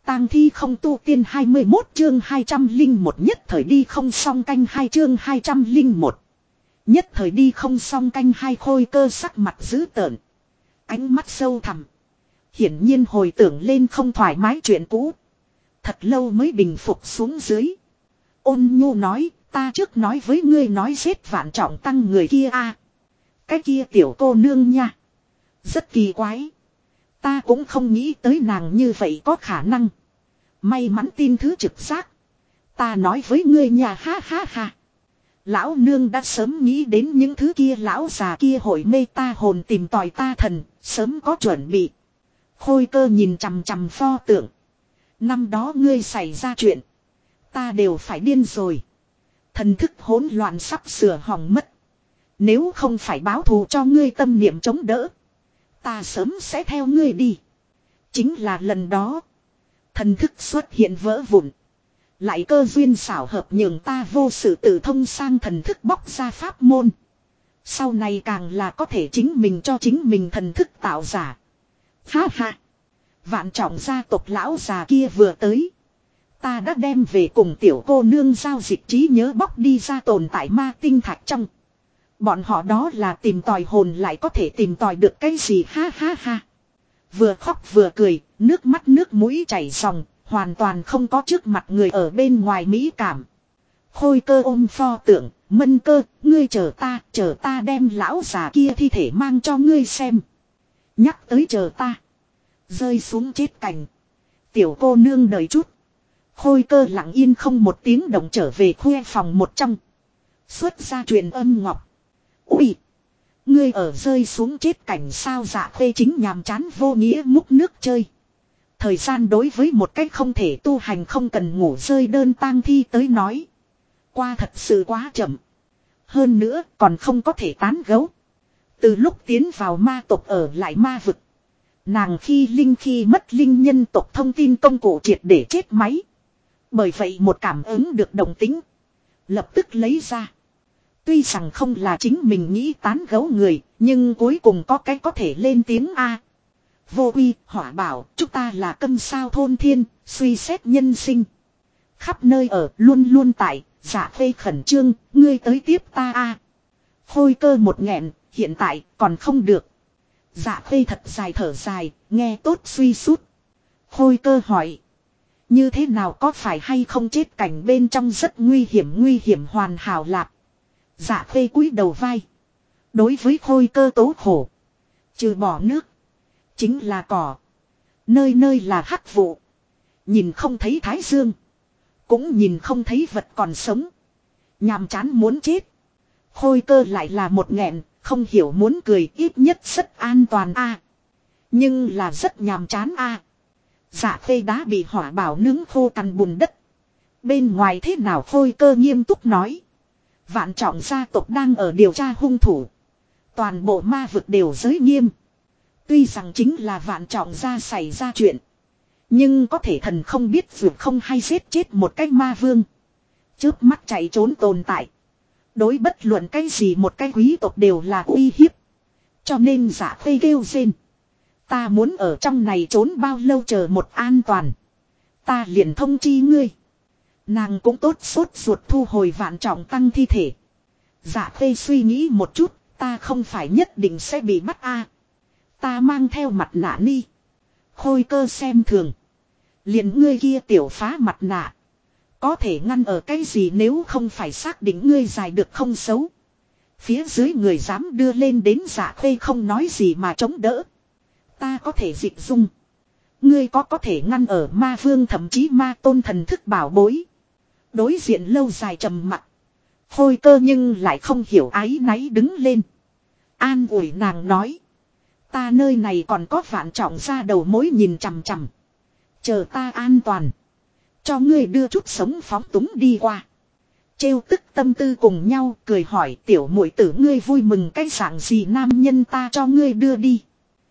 tang thi không tu tiên 21 chương 201 nhất thời đi không xong canh 2 chương 201. Nhất thời đi không xong canh 2 Khôi Cơ sắc mặt dữ tợn. Ánh mắt sâu thẳm. Hiển nhiên hồi tưởng lên không thoải mái chuyện cũ. Thật lâu mới bình phục xuống dưới. Ôn nhu nói, ta trước nói với ngươi nói giết Vạn Trọng Tăng người kia a. Cái kia tiểu cô nương nha. Rất kỳ quái. Ta cũng không nghĩ tới nàng như vậy có khả năng. May mắn tin thứ trực giác. Ta nói với ngươi nhà ha ha ha. Lão nương đã sớm nghĩ đến những thứ kia lão già kia hội mê ta hồn tìm tòi ta thần, sớm có chuẩn bị. Khôi Cơ nhìn chằm chằm pho tượng. Năm đó ngươi xảy ra chuyện. Ta đều phải điên rồi. Thần thức hỗn loạn sắp sửa hỏng mất. Nếu không phải báo thù cho ngươi tâm niệm chống đỡ. Ta sớm sẽ theo ngươi đi. Chính là lần đó. Thần thức xuất hiện vỡ vụn. Lại cơ duyên xảo hợp nhường ta vô sự tự thông sang thần thức bóc ra pháp môn. Sau này càng là có thể chính mình cho chính mình thần thức tạo giả. Ha ha. Vạn Trọng gia tộc lão già kia vừa tới. Ta đã đem về cùng tiểu cô nương giao dịch trí nhớ bóc đi ra tồn tại ma tinh thạch trong. Bọn họ đó là tìm tòi hồn lại có thể tìm tòi được cái gì ha ha ha. Vừa khóc vừa cười, nước mắt nước mũi chảy ròng, hoàn toàn không có trước mặt người ở bên ngoài mỹ cảm. Khôi Cơ ôm pho tượng, Mân Cơ, ngươi chờ ta đem lão già kia thi thể mang cho ngươi xem. Nhắc tới chờ ta. Rơi xuống chết cảnh. Tiểu cô nương đợi chút. Khôi Cơ lặng yên không một tiếng động trở về khuê phòng một trong. Xuất ra truyền âm ngọc. Ui! Ngươi ở rơi xuống chết cảnh sao Dạ Khê chính nhàm chán vô nghĩa múc nước chơi. Thời gian đối với một cách không thể tu hành không cần ngủ rơi đơn tang thi tới nói. Qua thật sự quá chậm. Hơn nữa còn không có thể tán gấu. Từ lúc tiến vào ma tộc ở lại ma vực. Nàng khi linh khi mất linh nhân tộc thông tin công cụ triệt để chết máy. Bởi vậy một cảm ứng được động tính. Lập tức lấy ra. Tuy rằng không là chính mình nghĩ tán gấu người. Nhưng cuối cùng có cái có thể lên tiếng A. Vô uy, hỏa bảo, chúng ta là câm sao thôn thiên, suy xét nhân sinh. Khắp nơi ở, luôn luôn tại, Dạ Khê khẩn trương, ngươi tới tiếp ta A. Khôi Cơ một nghẹn, hiện tại còn không được. Dạ Khê thật dài thở dài, nghe tốt suy sút. Khôi Cơ hỏi. Như thế nào có phải hay không chết cảnh bên trong rất nguy hiểm hoàn hảo lạc. Dạ Khê cúi đầu vai. Đối với Khôi Cơ tố khổ. Trừ bỏ nước. Chính là cỏ. Nơi nơi là hắc vụ. Nhìn không thấy thái dương. Cũng nhìn không thấy vật còn sống. Nhàm chán muốn chết. Khôi Cơ lại là một nghẹn. Không hiểu muốn cười ít nhất rất an toàn a. Nhưng là rất nhàm chán a. Dạ Khê đá bị hỏa bảo nướng khô cằn bùn đất. Bên ngoài thế nào Khôi Cơ nghiêm túc nói. Vạn Trọng gia tộc đang ở điều tra hung thủ. Toàn bộ ma vực đều giới nghiêm. Tuy rằng chính là Vạn Trọng gia xảy ra chuyện. Nhưng có thể thần không biết vượt không hay giết chết một cái ma vương. Chớp mắt chạy trốn tồn tại. Đối bất luận cái gì một cái quý tộc đều là uy hiếp. Cho nên Dạ Khê kêu rên. Ta muốn ở trong này trốn bao lâu chờ một an toàn. Ta liền thông chi ngươi. Nàng cũng tốt sốt ruột thu hồi Vạn Trọng Tăng thi thể. Dạ Khê suy nghĩ một chút. Ta không phải nhất định sẽ bị bắt a. Ta mang theo mặt nạ ni. Khôi Cơ xem thường. Liền ngươi kia tiểu phá mặt nạ. Có thể ngăn ở cái gì nếu không phải xác định ngươi dài được không xấu. Phía dưới người dám đưa lên đến Dạ Khê không nói gì mà chống đỡ. Ta có thể dịch dung. Ngươi có thể ngăn ở ma vương thậm chí ma tôn thần thức bảo bối. Đối diện lâu dài trầm mặc. Khôi Cơ nhưng lại không hiểu áy náy đứng lên. An ủi nàng nói. Ta nơi này còn có Vạn Trọng ra đầu mối nhìn chằm chằm. Chờ ta an toàn. Cho ngươi đưa chút sống phóng túng đi qua. Trêu tức tâm tư cùng nhau cười hỏi tiểu muội tử ngươi vui mừng cái dạng gì nam nhân ta cho ngươi đưa đi.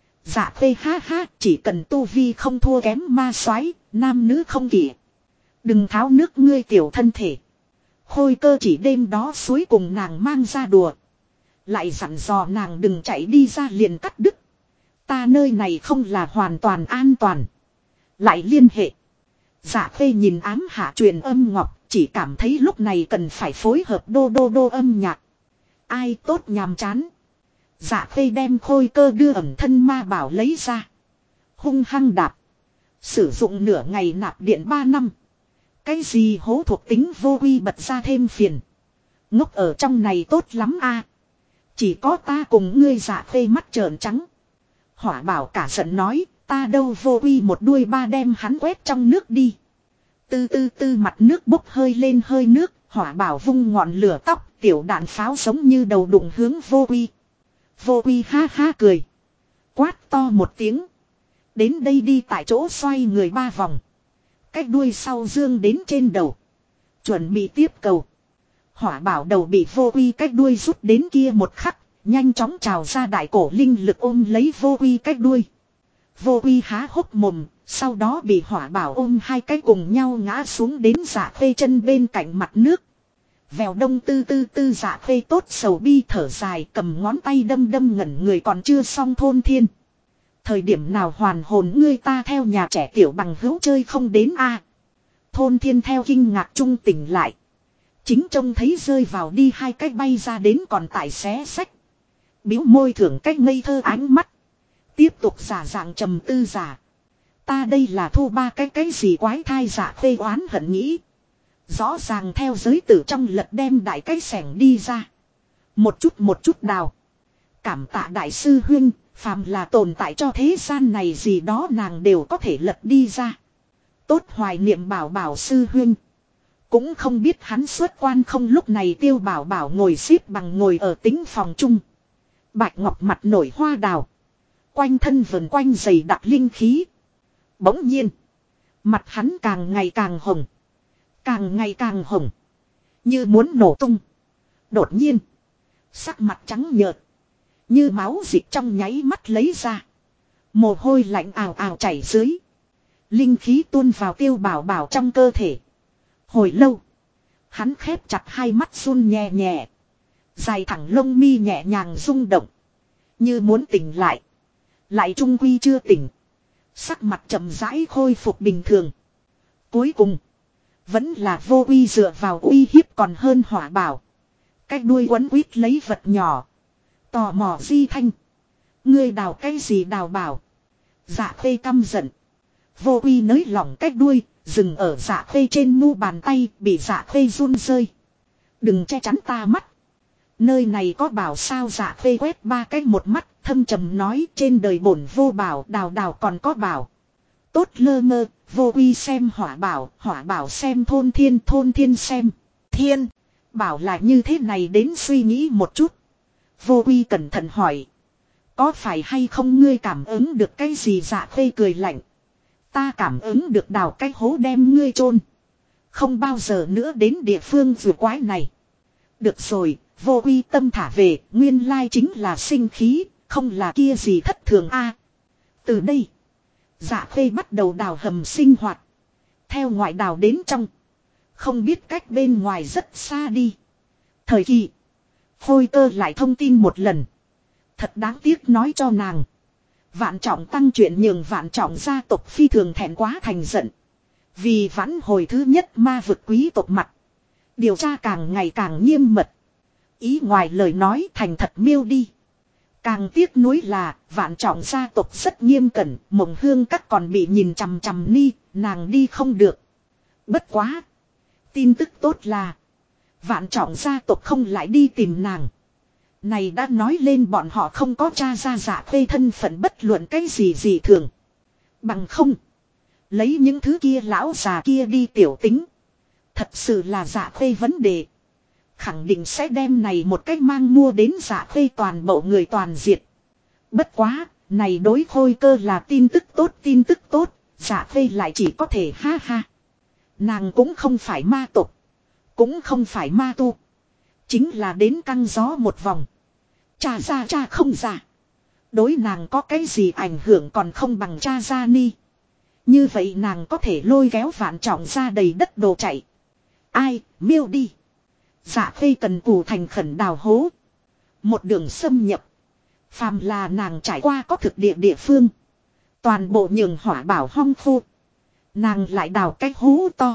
Dạ Khê ha ha chỉ cần tu vi không thua kém ma soái nam nữ không kỵ. Đừng tháo nước ngươi tiểu thân thể. Khôi Cơ chỉ đêm đó suối cùng nàng mang ra đùa. Lại dặn dò nàng đừng chạy đi ra liền cắt đứt. Ta nơi này không là hoàn toàn an toàn. Lại liên hệ. Dạ Khê nhìn ám hạ truyền âm ngọc, chỉ cảm thấy lúc này cần phải phối hợp đô đô đô âm nhạc. Ai tốt nhàm chán. Dạ Khê đem khôi cơ đưa ẩm thân ma bảo lấy ra. Hung hăng đạp. Sử dụng nửa ngày nạp điện 3 năm. Cái gì hố thuộc tính vô quy bật ra thêm phiền. Ngốc ở trong này tốt lắm a. Chỉ có ta cùng ngươi. Dạ Khê mắt trợn trắng. Hỏa bảo cả giận nói, ta đâu vô quy một đuôi ba đem hắn quét trong nước đi. Tư tư tư mặt nước bốc hơi lên hơi nước, hỏa bảo vung ngọn lửa tóc, tiểu đạn pháo giống như đầu đụng hướng vô quy. Vô quy ha ha cười. Quát to một tiếng. Đến đây đi, tại chỗ xoay người 3 vòng. Cách đuôi sau dương đến trên đầu. Chuẩn bị tiếp cầu. Hỏa bảo đầu bị vô quy cách đuôi rút đến kia một khắc. Nhanh chóng trào ra đại cổ linh lực ôm lấy vô quy cách đuôi. Vô quy há hốc mồm. Sau đó bị hỏa bảo ôm hai cái cùng nhau ngã xuống đến Dạ Khê chân bên cạnh mặt nước. Vèo đông tư tư tư. Dạ Khê tốt sầu bi thở dài, cầm ngón tay đâm đâm ngẩn người còn chưa xong thôn thiên. Thời điểm nào hoàn hồn ngươi, ta theo nhà trẻ tiểu bằng hữu chơi không đến a. Thôn thiên theo kinh ngạc trung tỉnh lại. Chính trông thấy rơi vào đi hai cái bay ra đến còn tại xé sách. Biếu môi thưởng cách ngây thơ ánh mắt. Tiếp tục giả dạng trầm tư giả. Ta đây là thu 3 cái gì quái thai. Dạ Khê oán hận nghĩ. Rõ ràng theo giới tử trong lật đem đại cái sẻng đi ra. Một chút đào. Cảm tạ đại sư huynh, phàm là tồn tại cho thế gian này gì đó nàng đều có thể lật đi ra. Tốt hoài niệm bảo bảo sư huynh. Cũng không biết hắn xuất quan không. Lúc này Tiêu Bảo Bảo ngồi xếp bằng ngồi ở tính phòng chung. Bạch ngọc mặt nổi hoa đào. Quanh thân vần quanh dày đặc linh khí. Bỗng nhiên. Mặt hắn càng ngày càng hồng. Càng ngày càng hồng. Như muốn nổ tung. Đột nhiên. Sắc mặt trắng nhợt. Như máu dịch trong nháy mắt lấy ra. Mồ hôi lạnh ào ào chảy dưới. Linh khí tuôn vào Tiêu Bảo Bảo trong cơ thể. Hồi lâu. Hắn khép chặt hai mắt run nhẹ nhẹ. Dài thẳng lông mi nhẹ nhàng rung động. Như muốn tỉnh lại. Lại trung quy chưa tỉnh. Sắc mặt chậm rãi khôi phục bình thường. Cuối cùng. Vẫn là vô uy dựa vào uy hiếp còn hơn hỏa bảo. Cách đuôi quấn quýt lấy vật nhỏ. Tò mò Di Thanh. Ngươi đào cái gì đào bảo. Dạ Khê căm giận. Vô uy nới lỏng cách đuôi. Dừng ở Dạ Khê trên mu bàn tay. Bị Dạ Khê run rơi. Đừng che chắn ta mắt. Nơi này có bảo sao. Dạ Khê quét 3 cái một mắt. Thâm trầm nói trên đời bổn vô bảo. Đào đào còn có bảo. Tốt lơ mơ. Vô uy xem hỏa bảo xem thôn thiên xem thiên. Bảo là như thế này đến suy nghĩ một chút. Vô uy cẩn thận hỏi. Có phải hay không ngươi cảm ứng được cái gì. Dạ Khê cười lạnh. Ta cảm ứng được đào cái hố đem ngươi chôn. Không bao giờ nữa đến địa phương vừa quái này. Được rồi, vô uy tâm thả về. Nguyên lai chính là sinh khí. Không là kia gì thất thường a. Từ đây. Dạ Khê bắt đầu đào hầm sinh hoạt. Theo ngoại đào đến trong. Không biết cách bên ngoài rất xa đi. Thời kỳ. Khôi Cơ lại thông tin một lần. Thật đáng tiếc nói cho nàng. Vạn Trọng tăng chuyện nhường Vạn Trọng gia tộc phi thường thẹn quá thành giận. Vì vãn hồi thứ nhất ma vực quý tộc mặt. Điều tra càng ngày càng nghiêm mật. Ý ngoài lời nói thành thật miêu đi. Càng tiếc nuối là Vạn Trọng gia tộc rất nghiêm cẩn. Mộng Hương các còn bị nhìn chằm chằm ni. Nàng đi không được. Bất quá. Tin tức tốt là. Vạn Trọng gia tộc không lại đi tìm nàng. Này đã nói lên bọn họ không có tra ra Dạ Khê thân phận bất luận cái gì thường. Bằng không. Lấy những thứ kia lão già kia đi tiểu tính. Thật sự là Dạ Khê vấn đề. Khẳng định sẽ đem này một cách mang mua đến Dạ Khê toàn bộ người toàn diệt. Bất quá, này đối Khôi Cơ là tin tức tốt, Dạ Khê lại chỉ có thể ha ha. Nàng cũng không phải ma tộc, cũng không phải ma tu. Chính là đến căng gió một vòng. Cha ra cha không ra. Đối nàng có cái gì ảnh hưởng còn không bằng cha ra ni. Như vậy nàng có thể lôi kéo Vạn Trọng ra đầy đất đồ chạy. Ai, miêu đi. Dạ Khê cần cù thành khẩn đào hố. Một đường xâm nhập. Phàm là nàng trải qua có thực địa địa phương. Toàn bộ nhường hỏa bảo hong khô. Nàng lại đào cái hố to.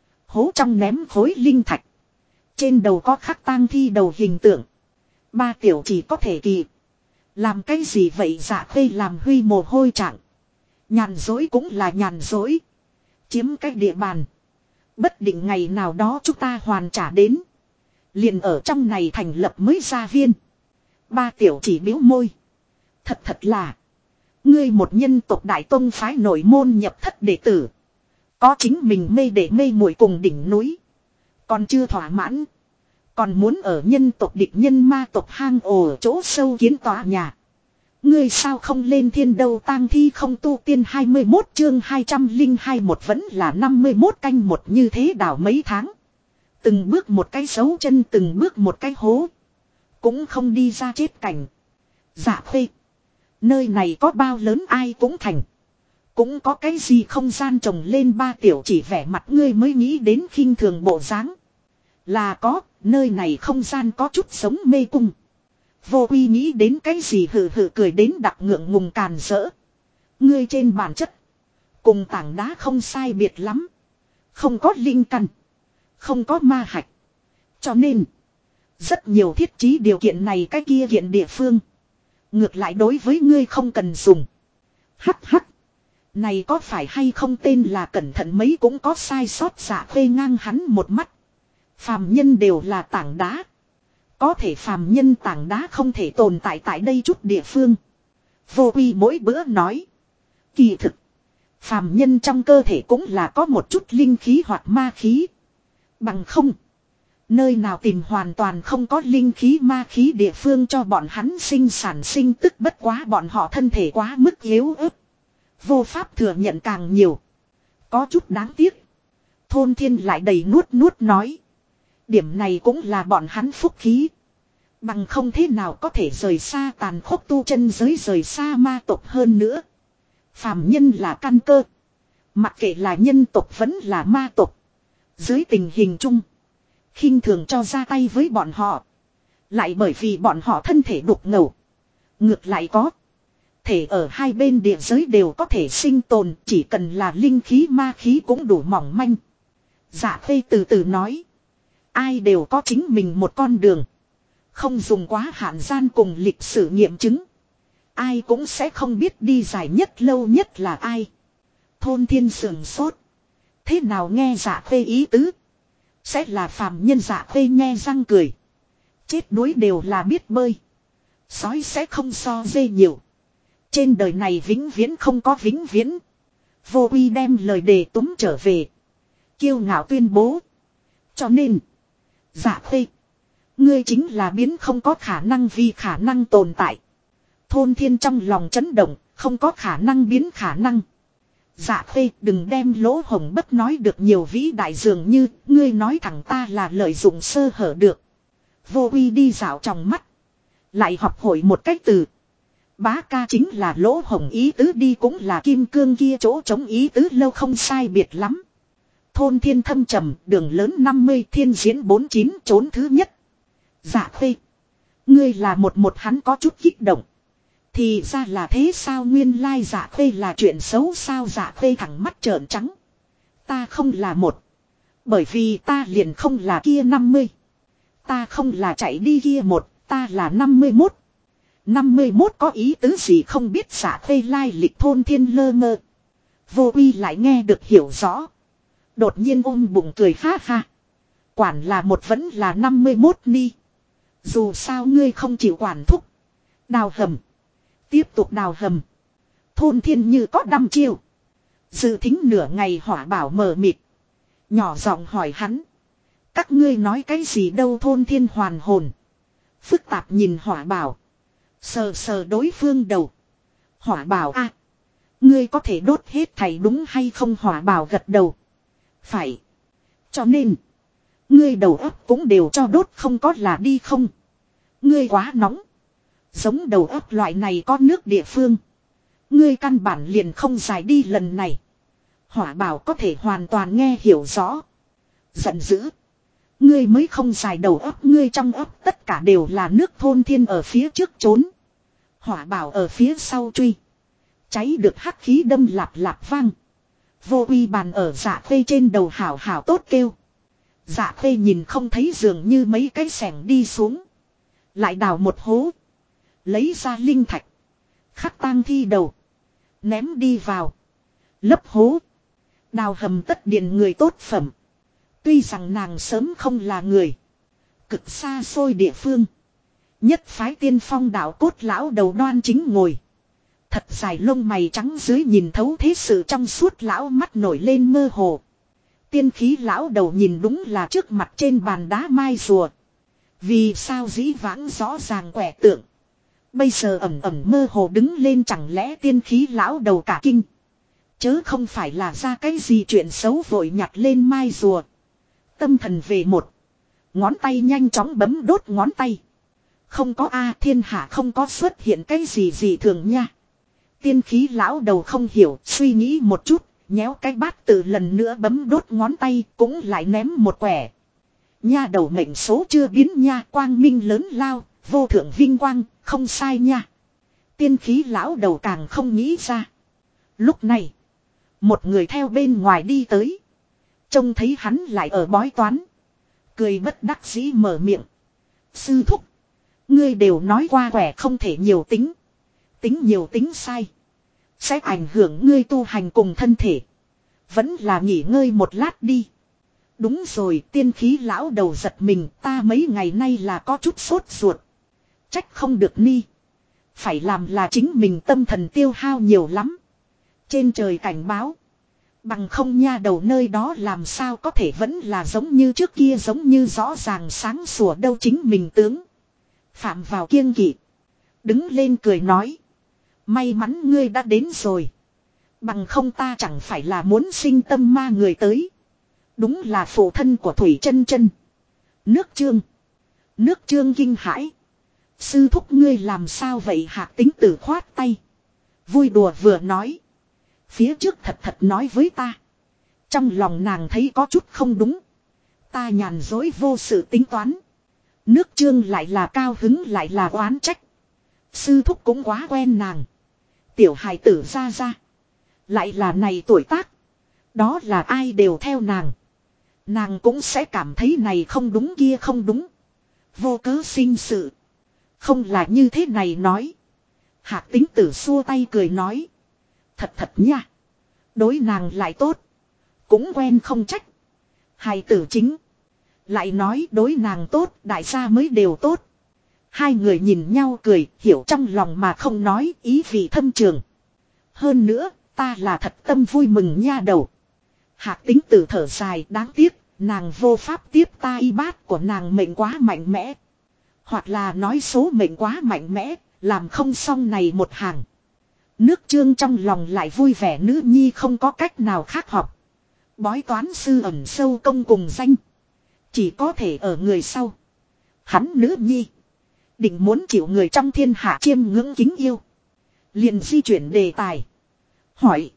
Hố trong ném khối linh thạch. Trên đầu có khắc tang thi đầu hình tượng. Ba tiểu chỉ có thể kỳ. Làm cái gì vậy Dạ Khê làm huy mồ hôi trạng. Nhàn dối cũng là nhàn dối. Chiếm cái địa bàn. Bất định ngày nào đó chúng ta hoàn trả đến. Liền ở trong này thành lập mới gia viên. Ba tiểu chỉ biếu môi. Thật là. Ngươi một nhân tộc đại tông phái nổi môn nhập thất đệ tử. Có chính mình mê để mê muội cùng đỉnh núi. Còn chưa thỏa mãn. Còn muốn ở nhân tộc địch nhân ma tộc hang ổ chỗ sâu kiến tòa nhà. Ngươi sao không lên thiên đâu tang thi không tu tiên 21 chương 202 một vẫn là 51 canh một như thế đảo mấy tháng. Từng bước một cái xấu chân từng bước một cái hố. Cũng không đi ra chết cảnh. Dạ Khê. Nơi này có bao lớn ai cũng thành. Cũng có cái gì không gian trồng lên ba tiểu chỉ vẻ mặt ngươi mới nghĩ đến khinh thường bộ dáng. Là có, nơi này không gian có chút giống mê cung. Vô Quy nghĩ đến cái gì hừ hừ cười đến đặc ngượng ngùng càn rỡ. Ngươi trên bản chất. Cùng tảng đá không sai biệt lắm. Không có linh căn. Không có ma hạch. Cho nên. Rất nhiều thiết trí điều kiện này cái kia kiện địa phương. Ngược lại đối với ngươi không cần dùng. Hắc hắc. Này có phải hay không tên là cẩn thận mấy cũng có sai sót Dạ Khê ngang hắn một mắt. Phàm nhân đều là tảng đá. Có thể phàm nhân tảng đá không thể tồn tại tại đây chút địa phương. Vô Quy mỗi bữa nói. Kỳ thực. Phàm nhân trong cơ thể cũng là có một chút linh khí hoặc ma khí. Bằng không. Nơi nào tìm hoàn toàn không có linh khí ma khí địa phương cho bọn hắn sinh sản sinh tức bất quá bọn họ thân thể quá mức yếu ớt. Vô pháp thừa nhận càng nhiều. Có chút đáng tiếc. Thôn Thiên lại đầy nuốt nuốt nói. Điểm này cũng là bọn hắn phúc khí. Bằng không thế nào có thể rời xa tàn khốc tu chân giới rời xa ma tộc hơn nữa. Phàm nhân là căn cơ. Mặc kệ là nhân tộc vẫn là ma tộc. Dưới tình hình chung. Khinh thường cho ra tay với bọn họ. Lại bởi vì bọn họ thân thể đục ngầu. Ngược lại có. Thể ở hai bên địa giới đều có thể sinh tồn. Chỉ cần là linh khí ma khí cũng đủ mỏng manh. Dạ Khê từ từ nói. Ai đều có chính mình một con đường. Không dùng quá hạn gian cùng lịch sử nghiệm chứng. Ai cũng sẽ không biết đi dài nhất lâu nhất là ai. Thôn Thiên sườn sốt. Thế nào nghe Dạ Khê ý tứ. Sẽ là phàm nhân Dạ Khê nghe răng cười. Chết đuối đều là biết bơi. Sói sẽ không so dê nhiều. Trên đời này vĩnh viễn không có vĩnh viễn. Vô Quy đem lời đề túm trở về. Kiêu ngạo tuyên bố. Cho nên. Dạ Khê. Ngươi chính là biến không có khả năng vì khả năng tồn tại. Thôn Thiên trong lòng chấn động. Không có khả năng biến khả năng. Dạ Khê đừng đem lỗ hồng bất nói được nhiều vĩ đại dường như. Ngươi nói thẳng ta là lợi dụng sơ hở được. Vô Quy đi dạo trong mắt. Lại học hỏi một cách từ. Bá ca chính là lỗ hồng ý tứ đi cũng là kim cương kia chỗ chống ý tứ lâu không sai biệt lắm. Thôn Thiên thâm trầm đường lớn 50 thiên diễn 49 trốn thứ nhất. Dạ Khê. Ngươi là một hắn có chút kích động. Thì ra là thế sao nguyên lai Dạ Khê là chuyện xấu sao Dạ Khê thẳng mắt trợn trắng. Ta không là một. Bởi vì ta liền không là kia 50. Ta không là chạy đi kia một, ta là 51. 51 có ý tứ gì không biết Dạ Khê lai lịch Thôn Thiên lơ ngơ. Vô Quy lại nghe được hiểu rõ. Đột nhiên ôm bụng cười ha ha. Quản là một vẫn là 51 ni. Dù sao ngươi không chịu quản thúc. Đào hầm. Tiếp tục đào hầm. Thôn Thiên như có đăm chiêu. Dự thính nửa ngày Hỏa Bảo mờ mịt. Nhỏ giọng hỏi hắn. Các ngươi nói cái gì đâu Thôn Thiên hoàn hồn. Phức tạp nhìn Hỏa Bảo. Sờ sờ đối phương đầu. Hỏa Bảo a, ngươi có thể đốt hết thảy đúng hay không Hỏa Bảo gật đầu. Phải. Cho nên. Ngươi đầu óc cũng đều cho đốt không có là đi không. Ngươi quá nóng. Giống đầu óc loại này có nước địa phương. Ngươi căn bản liền không giải đi lần này. Hỏa Bảo có thể hoàn toàn nghe hiểu rõ. Giận dữ. Ngươi mới không giải đầu óc ngươi trong óc tất cả đều là nước Thôn Thiên ở phía trước trốn. Hỏa Bảo ở phía sau truy. Cháy được hắc khí đâm lạp lạp vang. Vô uy bàn ở Dạ Khuê trên đầu hảo hảo tốt kêu. Dạ Khuê nhìn không thấy dường như mấy cái xẻng đi xuống. Lại đào một hố. Lấy ra linh thạch. Khắc tang thi đầu. Ném đi vào. Lấp hố. Đào hầm tất điện người tốt phẩm. Tuy rằng nàng sớm không là người. Cực xa xôi địa phương. Nhất phái tiên phong đạo cốt lão đầu đoan chính ngồi. Thật dài lông mày trắng dưới nhìn thấu thế sự trong suốt lão mắt nổi lên mơ hồ. Tiên khí lão đầu nhìn đúng là trước mặt trên bàn đá mai rùa. Vì sao dĩ vãng rõ ràng quẻ tượng. Bây giờ ẩm ẩm mơ hồ đứng lên chẳng lẽ tiên khí lão đầu cả kinh. Chớ không phải là ra cái gì chuyện xấu vội nhặt lên mai rùa. Tâm thần về một. Ngón tay nhanh chóng bấm đốt ngón tay. Không có A, thiên hạ không có xuất hiện cái gì thường nha. Tiên khí lão đầu không hiểu, suy nghĩ một chút, nhéo cái bát từ lần nữa bấm đốt ngón tay, cũng lại ném một quẻ. Nha đầu mệnh số chưa biến nha, quang minh lớn lao, vô thượng vinh quang, không sai nha. Tiên khí lão đầu càng không nghĩ ra. Lúc này, một người theo bên ngoài đi tới. Trông thấy hắn lại ở bói toán. Cười bất đắc dĩ mở miệng. Sư thúc, ngươi đều nói qua quẻ không thể nhiều tính. Tính nhiều tính sai. Sẽ ảnh hưởng ngươi tu hành cùng thân thể. Vẫn là nghỉ ngơi một lát đi. Đúng rồi, tiên khí lão đầu giật mình, ta mấy ngày nay là có chút sốt ruột. Trách không được ni. Phải làm là chính mình tâm thần tiêu hao nhiều lắm. Trên trời cảnh báo. Bằng không nha đầu nơi đó làm sao có thể vẫn là giống như trước kia, giống như rõ ràng sáng sủa đâu chính mình tướng. Phạm vào kiêng kỵ. Đứng lên cười nói. May mắn ngươi đã đến rồi. Bằng không ta chẳng phải là muốn sinh tâm ma người tới. Đúng là phụ thân của Thủy Chân Chân. Nước Chương. Nước Chương kinh hãi. Sư thúc ngươi làm sao vậy? Hạc Tính Tử khoát tay. Vui đùa vừa nói. Phía trước thật nói với ta. Trong lòng nàng thấy có chút không đúng. Ta nhàn dối vô sự tính toán. Nước Chương lại là cao hứng lại là oán trách. Sư thúc cũng quá quen nàng. Tiểu hài tử ra. Lại là này tuổi tác. Đó là ai đều theo nàng. Nàng cũng sẽ cảm thấy này không đúng kia không đúng. Vô cớ sinh sự. Không là như thế này nói. Hạc Tính Tử xua tay cười nói. Thật nha. Đối nàng lại tốt. Cũng quen không trách. Hài tử chính. Lại nói đối nàng tốt, đại gia mới đều tốt. Hai người nhìn nhau cười, hiểu trong lòng mà không nói, ý vị thâm trường. Hơn nữa, ta là thật tâm vui mừng nha đầu. Hạc Tính Tử thở dài, đáng tiếc, nàng vô pháp tiếp ta y bát của nàng mệnh quá mạnh mẽ. Hoặc là nói số mệnh quá mạnh mẽ, làm không xong này một hàng. Nước Chương trong lòng lại vui vẻ, nữ nhi không có cách nào khác học. Bói toán sư ẩn sâu công cùng danh. Chỉ có thể ở người sau. Hắn nữ nhi. Định muốn chịu người trong thiên hạ chiêm ngưỡng kính yêu. Liền di chuyển đề tài. Hỏi.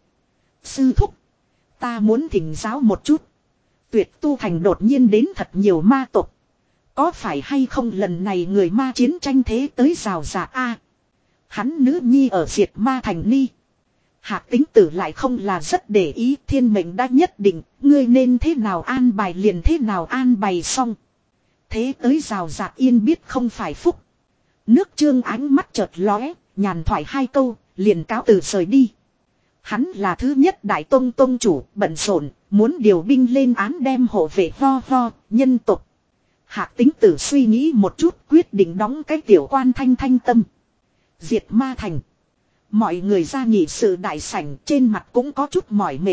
Sư thúc. Ta muốn thỉnh giáo một chút. Tuyệt tu thành đột nhiên đến thật nhiều ma tộc. Có phải hay không lần này người ma chiến tranh thế tới rào rạt a? Hắn nữ nhi ở diệt ma thành ni. Hạc Tính Tử lại không là rất để ý, thiên mệnh đã nhất định, ngươi nên thế nào an bài liền thế nào an bài xong. Thế tới rào rạt yên biết không phải phúc. Nước Chương ánh mắt chợt lóe, nhàn thoại hai câu, liền cáo từ rời đi. Hắn là thứ nhất đại tông tông chủ, bận rộn, muốn điều binh lên án đem hộ vệ nhân tộc. Hạc Tính Tử suy nghĩ một chút, quyết định đóng cái tiểu quan thanh tâm. Diệt ma thành. Mọi người ra nghị sự đại sảnh, trên mặt cũng có chút mỏi mệt.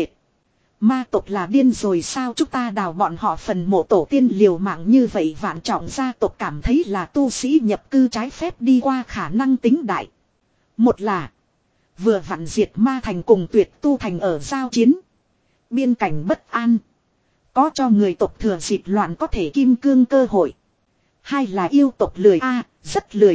Ma tộc là điên rồi sao, chúng ta đào bọn họ phần mộ tổ tiên liều mạng như vậy, vạn trọng gia tộc cảm thấy là tu sĩ nhập cư trái phép đi qua khả năng tính đại. Một là vừa vặn diệt ma thành cùng Tuyệt tu thành ở giao chiến. Biên cảnh bất an. Có cho người tộc thừa dịp loạn có thể kim cương cơ hội. Hai là yêu tộc lười rất lười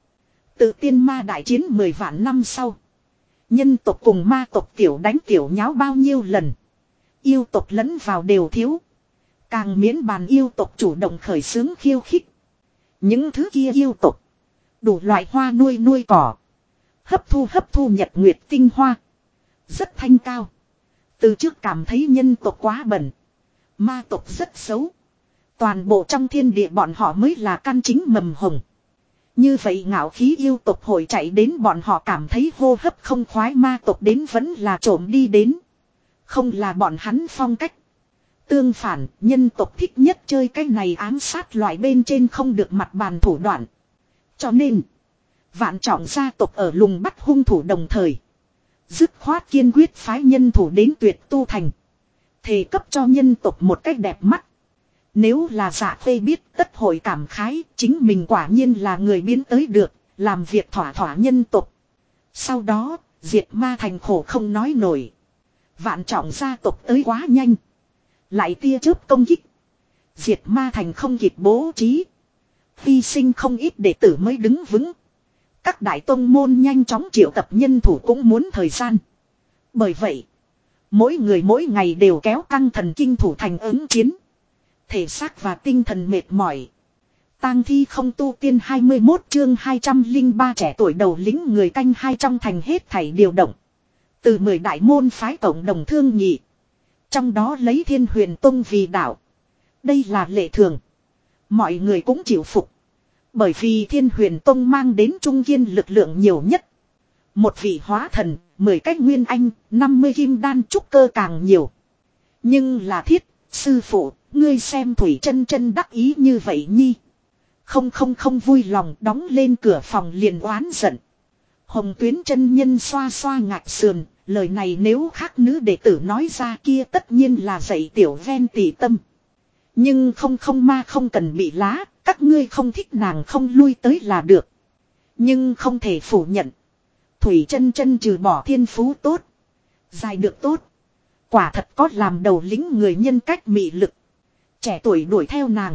Tự tiên ma đại chiến 10 vạn năm sau. Nhân tộc cùng ma tộc tiểu đánh tiểu nháo bao nhiêu lần. Yêu tộc lẫn vào đều thiếu. Càng miễn bàn yêu tộc chủ động khởi xướng khiêu khích. Những thứ kia yêu tộc. Đủ loại hoa nuôi cỏ. Hấp thu nhật nguyệt tinh hoa. Rất thanh cao. Từ trước cảm thấy nhân tộc quá bẩn. Ma tộc rất xấu. Toàn bộ trong thiên địa bọn họ mới là căn chính mầm hồng. Như vậy ngạo khí yêu tộc hội chạy đến bọn họ cảm thấy hô hấp không khoái, ma tộc đến vẫn là trộm đi đến. Không là bọn hắn phong cách. Tương phản, nhân tộc thích nhất chơi cái này ám sát loại bên trên không được mặt bàn thủ đoạn. Cho nên, Vạn Trọng gia tộc ở lùng bắt hung thủ đồng thời. Dứt khoát kiên quyết phái nhân thủ đến Tuyệt Tu Thành. Thề cấp cho nhân tộc một cách đẹp mắt. Nếu là Dạ Khê biết tất hội cảm khái, chính mình quả nhiên là người biến tới được, làm việc thỏa thỏa nhân tộc. Sau đó, diệt ma thành khổ không nói nổi. Vạn Trọng gia tộc tới quá nhanh. Lại tia chớp công kích. Diệt ma thành không kịp bố trí. Hy sinh không ít đệ tử mới đứng vững. Các đại tông môn nhanh chóng triệu tập nhân thủ cũng muốn thời gian. Bởi vậy, mỗi người mỗi ngày đều kéo căng thần kinh thủ thành ứng chiến. Thể xác và tinh thần mệt mỏi. Tang thi không tu tiên 21 chương 203 trẻ tuổi đầu lính người canh hai trong thành hết thảy điều động. Từ 10 đại môn phái cộng đồng thương nghị. Trong đó lấy Thiên Huyền Tông vì đạo. Đây là lệ thường. Mọi người cũng chịu phục. Bởi vì Thiên Huyền Tông mang đến trung kiên lực lượng nhiều nhất. Một vị hóa thần, 10 cách nguyên anh, 50 kim đan trúc cơ càng nhiều. Nhưng là thiết, sư phụ, ngươi xem Thủy Chân Chân đắc ý như vậy nhi. Không vui lòng, đóng lên cửa phòng liền oán giận. Hồng Tuyến chân nhân xoa xoa ngạch sườn, lời này nếu khác nữ đệ tử nói ra kia tất nhiên là dạy tiểu ven tỉ tâm. Nhưng không ma không cần bị lá, các ngươi không thích nàng không lui tới là được. Nhưng không thể phủ nhận. Thủy Chân Chân trừ bỏ thiên phú tốt, dài được tốt, quả thật có làm đầu lĩnh người nhân cách mị lực. Trẻ tuổi đuổi theo nàng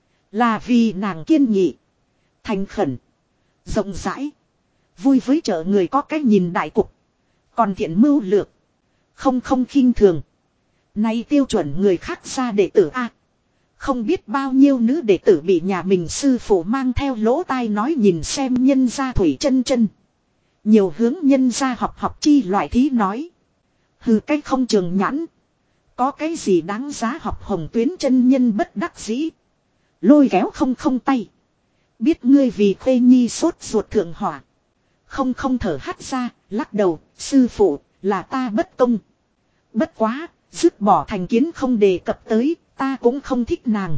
là vì nàng kiên nghị, thành khẩn, rộng rãi, vui với chợ người, có cái nhìn đại cục, còn thiện mưu lược, không khinh thường. Nay tiêu chuẩn người khác ra đệ tử a. Không biết bao nhiêu nữ đệ tử bị nhà mình sư phụ mang theo lỗ tai nói nhìn xem nhân gia Thủy Chân Chân. Nhiều hướng nhân gia học chi loại thí nói. Hừ, cách không trường nhãn. Có cái gì đáng giá học Hồng Tuyến chân nhân bất đắc dĩ. Lôi kéo không tay. Biết ngươi vì Khê Nhi sốt ruột thượng hỏa. Không thở hắt ra, lắc đầu, sư phụ, là ta bất công. Bất quá, dứt bỏ thành kiến không đề cập tới, ta cũng không thích nàng.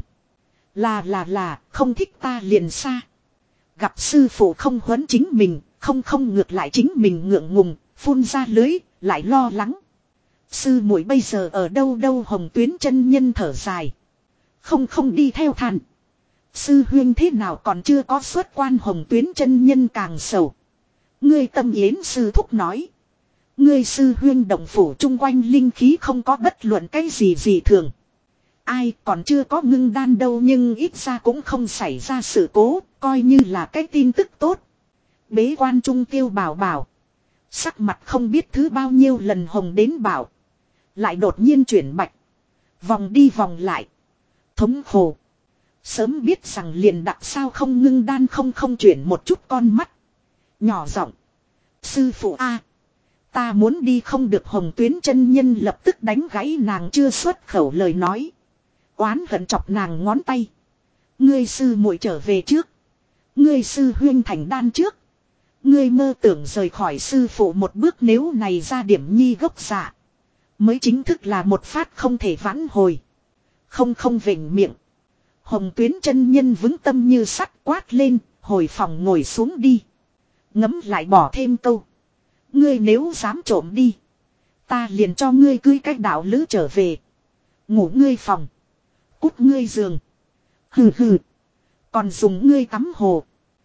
Là, không thích ta liền xa. Gặp sư phụ không huấn chính mình, không ngược lại chính mình ngượng ngùng, phun ra lưới, lại lo lắng. Sư muội bây giờ ở đâu Hồng Tuyến chân nhân thở dài. Không đi theo thàn. Sư huyên thế nào còn chưa có xuất quan, Hồng Tuyến chân nhân càng sầu. Ngươi Tâm Yến sư thúc nói. Ngươi sư huyên động phủ chung quanh linh khí không có bất luận cái gì thường. Ai còn chưa có ngưng đan đâu, nhưng ít ra cũng không xảy ra sự cố, coi như là cái tin tức tốt. Bế quan trung Tiêu bảo. Sắc mặt không biết thứ bao nhiêu lần hồng đến bảo. Lại đột nhiên chuyển bạch. Vòng đi vòng lại. Thống khổ. Sớm biết rằng liền đặt sao không ngưng đan không chuyển một chút con mắt. Nhỏ giọng. Sư phụ a, ta muốn đi không được, Hồng Tuyến chân nhân lập tức đánh gãy nàng chưa xuất khẩu lời nói. Oán hận chọc nàng ngón tay. Ngươi sư muội trở về trước. Ngươi sư huyên thành đan trước. Ngươi mơ tưởng rời khỏi sư phụ một bước, nếu này ra điểm nhi gốc dạ. Mới chính thức là một phát không thể vãn hồi. Không vểnh miệng. Hồng Tuyến chân nhân vững tâm như sắt quát lên, hồi phòng ngồi xuống đi. Ngấm lại bỏ thêm câu. Ngươi nếu dám trộm đi, ta liền cho ngươi cưới cách đạo lữ trở về. Ngủ ngươi phòng, cút ngươi giường. Hừ, còn dùng ngươi tắm hồ.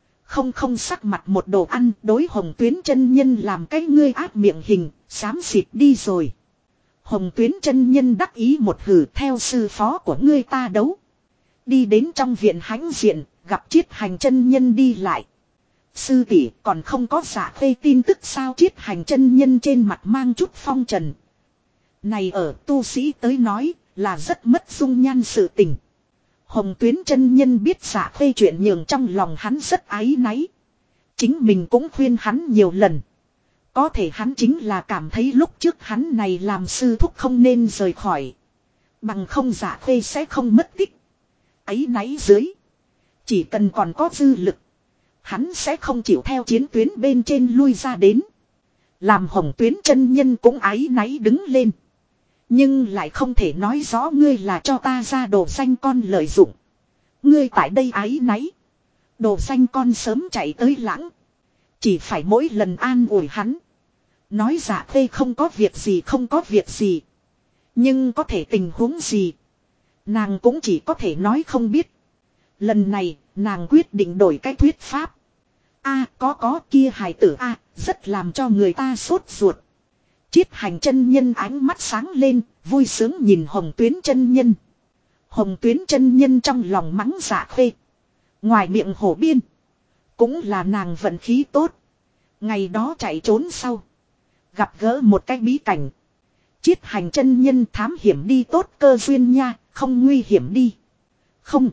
Không sắc mặt một đồ ăn, đối Hồng Tuyến chân nhân làm cái ngươi áp miệng hình, xám xịt đi rồi. Hồng Tuyến chân nhân đắc ý một hừ, theo sư phó của ngươi ta đấu. Đi đến trong viện hãnh diện, gặp Chiết Hành chân nhân đi lại. Sư tỷ còn không có giả phê tin tức sao? Chiết Hành chân nhân trên mặt mang chút phong trần. Này ở tu sĩ tới nói là rất mất dung nhan sự tình. Hồng Tuyến chân nhân biết giả phê chuyện nhường trong lòng hắn rất áy náy. Chính mình cũng khuyên hắn nhiều lần. Có thể hắn chính là cảm thấy lúc trước hắn này làm sư thúc không nên rời khỏi. Bằng không Dạ Khê sẽ không mất tích. Ấy náy dưới. Chỉ cần còn có dư lực. Hắn sẽ không chịu theo chiến tuyến bên trên lui ra đến. Làm Hồng Tuyến chân nhân cũng áy náy đứng lên. Nhưng lại không thể nói rõ ngươi là cho ta ra đồ danh con lợi dụng. Ngươi tại đây áy náy. Đồ danh con sớm chạy tới lãng. Chỉ phải mỗi lần an ủi hắn. Nói Dạ Khê không có việc gì không có việc gì. Nhưng có thể tình huống gì. Nàng cũng chỉ có thể nói không biết. Lần này nàng quyết định đổi cái thuyết pháp. Có kia hài tử rất làm cho người ta sốt ruột. Chiết Hành chân nhân ánh mắt sáng lên, vui sướng nhìn Hồng Tuyến chân nhân. Hồng Tuyến chân nhân trong lòng mắng Dạ Khê. Ngoài miệng hổ biên. Cũng là nàng vận khí tốt. Ngày đó chạy trốn sau. Gặp gỡ một cái bí cảnh. Chiết Hành chân nhân thám hiểm đi tốt cơ duyên nha, không nguy hiểm đi. Không.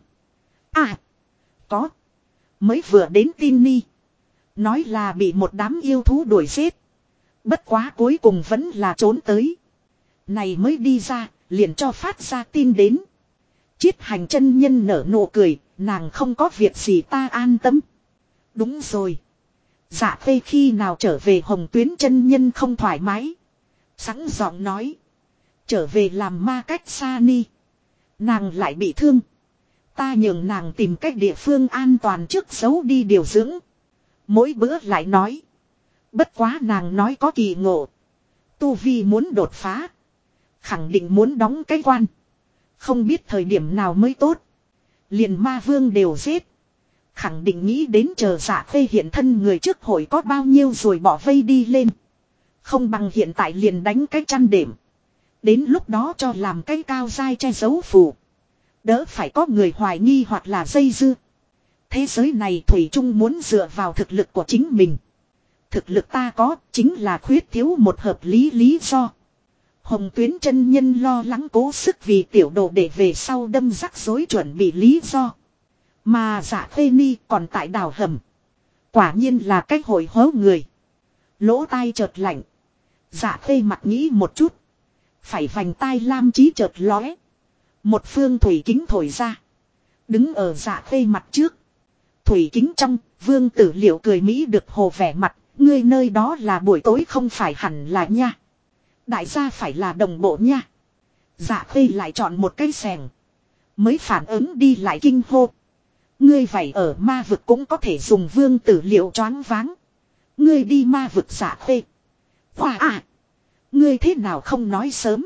Có. Mới vừa đến tin ni. Nói là bị một đám yêu thú đuổi giết. Bất quá cuối cùng vẫn là trốn tới. Này mới đi ra, liền cho phát ra tin đến. Chiết Hành chân nhân nở nụ cười, nàng không có việc gì ta an tâm. Đúng rồi. Dạ Khê khi nào trở về Hồng Tuyến chân nhân không thoải mái. Sẵn giọng nói. Trở về làm ma cách xa ni. Nàng lại bị thương. Ta nhường nàng tìm cách địa phương an toàn trước giấu đi điều dưỡng. Mỗi bữa lại nói. Bất quá nàng nói có kỳ ngộ. Tu Vi muốn đột phá. Khẳng định muốn đóng cái quan. Không biết thời điểm nào mới tốt. Liền ma vương đều giết. Khẳng định nghĩ đến chờ Dạ Khê hiện thân người trước hội có bao nhiêu rồi bỏ vây đi lên. Không bằng hiện tại liền đánh cái chăn đệm. Đến lúc đó cho làm cái cao dai che giấu phù. Đỡ phải có người hoài nghi hoặc là dây dưa. Thế giới này Thủy Trung muốn dựa vào thực lực của chính mình. Thực lực ta có chính là khuyết thiếu một hợp lý do. Hồng Tuyến chân nhân lo lắng cố sức vì tiểu đồ để về sau đâm rắc rối chuẩn bị lý do. Mà Dạ Khê ni còn tại đào hầm. Quả nhiên là cách hồi hố người. Lỗ tai chợt lạnh. Dạ Khê mặt nghĩ một chút. Phải vành tai lam chí chợt lóe. Một phương thủy kính thổi ra. Đứng ở Dạ Khê mặt trước. Thủy kính trong, Vương Tử Liệu cười mỹ được hồ vẻ mặt. Ngươi nơi đó là buổi tối không phải hẳn là nha. Đại gia phải là đồng bộ nha. Dạ Khê lại chọn một cây xèng. Mới phản ứng đi lại kinh hô. Ngươi vậy ở ma vực cũng có thể dùng Vương Tử Liệu choáng váng. Ngươi đi ma vực Dạ Khê. Hoa ngươi thế nào không nói sớm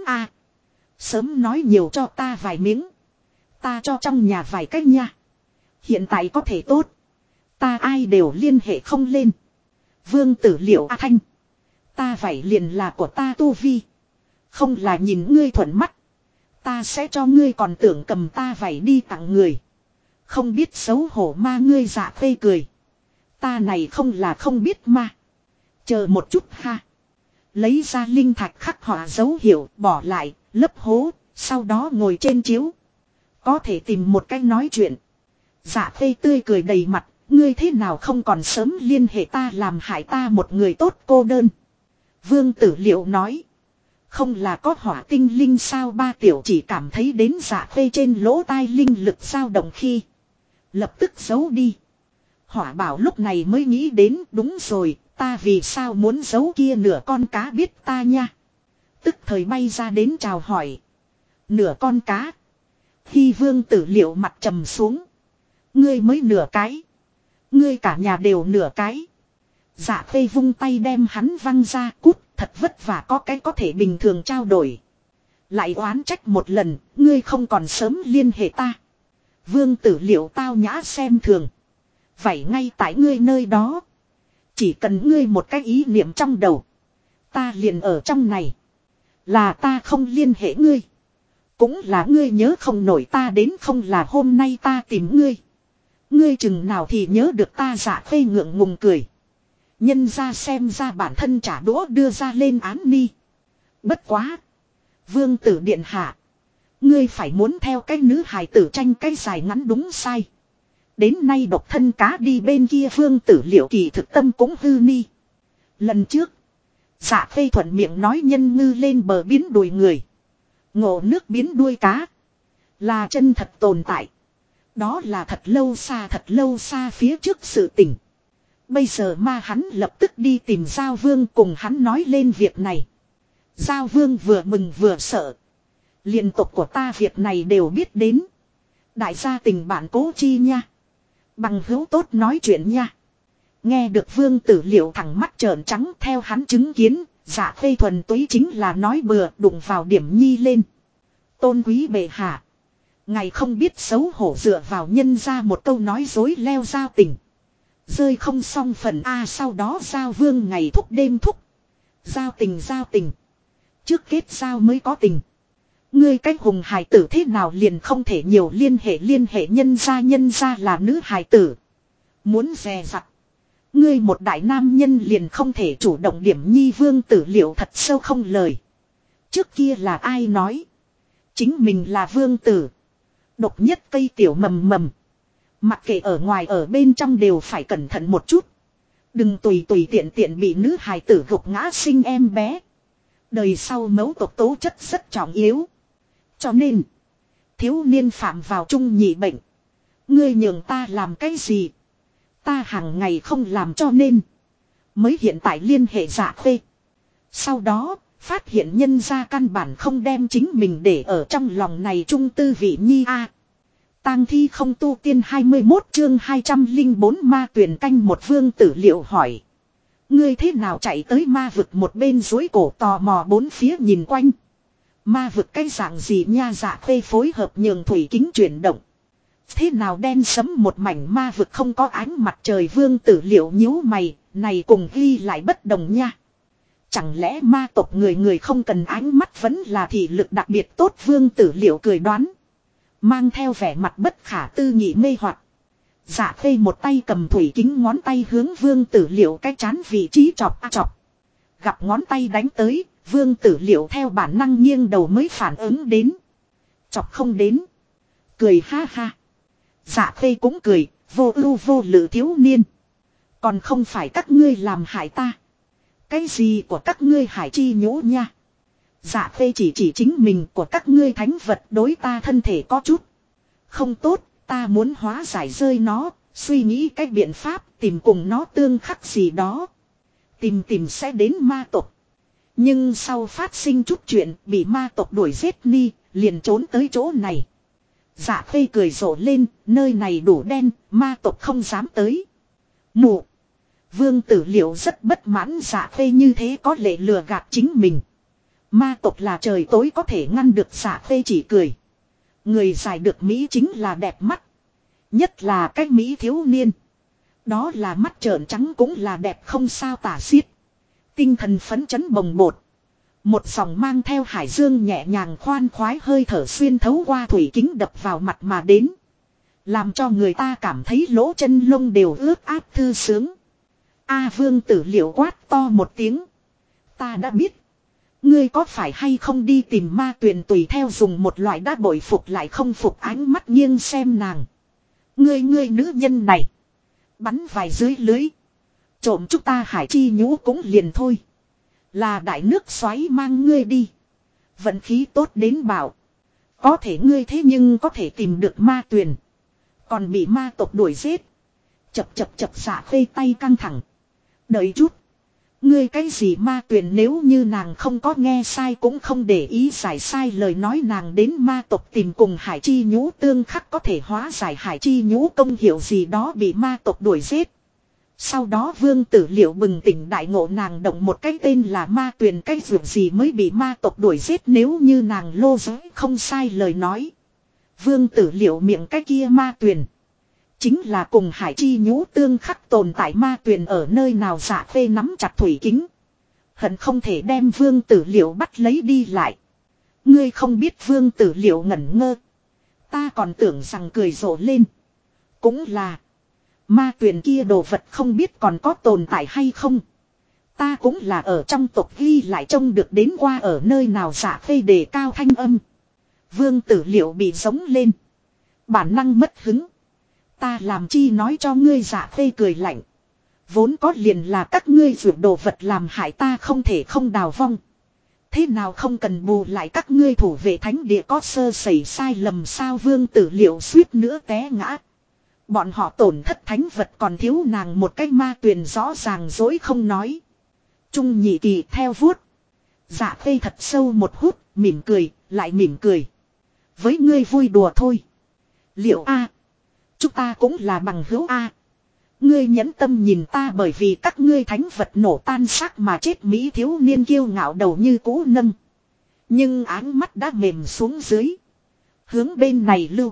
Sớm nói nhiều cho ta vài miếng. Ta cho trong nhà vài cách nha. Hiện tại có thể tốt. Ta ai đều liên hệ không lên. Vương Tử Liệu Thanh. Ta vậy liền là của ta tu vi. Không là nhìn ngươi thuận mắt. Ta sẽ cho ngươi còn tưởng cầm ta vậy đi tặng người. Không biết xấu hổ ma ngươi Dạ Khê cười. Ta này không là không biết ma. Chờ một chút ha. Lấy ra linh thạch khắc họa dấu hiệu bỏ lại, lấp hố, sau đó ngồi trên chiếu. Có thể tìm một cách nói chuyện. Dạ Khê tươi cười đầy mặt, ngươi thế nào không còn sớm liên hệ ta làm hại ta một người tốt cô đơn. Vương Tử Liệu nói. Không là có hỏa tinh linh sao ba tiểu chỉ cảm thấy đến Dạ Khê trên lỗ tai linh lực dao động khi. Lập tức giấu đi. Hỏa bảo lúc này mới nghĩ đến đúng rồi. Ta vì sao muốn giấu kia nửa con cá biết ta nha. Tức thời bay ra đến chào hỏi. Nửa con cá. Khi Vương Tử Liệu mặt trầm xuống. Ngươi mới nửa cái. Ngươi cả nhà đều nửa cái. Dạ Khê vung tay đem hắn văng ra cút. Thật vất vả có cái có thể bình thường trao đổi. Lại oán trách một lần. Ngươi không còn sớm liên hệ ta. Vương Tử Liệu tao nhã xem thường. Vậy ngay tại ngươi nơi đó. Chỉ cần ngươi một cái ý niệm trong đầu. Ta liền ở trong này. Là ta không liên hệ ngươi. Cũng là ngươi nhớ không nổi ta đến không là hôm nay ta tìm ngươi. Ngươi chừng nào thì nhớ được ta Dạ Khê ngượng ngùng cười. Nhân ra xem ra bản thân trả đũa đưa ra lên án ni. Bất quá. Vương Tử điện hạ. Ngươi phải muốn theo cái nữ hài tử tranh cái dài ngắn đúng sai. Đến nay độc thân cá đi bên kia Vương Tử Liệu kỳ thực tâm cũng hư ni. Lần trước. Dạ Khê thuận miệng nói nhân ngư lên bờ biến đuôi người. Ngộ nước biến đuôi cá. Là chân thật tồn tại. Đó là thật lâu xa phía trước sự tình. Bây giờ ma hắn lập tức đi tìm Giao Vương cùng hắn nói lên việc này. Giao Vương vừa mừng vừa sợ. Liên tục của ta việc này đều biết đến. Đại gia tình bạn cố chi nha. Bằng hữu tốt nói chuyện nha. Nghe được Vương Tử Liệu thẳng mắt trợn trắng theo hắn chứng kiến. Dạ Khê thuần túy chính là nói bừa đụng vào điểm nhi lên. Tôn quý bệ hạ. Ngài không biết xấu hổ dựa vào nhân ra một câu nói dối leo giao tình. Rơi không xong phần A sau đó Giao Vương ngày thúc đêm thúc. Giao tình. Trước kết giao mới có tình. Ngươi cách hùng hài tử thế nào liền không thể nhiều liên hệ nhân ra là nữ hài tử. Muốn dè dặt. Ngươi một đại nam nhân liền không thể chủ động điểm nhi. Vương Tử Liệu thật sâu không lời. Trước kia là ai nói. Chính mình là vương tử. Độc nhất cây tiểu mầm. Mặc kệ ở ngoài ở bên trong đều phải cẩn thận một chút. Đừng tùy tiện bị nữ hài tử gục ngã sinh em bé. Đời sau mẫu tộc tố chất rất trọng yếu. Cho nên. Thiếu niên phạm vào trung nhị bệnh. Ngươi nhường ta làm cái gì. Ta hàng ngày không làm cho nên. Mới hiện tại liên hệ Dạ Khê. Sau đó. Phát hiện nhân ra căn bản không đem chính mình để ở trong lòng này trung tư vị nhi a. Tang thi không tu tiên 21 chương 204 ma tuyển canh một. Vương Tử Liệu hỏi. Ngươi thế nào chạy tới ma vực một bên dối cổ tò mò bốn phía nhìn quanh. Ma vực cái dạng gì nha. Dạ Khê phối hợp nhường thủy kính chuyển động. Thế nào đen sấm một mảnh ma vực không có ánh mặt trời. Vương Tử Liệu nhíu mày. Này cùng ghi lại bất đồng nha. Chẳng lẽ ma tộc người không cần ánh mắt vẫn là thị lực đặc biệt tốt. Vương Tử Liệu cười đoán. Mang theo vẻ mặt bất khả tư nghị mê hoặc. Dạ Khê một tay cầm thủy kính ngón tay hướng Vương Tử Liệu cái chán vị trí chọc. Gặp ngón tay đánh tới. Vương Tử Liệu theo bản năng nghiêng đầu mới phản ứng đến. Chọc không đến. Cười ha ha. Dạ Khê cũng cười. Vô ưu vô lự thiếu niên. Còn không phải các ngươi làm hại ta. Cái gì của các ngươi hải chi nhũ nha. Dạ Khê chỉ chính mình của các ngươi thánh vật đối ta thân thể có chút không tốt. Ta muốn hóa giải rơi nó. Suy nghĩ cách biện pháp tìm cùng nó tương khắc gì đó. Tìm sẽ đến ma tộc. Nhưng sau phát sinh chút chuyện bị ma tộc đuổi giết ni. Liền trốn tới chỗ này. Dạ Khê cười rộ lên. Nơi này đủ đen. Ma tộc không dám tới. Mụ. Vương Tử Liệu rất bất mãn. Dạ Khê như thế có lệ lừa gạt chính mình. Ma tộc là trời tối có thể ngăn được. Dạ Khê chỉ cười. Người giải được Mỹ chính là đẹp mắt. Nhất là cái Mỹ thiếu niên. Đó là mắt trợn trắng cũng là đẹp không sao tả xiết. Tinh thần phấn chấn bồng bột. Một dòng mang theo hải dương nhẹ nhàng khoan khoái hơi thở xuyên thấu qua thủy kính đập vào mặt mà đến. Làm cho người ta cảm thấy lỗ chân lông đều ướt át thư sướng. A Vương Tử Liệu quát to một tiếng. Ta đã biết. Ngươi có phải hay không đi tìm ma tuyền tùy theo dùng một loại đã bội phục lại không phục ánh mắt nghiêng xem nàng. Ngươi nữ nhân này. Bắn vài dưới lưới. Trộm chúng ta hải chi nhũ cũng liền thôi. Là đại nước xoáy mang ngươi đi. Vận khí tốt đến bảo. Có thể ngươi thế nhưng có thể tìm được ma tuyền. Còn bị ma tộc đuổi giết. Chập Dạ Khê tay căng thẳng. Đợi chút. Ngươi cái gì ma tuyền nếu như nàng không có nghe sai cũng không để ý giải sai lời nói nàng đến ma tộc tìm cùng hải chi nhũ tương khắc có thể hóa giải hải chi nhũ công hiệu gì đó bị ma tộc đuổi giết. Sau đó Vương Tử Liệu bừng tỉnh đại ngộ nàng động một cái tên là ma tuyền cái vượt gì mới bị ma tộc đuổi giết nếu như nàng lô giới không sai lời nói. Vương Tử Liệu miệng cái kia ma tuyền. Chính là cùng hải chi nhũ tương khắc tồn tại ma tuyền ở nơi nào. Dạ Khê nắm chặt thủy kính. Hận không thể đem Vương Tử Liệu bắt lấy đi lại. Ngươi không biết. Vương Tử Liệu ngẩn ngơ. Ta còn tưởng rằng cười rộ lên. Cũng là. Ma tuyền kia đồ vật không biết còn có tồn tại hay không. Ta cũng là ở trong tộc ghi lại trông được đến qua ở nơi nào. Dạ Khê đề cao thanh âm. Vương Tử Liệu bị giống lên. Bản năng mất hứng. Ta làm chi nói cho ngươi. Dạ Khê cười lạnh. Vốn có liền là các ngươi vượt đồ vật làm hại ta không thể không đào vong. Thế nào không cần bù lại các ngươi thủ vệ thánh địa có sơ sẩy sai lầm sao Vương Tử Liệu suýt nữa té ngã. Bọn họ tổn thất thánh vật còn thiếu nàng một cái ma tuyền rõ ràng dối không nói. Trung nhị kỳ theo vuốt. Dạ khê thật sâu một hút, mỉm cười, lại mỉm cười. Với ngươi vui đùa thôi. Liệu a, chúng ta cũng là bằng hữu a. Ngươi nhẫn tâm nhìn ta bởi vì các ngươi thánh vật nổ tan xác mà chết Mỹ thiếu niên kiêu ngạo đầu như cũ nâng. Nhưng áng mắt đã mềm xuống dưới. Hướng bên này lưu.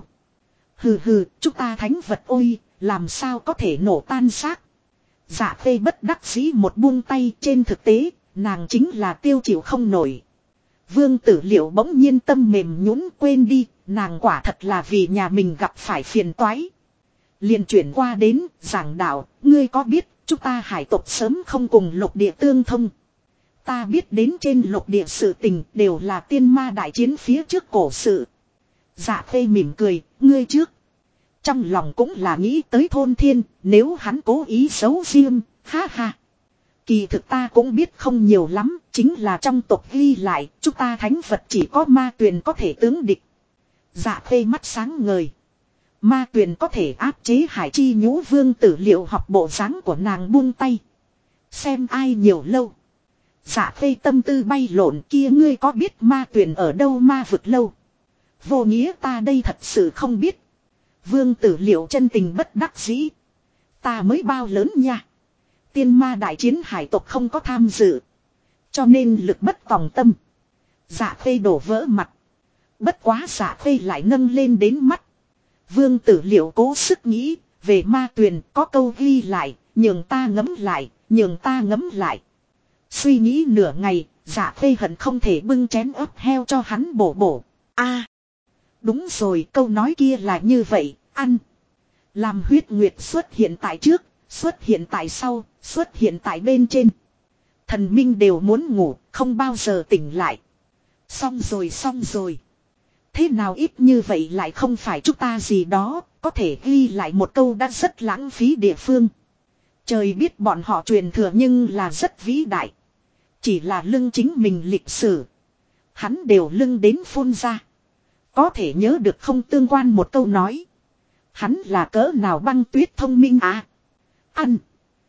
Hừ hừ, chúng ta thánh vật ôi, làm sao có thể nổ tan xác. Dạ khê bất đắc dĩ một buông tay trên thực tế, nàng chính là tiêu chịu không nổi. Vương Tử Liệu bỗng nhiên tâm mềm nhũn quên đi, nàng quả thật là vì nhà mình gặp phải phiền toái. Liền chuyển qua đến, giảng đạo, ngươi có biết, chúng ta hải tộc sớm không cùng lục địa tương thông. Ta biết đến trên lục địa sự tình đều là tiên ma đại chiến phía trước cổ sự. Dạ khê mỉm cười, ngươi trước. Trong lòng cũng là nghĩ tới thôn thiên, nếu hắn cố ý giấu riêng, ha ha. Kỳ thực ta cũng biết không nhiều lắm, chính là trong tộc ghi lại, chúng ta thánh vật chỉ có ma tuyền có thể tướng địch. Dạ khê mắt sáng ngời. Ma tuyền có thể áp chế hải chi nhũ Vương Tử Liệu học bộ dáng của nàng buông tay. Xem ai nhiều lâu. Dạ khê tâm tư bay lộn kia ngươi có biết ma tuyền ở đâu ma vực lâu. Vô nghĩa ta đây thật sự không biết. Vương Tử Liệu chân tình bất đắc dĩ. Ta mới bao lớn nha. Tiên ma đại chiến hải tộc không có tham dự. Cho nên lực bất tòng tâm. Dạ khê đổ vỡ mặt. Bất quá dạ khê lại nâng lên đến mắt. Vương Tử Liệu cố sức nghĩ. Về ma tuyền có câu ghi lại. Nhường ta ngấm lại. Nhường ta ngấm lại. Suy nghĩ nửa ngày. Dạ khê hận không thể bưng chén ớt heo cho hắn bổ bổ. A, đúng rồi câu nói kia là như vậy. Ăn. Làm huyết nguyệt xuất hiện tại trước. Xuất hiện tại sau. Xuất hiện tại bên trên. Thần minh đều muốn ngủ. Không bao giờ tỉnh lại. Xong rồi xong rồi. Thế nào ít như vậy lại không phải chúng ta gì đó. Có thể ghi lại một câu đã rất lãng phí địa phương. Trời biết bọn họ truyền thừa nhưng là rất vĩ đại. Chỉ là lưng chính mình lịch sử. Hắn đều lưng đến phun ra. Có thể nhớ được không tương quan một câu nói. Hắn là cỡ nào băng tuyết thông minh à. Ăn.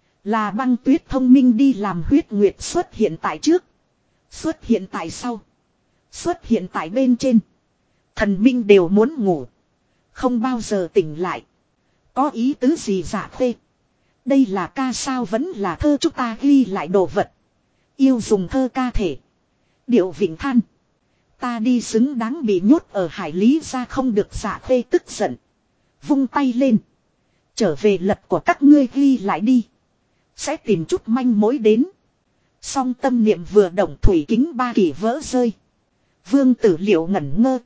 Là băng tuyết thông minh đi làm huyết nguyệt xuất hiện tại trước. Xuất hiện tại sau. Xuất hiện tại bên trên. Thần minh đều muốn ngủ. Không bao giờ tỉnh lại. Có ý tứ gì dạ khê. Đây là ca sao vẫn là thơ chúng ta ghi lại đồ vật. Yêu dùng thơ ca thể. Điệu vịnh than. Ta đi xứng đáng bị nhốt ở hải lý ra không được dạ khê tức giận. Vung tay lên. Trở về lật của các ngươi ghi lại đi. Sẽ tìm chút manh mối đến. Song tâm niệm vừa động thủy kính ba kỳ vỡ rơi. Vương Tử Liệu ngẩn ngơ.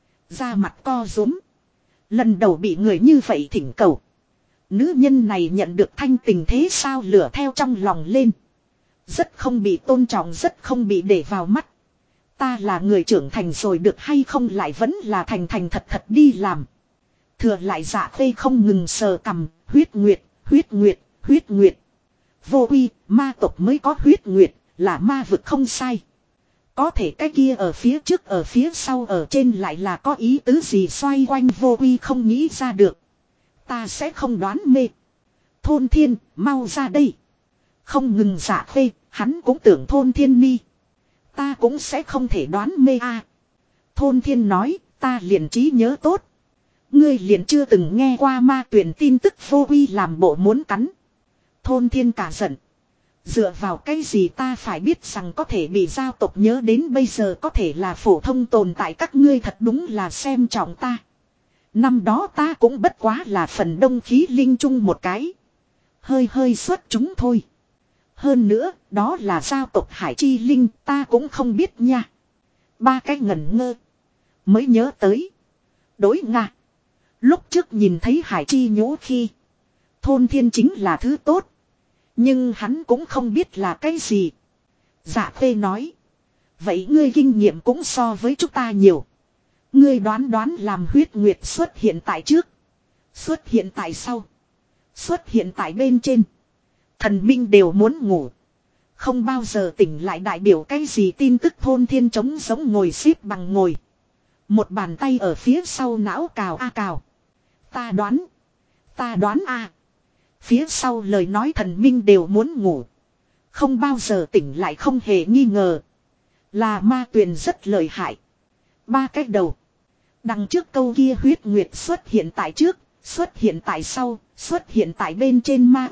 Da mặt co rúm. Lần đầu bị người như vậy thỉnh cầu. Nữ nhân này nhận được thanh tình thế sao lửa theo trong lòng lên. Rất không bị tôn trọng rất không bị để vào mắt. Ta là người trưởng thành rồi được hay không lại vẫn là thành thành thật thật đi làm. Thừa lại dạ khê không ngừng sờ cằm, huyết nguyệt, huyết nguyệt, huyết nguyệt. Vô uy, ma tộc mới có huyết nguyệt, là ma vực không sai. Có thể cái kia ở phía trước ở phía sau ở trên lại là có ý tứ gì xoay quanh vô uy không nghĩ ra được. Ta sẽ không đoán mê. Thôn thiên, mau ra đây. Không ngừng dạ khê, hắn cũng tưởng thôn thiên ni. Ta cũng sẽ không thể đoán mê a. Thôn thiên nói, ta liền trí nhớ tốt. Ngươi liền chưa từng nghe qua ma tuyển tin tức vô uy làm bộ muốn cắn. Thôn thiên cả giận. Dựa vào cái gì ta phải biết rằng có thể bị giao tộc nhớ đến bây giờ có thể là phổ thông tồn tại các ngươi thật đúng là xem trọng ta. Năm đó ta cũng bất quá là phần đông khí linh chung một cái. Hơi hơi xuất chúng thôi. Hơn nữa, đó là giao tộc hải chi linh ta cũng không biết nha. Ba cái ngẩn ngơ. Mới nhớ tới. Đối nga. Lúc trước nhìn thấy hải chi nhũ khi. Thôn thiên chính là thứ tốt. Nhưng hắn cũng không biết là cái gì. Dạ phê nói. Vậy ngươi kinh nghiệm cũng so với chúng ta nhiều. Ngươi đoán đoán làm huyết nguyệt xuất hiện tại trước. Xuất hiện tại sau. Xuất hiện tại bên trên. Thần minh đều muốn ngủ. Không bao giờ tỉnh lại đại biểu cái gì tin tức thôn thiên trống giống ngồi xếp bằng ngồi. Một bàn tay ở phía sau não cào a cào. Ta đoán. Ta đoán a. Phía sau lời nói thần minh đều muốn ngủ. Không bao giờ tỉnh lại không hề nghi ngờ. Là ma tuyền rất lợi hại. Ba cái đầu. Đằng trước câu kia huyết nguyệt xuất hiện tại trước, xuất hiện tại sau, xuất hiện tại bên trên ma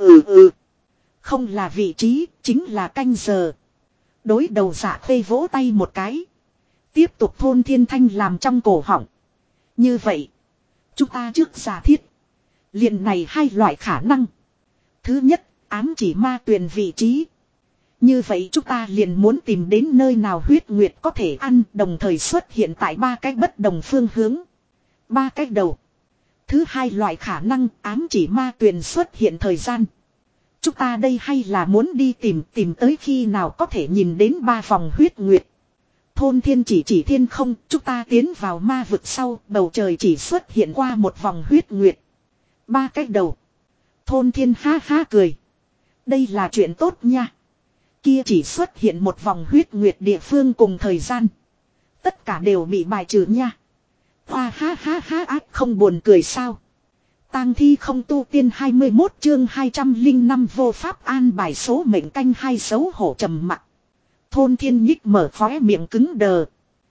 Không là vị trí, chính là canh giờ. Đối đầu Dạ Khê vỗ tay một cái. Tiếp tục thôn thiên thanh làm trong cổ họng. Như vậy, chúng ta trước giả thiết. Liền này hai loại khả năng. Thứ nhất, ám chỉ ma tuyền vị trí. Như vậy chúng ta liền muốn tìm đến nơi nào huyết nguyệt có thể ăn, đồng thời xuất hiện tại ba cái bất đồng phương hướng. Ba cái đầu. Thứ hai loại khả năng ám chỉ ma tuyền xuất hiện thời gian. Chúng ta đây hay là muốn đi tìm tới khi nào có thể nhìn đến ba vòng huyết nguyệt. Thôn thiên chỉ thiên không, chúng ta tiến vào ma vực sau, bầu trời chỉ xuất hiện qua một vòng huyết nguyệt. Ba cái đầu. Thôn thiên ha ha cười. Đây là chuyện tốt nha. Kia chỉ xuất hiện một vòng huyết nguyệt địa phương cùng thời gian. Tất cả đều bị bài trừ nha. Hoa ha ha ha ác không buồn cười sao. Tang thi không tu tiên 21 chương 205 vô pháp an bài số mệnh canh hai xấu hổ trầm mặc. Thôn thiên nhích mở khóe miệng cứng đờ.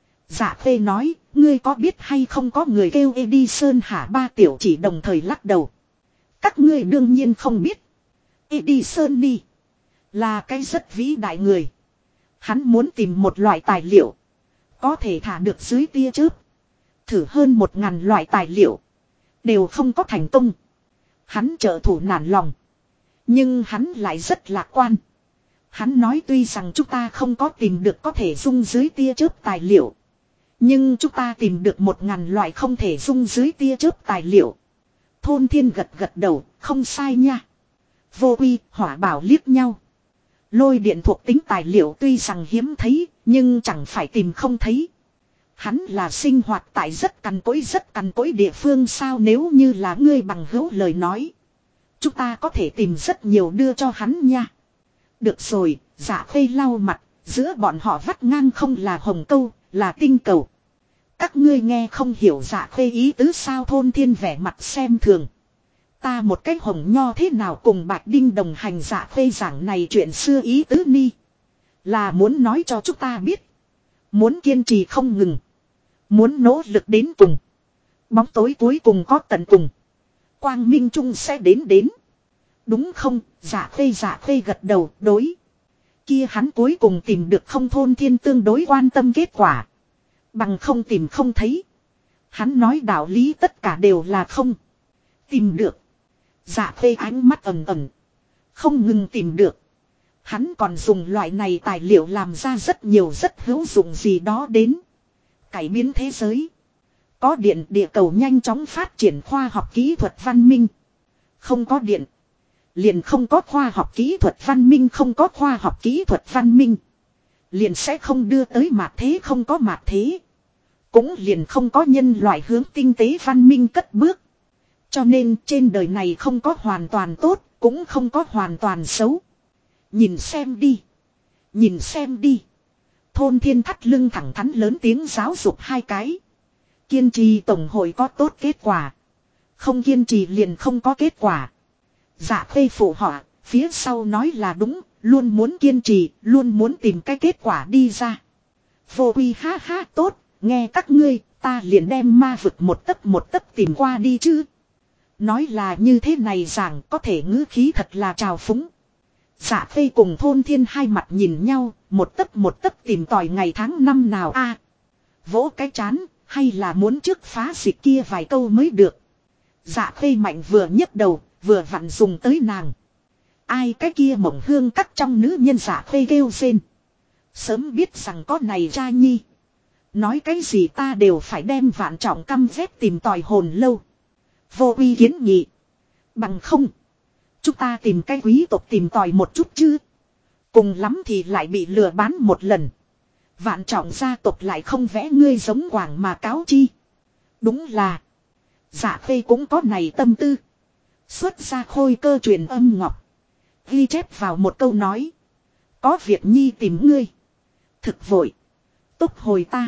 Dạ Khê nói, ngươi có biết hay không có người kêu Edison hả? Ba tiểu chỉ đồng thời lắc đầu. Các ngươi đương nhiên không biết. Edison đi. Là cái rất vĩ đại người. Hắn muốn tìm một loại tài liệu. Có thể thả được dưới tia chớp. Thử hơn 1000 loại tài liệu. Đều không có thành công. Hắn trợ thủ nản lòng. Nhưng hắn lại rất lạc quan. Hắn nói tuy rằng chúng ta không có tìm được có thể dung dưới tia chớp tài liệu. Nhưng chúng ta tìm được 1000 loại không thể dung dưới tia chớp tài liệu. Thôn thiên gật đầu, không sai nha. Vô Uy, Hỏa Bảo liếc nhau. Lôi điện thuộc tính tài liệu tuy rằng hiếm thấy, nhưng chẳng phải tìm không thấy. Hắn là sinh hoạt tại rất cằn cỗi địa phương sao, nếu như là ngươi bằng hữu lời nói. Chúng ta có thể tìm rất nhiều đưa cho hắn nha. Được rồi, Dạ Khê lau mặt, giữa bọn họ vắt ngang không là hồng câu, là tinh cầu. Các ngươi nghe không hiểu Dạ Khê ý tứ sao? Thôn thiên vẻ mặt xem thường. Ta một cái hồng nho thế nào cùng Bạch Đinh đồng hành? Dạ Khê giảng này chuyện xưa ý tứ ni. Là muốn nói cho chúng ta biết. Muốn kiên trì không ngừng. Muốn nỗ lực đến cùng. Bóng tối cuối cùng có tận cùng. Quang minh chung sẽ đến. Đúng không? Dạ Khê gật đầu đối. Kia hắn cuối cùng tìm được không? Thôn thiên tương đối quan tâm kết quả. Bằng không tìm không thấy. Hắn nói đạo lý tất cả đều là không. Tìm được. Dạ Khê ánh mắt ẩn. Không ngừng tìm được. Hắn còn dùng loại này tài liệu làm ra rất nhiều rất hữu dụng gì đó đến. Cải biến thế giới. Có điện địa cầu nhanh chóng phát triển khoa học kỹ thuật văn minh. Không có điện. Liền không có khoa học kỹ thuật văn minh. Không có khoa học kỹ thuật văn minh. Liền sẽ không đưa tới mạt thế. Không có mạt thế. Cũng liền không có nhân loại hướng tinh tế văn minh cất bước. Cho nên trên đời này không có hoàn toàn tốt. Cũng không có hoàn toàn xấu. Nhìn xem đi. Nhìn xem đi. Thôn thiên thắt lưng thẳng thắn lớn tiếng giáo dục hai cái. Kiên trì tổng hội có tốt kết quả. Không kiên trì liền không có kết quả. Dạ Khê phụ họ, phía sau nói là đúng, luôn muốn kiên trì, luôn muốn tìm cái kết quả đi ra. Vô Uy ha ha tốt, nghe các ngươi, ta liền đem ma vực một tấc tìm qua đi chứ. Nói là như thế này rằng có thể ngữ khí thật là trào phúng. Dạ Khê cùng thôn thiên hai mặt nhìn nhau, một tấc tìm tòi ngày tháng năm nào a. Vỗ cái chán, hay là muốn trước phá dịch kia vài câu mới được. Dạ Khê mạnh vừa nhấc đầu, vừa vặn dùng tới nàng. Ai cái kia mộng hương cắt trong nữ nhân Dạ Khê kêu rên. Sớm biết rằng có này ra nhi. Nói cái gì ta đều phải đem vạn trọng căm ghét tìm tòi hồn lâu. Vô Uy kiến nghị. Bằng không. Chúng ta tìm cái quý tộc tìm tòi một chút chứ. Cùng lắm thì lại bị lừa bán một lần. Vạn trọng gia tộc lại không vẽ ngươi giống quảng mà cáo chi. Đúng là. Dạ Khê cũng có này tâm tư. Xuất ra khôi cơ truyền âm ngọc. Ghi chép vào một câu nói. Có việc nhi tìm ngươi. Thực vội. Túc hồi ta.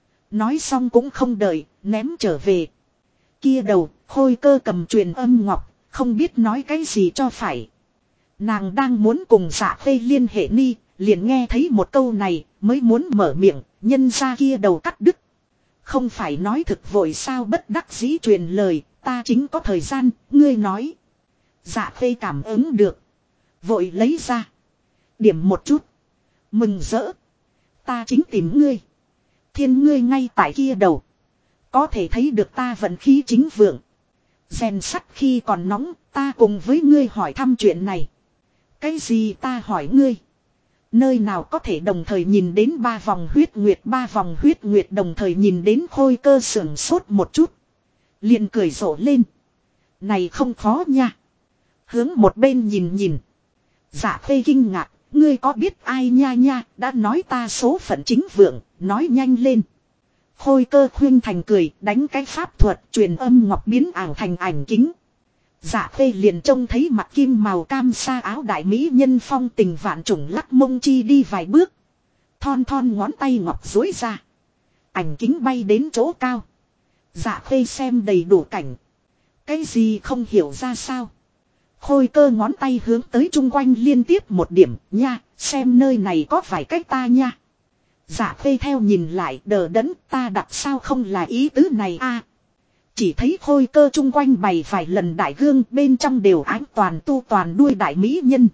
Nói xong cũng không đợi, ném trở về. Kia đầu, Khôi Cơ cầm truyền âm ngọc, không biết nói cái gì cho phải. Nàng đang muốn cùng Dạ Khê liên hệ ni, liền nghe thấy một câu này, mới muốn mở miệng, nhân ra kia đầu cắt đứt. Không phải nói thực vội sao bất đắc dĩ truyền lời, ta chính có thời gian, ngươi nói. Dạ Khê cảm ứng được. Vội lấy ra. Điểm một chút. Mừng rỡ. Ta chính tìm ngươi. Thiên ngươi ngay tại kia đầu. Có thể thấy được ta vận khí chính vượng. Rèn sắt khi còn nóng, ta cùng với ngươi hỏi thăm chuyện này. Cái gì ta hỏi ngươi? Nơi nào có thể đồng thời nhìn đến 3 vòng huyết nguyệt đồng thời nhìn đến Khôi Cơ sưởng sốt một chút. Liền cười rộ lên. Này không khó nha. Hướng một bên nhìn nhìn. Dạ Khê kinh ngạc, ngươi có biết ai nha nha, đã nói ta số phận chính vượng, nói nhanh lên. Khôi Cơ khuyên thành cười, đánh cái pháp thuật truyền âm ngọc biến ảo thành ảnh kính. Dạ Khê liền trông thấy mặt kim màu cam sa áo đại mỹ nhân phong tình vạn trùng lắc mông chi đi vài bước. Thon thon ngón tay ngọc duỗi ra. Ảnh kính bay đến chỗ cao. Dạ Khê xem đầy đủ cảnh. Cái gì không hiểu ra sao. Khôi Cơ ngón tay hướng tới chung quanh liên tiếp một điểm nha, xem nơi này có vài cách ta nha. Dạ Khê theo nhìn lại đờ đẫn, ta đặt sao không là ý tứ này a. Chỉ thấy Khôi Cơ chung quanh bày vài lần đại gương, bên trong đều ánh toàn tu toàn đuôi đại mỹ nhân.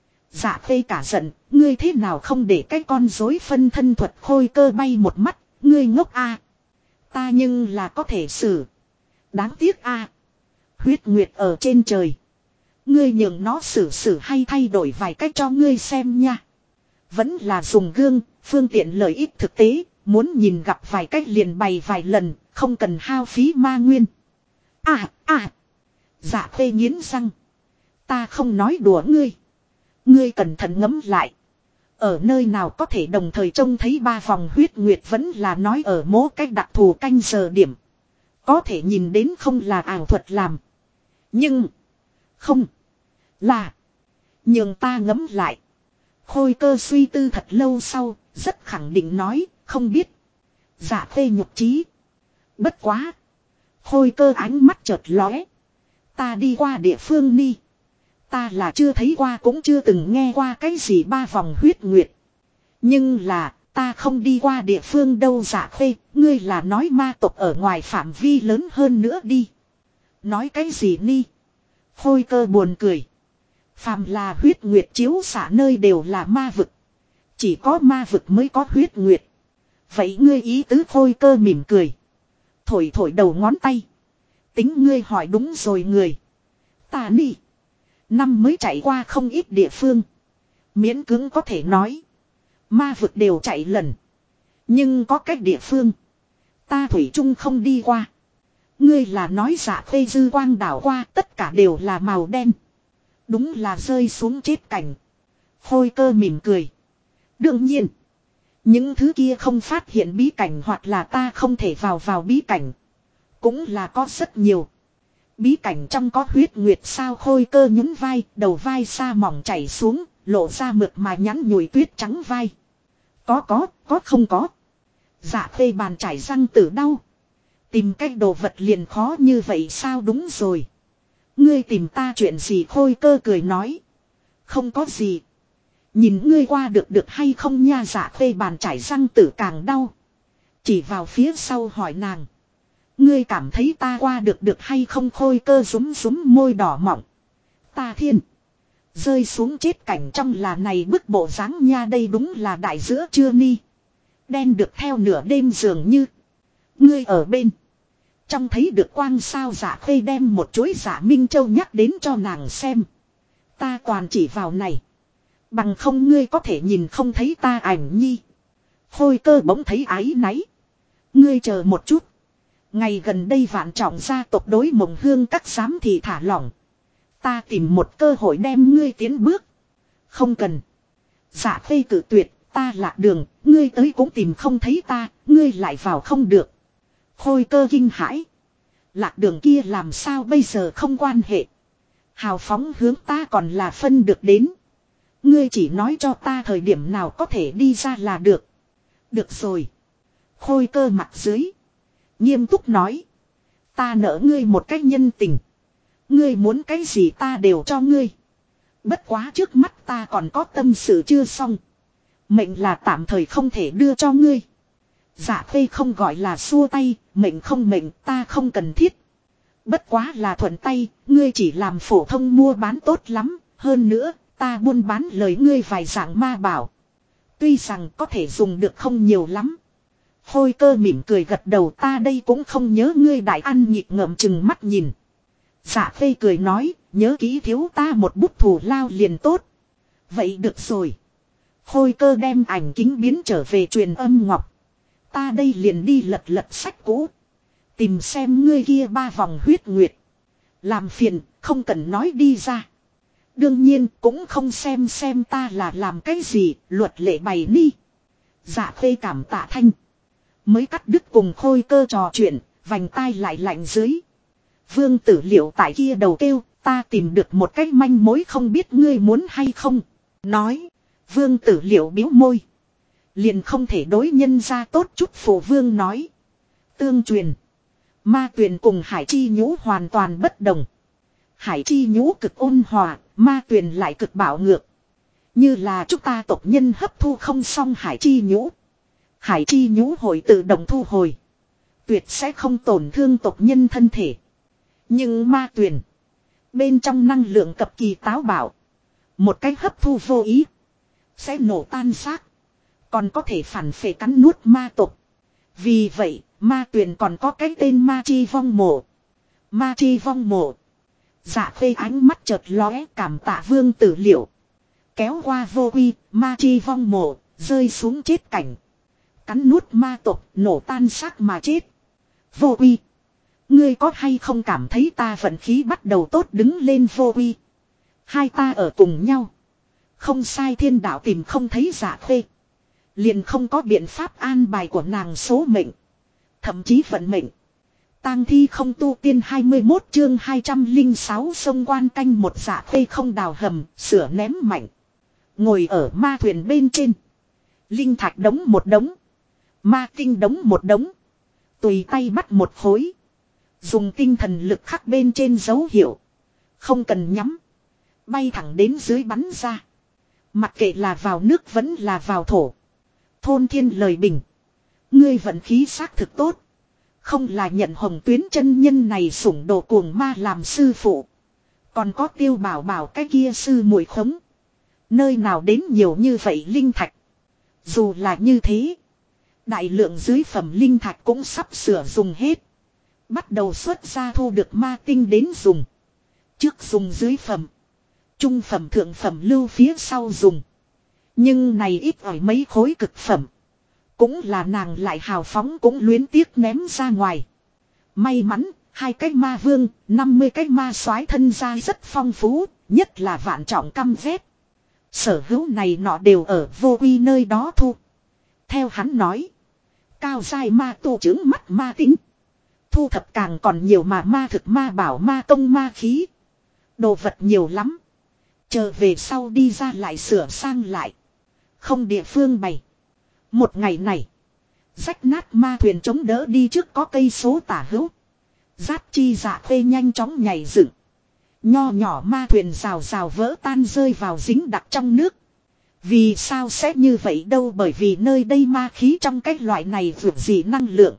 Dạ Khê cả giận, ngươi thế nào không để cái con rối phân thân thuật. Khôi Cơ bay một mắt, ngươi ngốc a. Ta nhưng là có thể xử. Đáng tiếc a. Huyết nguyệt ở trên trời. Ngươi nhường nó xử hay thay đổi vài cách cho ngươi xem nha. Vẫn là dùng gương, phương tiện lợi ích thực tế, muốn nhìn gặp vài cách liền bày vài lần, không cần hao phí ma nguyên. Dạ Khê nghiến răng. Ta không nói đùa ngươi. Ngươi cẩn thận ngẫm lại. Ở nơi nào có thể đồng thời trông thấy 3 vòng huyết nguyệt, vẫn là nói ở mố cách đặc thù canh giờ điểm. Có thể nhìn đến không là ảo thuật làm. Nhưng không là nhường ta ngẫm lại. Khôi Cơ suy tư thật lâu sau, rất khẳng định nói, không biết. Dạ Khê nhục trí. Bất quá. Khôi Cơ ánh mắt chợt lóe. Ta đi qua địa phương ni. Ta là chưa thấy qua cũng chưa từng nghe qua cái gì 3 vòng huyết nguyệt. Nhưng là, ta không đi qua địa phương đâu. Dạ Khê, ngươi là nói ma tộc ở ngoài phạm vi lớn hơn nữa đi. Nói cái gì ni? Khôi Cơ buồn cười. Phàm là huyết nguyệt chiếu xạ nơi đều là ma vực. Chỉ có ma vực mới có huyết nguyệt. Vậy ngươi ý tứ? Khôi Cơ mỉm cười. Thổi thổi đầu ngón tay. Tính ngươi hỏi đúng rồi người. Ta đi. Năm mới chạy qua không ít địa phương. Miễn cưỡng có thể nói. Ma vực đều chạy lần. Nhưng có cách địa phương. Ta thủy chung không đi qua. Ngươi là nói Dạ Khê dư quang đảo qua tất cả đều là màu đen. Đúng là rơi xuống chết cảnh. Khôi Cơ mỉm cười. Đương nhiên. Những thứ kia không phát hiện bí cảnh hoặc là ta không thể vào bí cảnh. Cũng là có rất nhiều. Bí cảnh trong có huyết nguyệt sao? Khôi Cơ nhún vai, đầu vai xa mỏng chảy xuống, lộ ra mượt mà nhắn nhủi tuyết trắng vai. Có không có. Dạ Khê bàn chải răng tử đau. Tìm cách đồ vật liền khó như vậy sao? Đúng rồi. Ngươi tìm ta chuyện gì? Khôi Cơ cười nói. Không có gì. Nhìn ngươi qua được hay không nha. Dạ Khê bàn chải răng tử càng đau. Chỉ vào phía sau hỏi nàng. Ngươi cảm thấy ta qua được hay không? Khôi Cơ rúm môi đỏ mọng. Ta thiên. Rơi xuống chết cảnh trong là này bức bộ dáng nha. Đây đúng là đại giữa trưa ni. Đen được theo nửa đêm dường như. Ngươi ở bên trong thấy được quang sao? Dạ Khê đem một chuỗi Dạ Minh Châu nhắc đến cho nàng xem. Ta toàn chỉ vào này. Bằng không ngươi có thể nhìn không thấy ta ảnh nhi. Khôi Cơ bỗng thấy áy náy. Ngươi chờ một chút. Ngày gần đây Vạn Trọng gia tộc đối Mộng Hương các giám thì thả lỏng. Ta tìm một cơ hội đem ngươi tiến bước. Không cần. Dạ Khê cự tuyệt. Ta lạc đường. Ngươi tới cũng tìm không thấy ta. Ngươi lại vào không được. Khôi Cơ kinh hãi. Lạc đường kia làm sao bây giờ? Không quan hệ. Hào phóng hướng ta còn là phân được đến. Ngươi chỉ nói cho ta thời điểm nào có thể đi ra là được. Được rồi. Khôi Cơ mặt dưới. Nghiêm túc nói. Ta nợ ngươi một cách nhân tình. Ngươi muốn cái gì ta đều cho ngươi. Bất quá trước mắt ta còn có tâm sự chưa xong. Mệnh là tạm thời không thể đưa cho ngươi. Dạ Khê không gọi là xua tay, mệnh không mệnh ta không cần thiết. Bất quá là thuận tay, ngươi chỉ làm phổ thông mua bán tốt lắm, hơn nữa, ta buôn bán lời ngươi vài dạng ma bảo. Tuy rằng có thể dùng được không nhiều lắm. Khôi Cơ mỉm cười gật đầu, ta đây cũng không nhớ ngươi đại ăn nhịp ngậm chừng mắt nhìn. Dạ Khê cười nói, nhớ kỹ thiếu ta một bút thù lao liền tốt. Vậy được rồi. Khôi Cơ đem ảnh kính biến trở về truyền âm ngọc. Ta đây liền đi lật lật sách cũ. Tìm xem ngươi kia 3 vòng huyết nguyệt. Làm phiền, không cần nói đi ra. Đương nhiên cũng không xem ta là làm cái gì, luật lệ bày ni. Dạ Khê cảm tạ thanh. Mới cắt đứt cùng Khôi Cơ trò chuyện, vành tai lại lạnh dưới. Vương Tử Liệu tại kia đầu kêu, ta tìm được một cái manh mối không biết ngươi muốn hay không. Nói, Vương Tử Liệu biếu môi. Liền không thể đối nhân ra tốt chút. Phổ Vương nói. Tương truyền. Ma tuyền cùng hải chi nhũ hoàn toàn bất đồng. Hải chi nhũ cực ôn hòa, ma tuyền lại cực bạo ngược. Như là chúng ta tộc nhân hấp thu không xong hải chi nhũ. Hải chi nhũ hội tự động thu hồi. Tuyệt sẽ không tổn thương tộc nhân thân thể. Nhưng ma tuyền. Bên trong năng lượng cực kỳ táo bạo. Một cách hấp thu vô ý. Sẽ nổ tan xác. Còn có thể phản phệ cắn nuốt ma tộc. Vì vậy, ma tuyền còn có cái tên ma chi vong mộ. Ma chi vong mộ. Dạ Khê ánh mắt chợt lóe, cảm tạ Vương Tử Liệu. Kéo qua vô uy, ma chi vong mộ, rơi xuống chết cảnh. Cắn nuốt ma tộc, nổ tan xác mà chết. Vô uy. Ngươi có hay không cảm thấy ta vận khí bắt đầu tốt đứng lên vô uy. Hai ta ở cùng nhau. Không sai, thiên đạo tìm không thấy Dạ Khê. Liền không có biện pháp an bài của nàng số mệnh. Thậm chí vận mệnh. Tang thi không tu tiên 21 chương 206 sông quan canh một. Dạ Khê không đào hầm, sửa ném mạnh. Ngồi ở ma thuyền bên trên. Linh thạch đống một đống. Ma tinh đống một đống. Tùy tay bắt một khối. Dùng tinh thần lực khắc bên trên dấu hiệu. Không cần nhắm. Bay thẳng đến dưới bắn ra. Mặc kệ là vào nước vẫn là vào thổ. Thôn Thiên lời bình. Ngươi vận khí xác thực tốt. Không là nhận Hồng Tuyến chân nhân này sủng đồ cuồng ma làm sư phụ. Còn có Tiêu Bảo Bảo cái kia sư muội khống. Nơi nào đến nhiều như vậy linh thạch. Dù là như thế. Đại lượng dưới phẩm linh thạch cũng sắp sửa dùng hết. Bắt đầu xuất ra thu được ma tinh đến dùng. Trước dùng dưới phẩm. Trung phẩm thượng phẩm lưu phía sau dùng. Nhưng này ít ỏi mấy khối cực phẩm. Cũng là nàng lại hào phóng cũng luyến tiếc ném ra ngoài. May mắn, 2 cái ma vương, 50 cái ma soái thân gia rất phong phú, nhất là vạn trọng căm vét. Sở hữu này nọ đều ở vô uy nơi đó thu. Theo hắn nói, cao giai ma tu chứng mắt ma tính. Thu thập càng còn nhiều mà ma thực ma bảo ma công ma khí. Đồ vật nhiều lắm. Chờ về sau đi ra lại sửa sang lại. Không địa phương bày. Một ngày này. Rách nát ma thuyền chống đỡ đi trước có cây số tả hữu. Giáp chi Dạ Khê nhanh chóng nhảy dựng. Nho nhỏ ma thuyền rào rào vỡ tan rơi vào dính đặc trong nước. Vì sao sẽ như vậy đâu, bởi vì nơi đây ma khí trong cái loại này vượt gì năng lượng.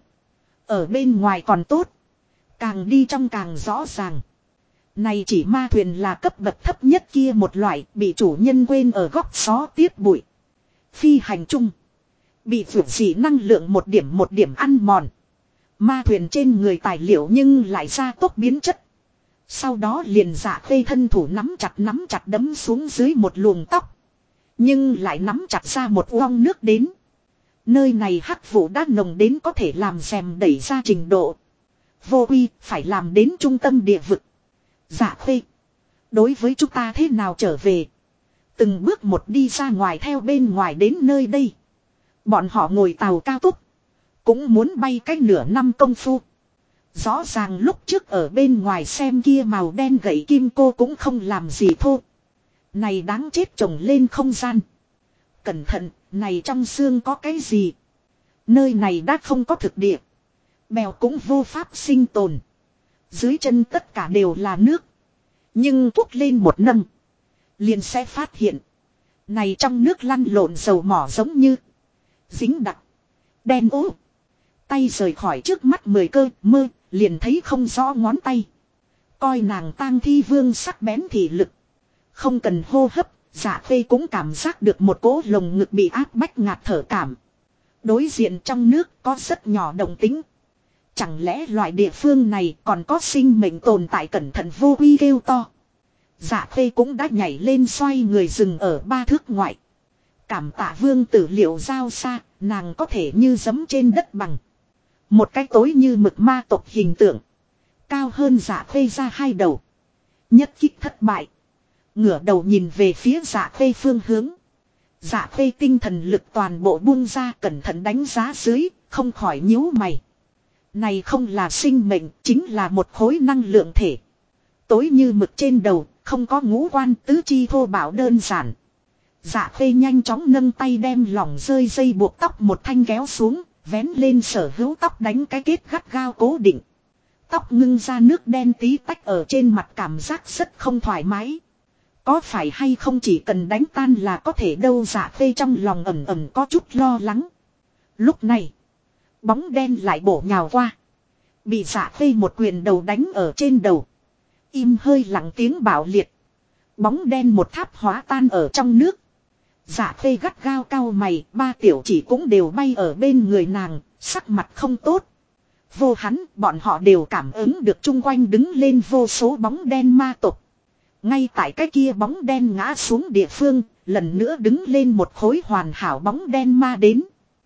Ở bên ngoài còn tốt. Càng đi trong càng rõ ràng. Này chỉ ma thuyền là cấp bậc thấp nhất kia một loại, bị chủ nhân quên ở góc xó tiếp bụi. Phi hành chung. Bị vượt gì năng lượng một điểm ăn mòn. Ma thuyền trên người tài liệu nhưng lại ra tốc biến chất. Sau đó liền Dạ Khê thân thủ nắm chặt đấm xuống dưới một luồng tóc. Nhưng lại nắm chặt ra một uong nước đến. Nơi này hắc vụ đã nồng đến có thể làm rèm đẩy ra trình độ. Vô uy phải làm đến trung tâm địa vực. Dạ Khê. Đối với chúng ta thế nào trở về. Từng bước một đi ra ngoài theo bên ngoài đến nơi đây. Bọn họ ngồi tàu cao tốc. Cũng muốn bay cách nửa năm công phu. Rõ ràng lúc trước ở bên ngoài xem kia màu đen gậy kim cô cũng không làm gì thô. Này đáng chết trồng lên không gian. Cẩn thận, này trong xương có cái gì? Nơi này đã không có thực địa. Bèo cũng vô pháp sinh tồn. Dưới chân tất cả đều là nước. Nhưng thuốc lên một nâng. Liền sẽ phát hiện. Này trong nước lăn lộn dầu mỏ giống như. Dính đặc. Đen ố. Tay rời khỏi trước mắt 10 cơ mơ. Liền thấy không rõ ngón tay. Coi nàng tang thi vương sắc bén thị lực. Không cần hô hấp. Dạ Khê cũng cảm giác được một cỗ lồng ngực bị áp bách ngạt thở cảm. Đối diện trong nước có rất nhỏ động tính. Chẳng lẽ loại địa phương này còn có sinh mệnh tồn tại, cẩn thận vô quy kêu to. Dạ Khê cũng đã nhảy lên xoay người dừng ở 3 thước ngoại. Cảm tạ vương tử liệu giao xa, nàng có thể như giẫm trên đất bằng. Một cái tối như mực ma tộc hình tượng. Cao hơn Dạ Khê ra 2 đầu. Nhất kích thất bại. Ngửa đầu nhìn về phía Dạ Khê phương hướng. Dạ Khê tinh thần lực toàn bộ buông ra, cẩn thận đánh giá dưới, không khỏi nhíu mày. Này không là sinh mệnh, chính là một khối năng lượng thể. Tối như mực trên đầu, không có ngũ quan, tứ chi thô bạo đơn giản. Dạ Khê nhanh chóng nâng tay đem lỏng rơi dây buộc tóc một thanh kéo xuống, vén lên sở hữu tóc đánh cái kết gắt gao cố định. Tóc ngưng ra nước đen tí tách ở trên mặt, cảm giác rất không thoải mái. Có phải hay không chỉ cần đánh tan là có thể đâu, Dạ Khê trong lòng ẩm ẩm có chút lo lắng. Lúc này, bóng đen lại bổ nhào qua. Bị Dạ Khê một quyền đầu đánh ở trên đầu. Im hơi lặng tiếng bạo liệt. Bóng đen một tháp hóa tan ở trong nước. Dạ Khê gắt gao cau mày, 3 tiểu chỉ cũng đều bay ở bên người nàng, sắc mặt không tốt. Vô hắn, bọn họ đều cảm ứng được chung quanh đứng lên vô số bóng đen ma tộc. Ngay tại cái kia bóng đen ngã xuống địa phương, lần nữa đứng lên một khối hoàn hảo bóng đen ma đến.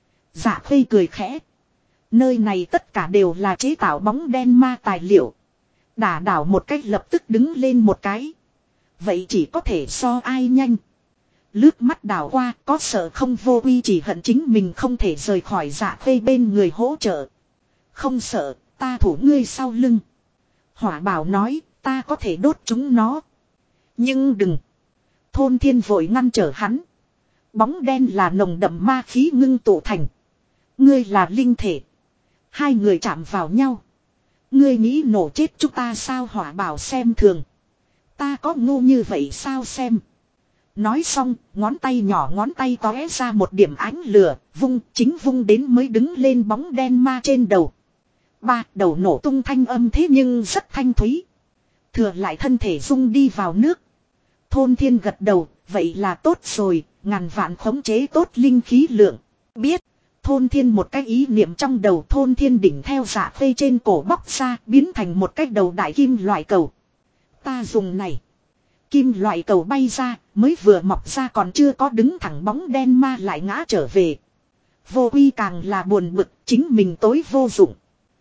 Dạ Khê cười khẽ. Nơi này tất cả đều là chế tạo bóng đen ma tài liệu. Đả đảo một cách lập tức đứng lên một cái. Vậy chỉ có thể so ai nhanh. Lướt mắt đảo qua, có sợ không vô quy chỉ hận chính mình không thể rời khỏi Dạ Khê bên người hỗ trợ. Không sợ, ta thủ ngươi sau lưng. Hỏa Bảo nói, ta có thể đốt chúng nó. Nhưng đừng. Thôn Thiên vội ngăn trở hắn. Bóng đen là nồng đậm ma khí ngưng tụ thành. Ngươi là linh thể. 2 người chạm vào nhau. Ngươi nghĩ nổ chết chúng ta sao? Hỏa Bảo xem thường. Ta có ngu như vậy sao xem. Nói xong, ngón tay nhỏ ngón tay tóe ra một điểm ánh lửa, vung đến mới đứng lên bóng đen ma trên đầu. Đầu nổ tung thanh âm thế nhưng rất thanh thúy. Thừa lại thân thể rung đi vào nước. Thôn Thiên gật đầu, vậy là tốt rồi, ngàn vạn khống chế tốt linh khí lượng. Biết, Thôn Thiên một cái ý niệm trong đầu, Thôn Thiên đỉnh theo Dạ Khê trên cổ bóc ra, biến thành một cái đầu đại kim loại cầu. Ta dùng này. Kim loại cầu bay ra, mới vừa mọc ra còn chưa có đứng thẳng bóng đen ma lại ngã trở về. Vô Quy càng là buồn bực, chính mình tối vô dụng.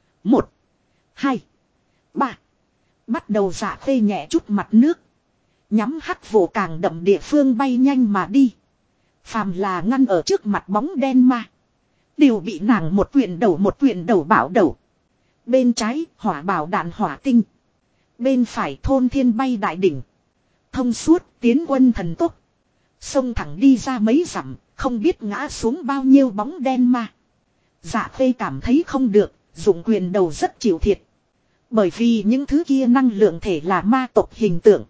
1, 2, 3. Bắt đầu Dạ Khê nhẹ chút mặt nước. Nhắm hắc vụ càng đậm địa phương bay nhanh mà đi. Phàm là ngăn ở trước mặt bóng đen ma. Đều bị nàng một quyền đầu bảo đầu. Bên trái Hỏa Bảo đạn hỏa tinh. Bên phải Thôn Thiên bay đại đỉnh. Thông suốt tiến quân thần tốc. Xông thẳng đi ra mấy dặm, không biết ngã xuống bao nhiêu bóng đen ma. Dạ Khê cảm thấy không được, dụng quyền đầu rất chịu thiệt. Bởi vì những thứ kia năng lượng thể là ma tộc hình tượng.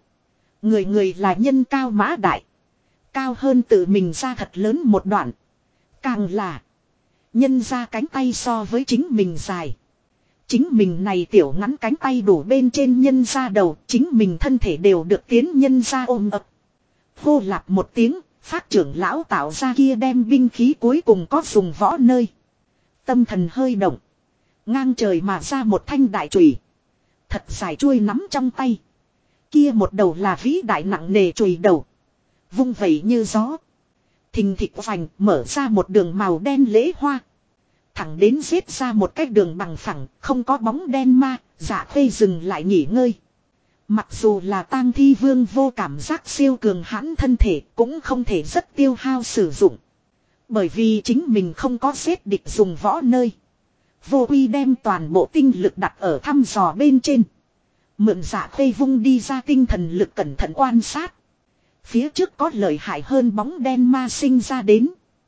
Người là nhân cao mã đại. Cao hơn tự mình ra thật lớn một đoạn. Càng là nhân ra cánh tay so với chính mình dài. Chính mình này tiểu ngắn cánh tay đủ bên trên nhân ra đầu, chính mình thân thể đều được tiến nhân ra ôm ập. Hô lạp một tiếng, phát trưởng lão tạo ra kia đem binh khí cuối cùng có dùng võ nơi. Tâm thần hơi động. Ngang trời mà ra một thanh đại chùy. Thật dài chuôi nắm trong tay. Kia một đầu là vĩ đại nặng nề chùy đầu. Vung vẩy như gió. Thình thịch vành mở ra một đường màu đen lễ hoa. Thẳng đến giết ra một cái đường bằng phẳng, không có bóng đen ma, Dạ Khê dừng lại nghỉ ngơi. Mặc dù là tang thi vương vô cảm giác siêu cường hãn thân thể cũng không thể rất tiêu hao sử dụng. Bởi vì chính mình không có giết địch dùng võ nơi. Vô Uy đem toàn bộ tinh lực đặt ở thăm dò bên trên. Mượn Dạ Khê vung đi ra tinh thần lực cẩn thận quan sát. Phía trước có lợi hại hơn bóng đen ma sinh ra đến.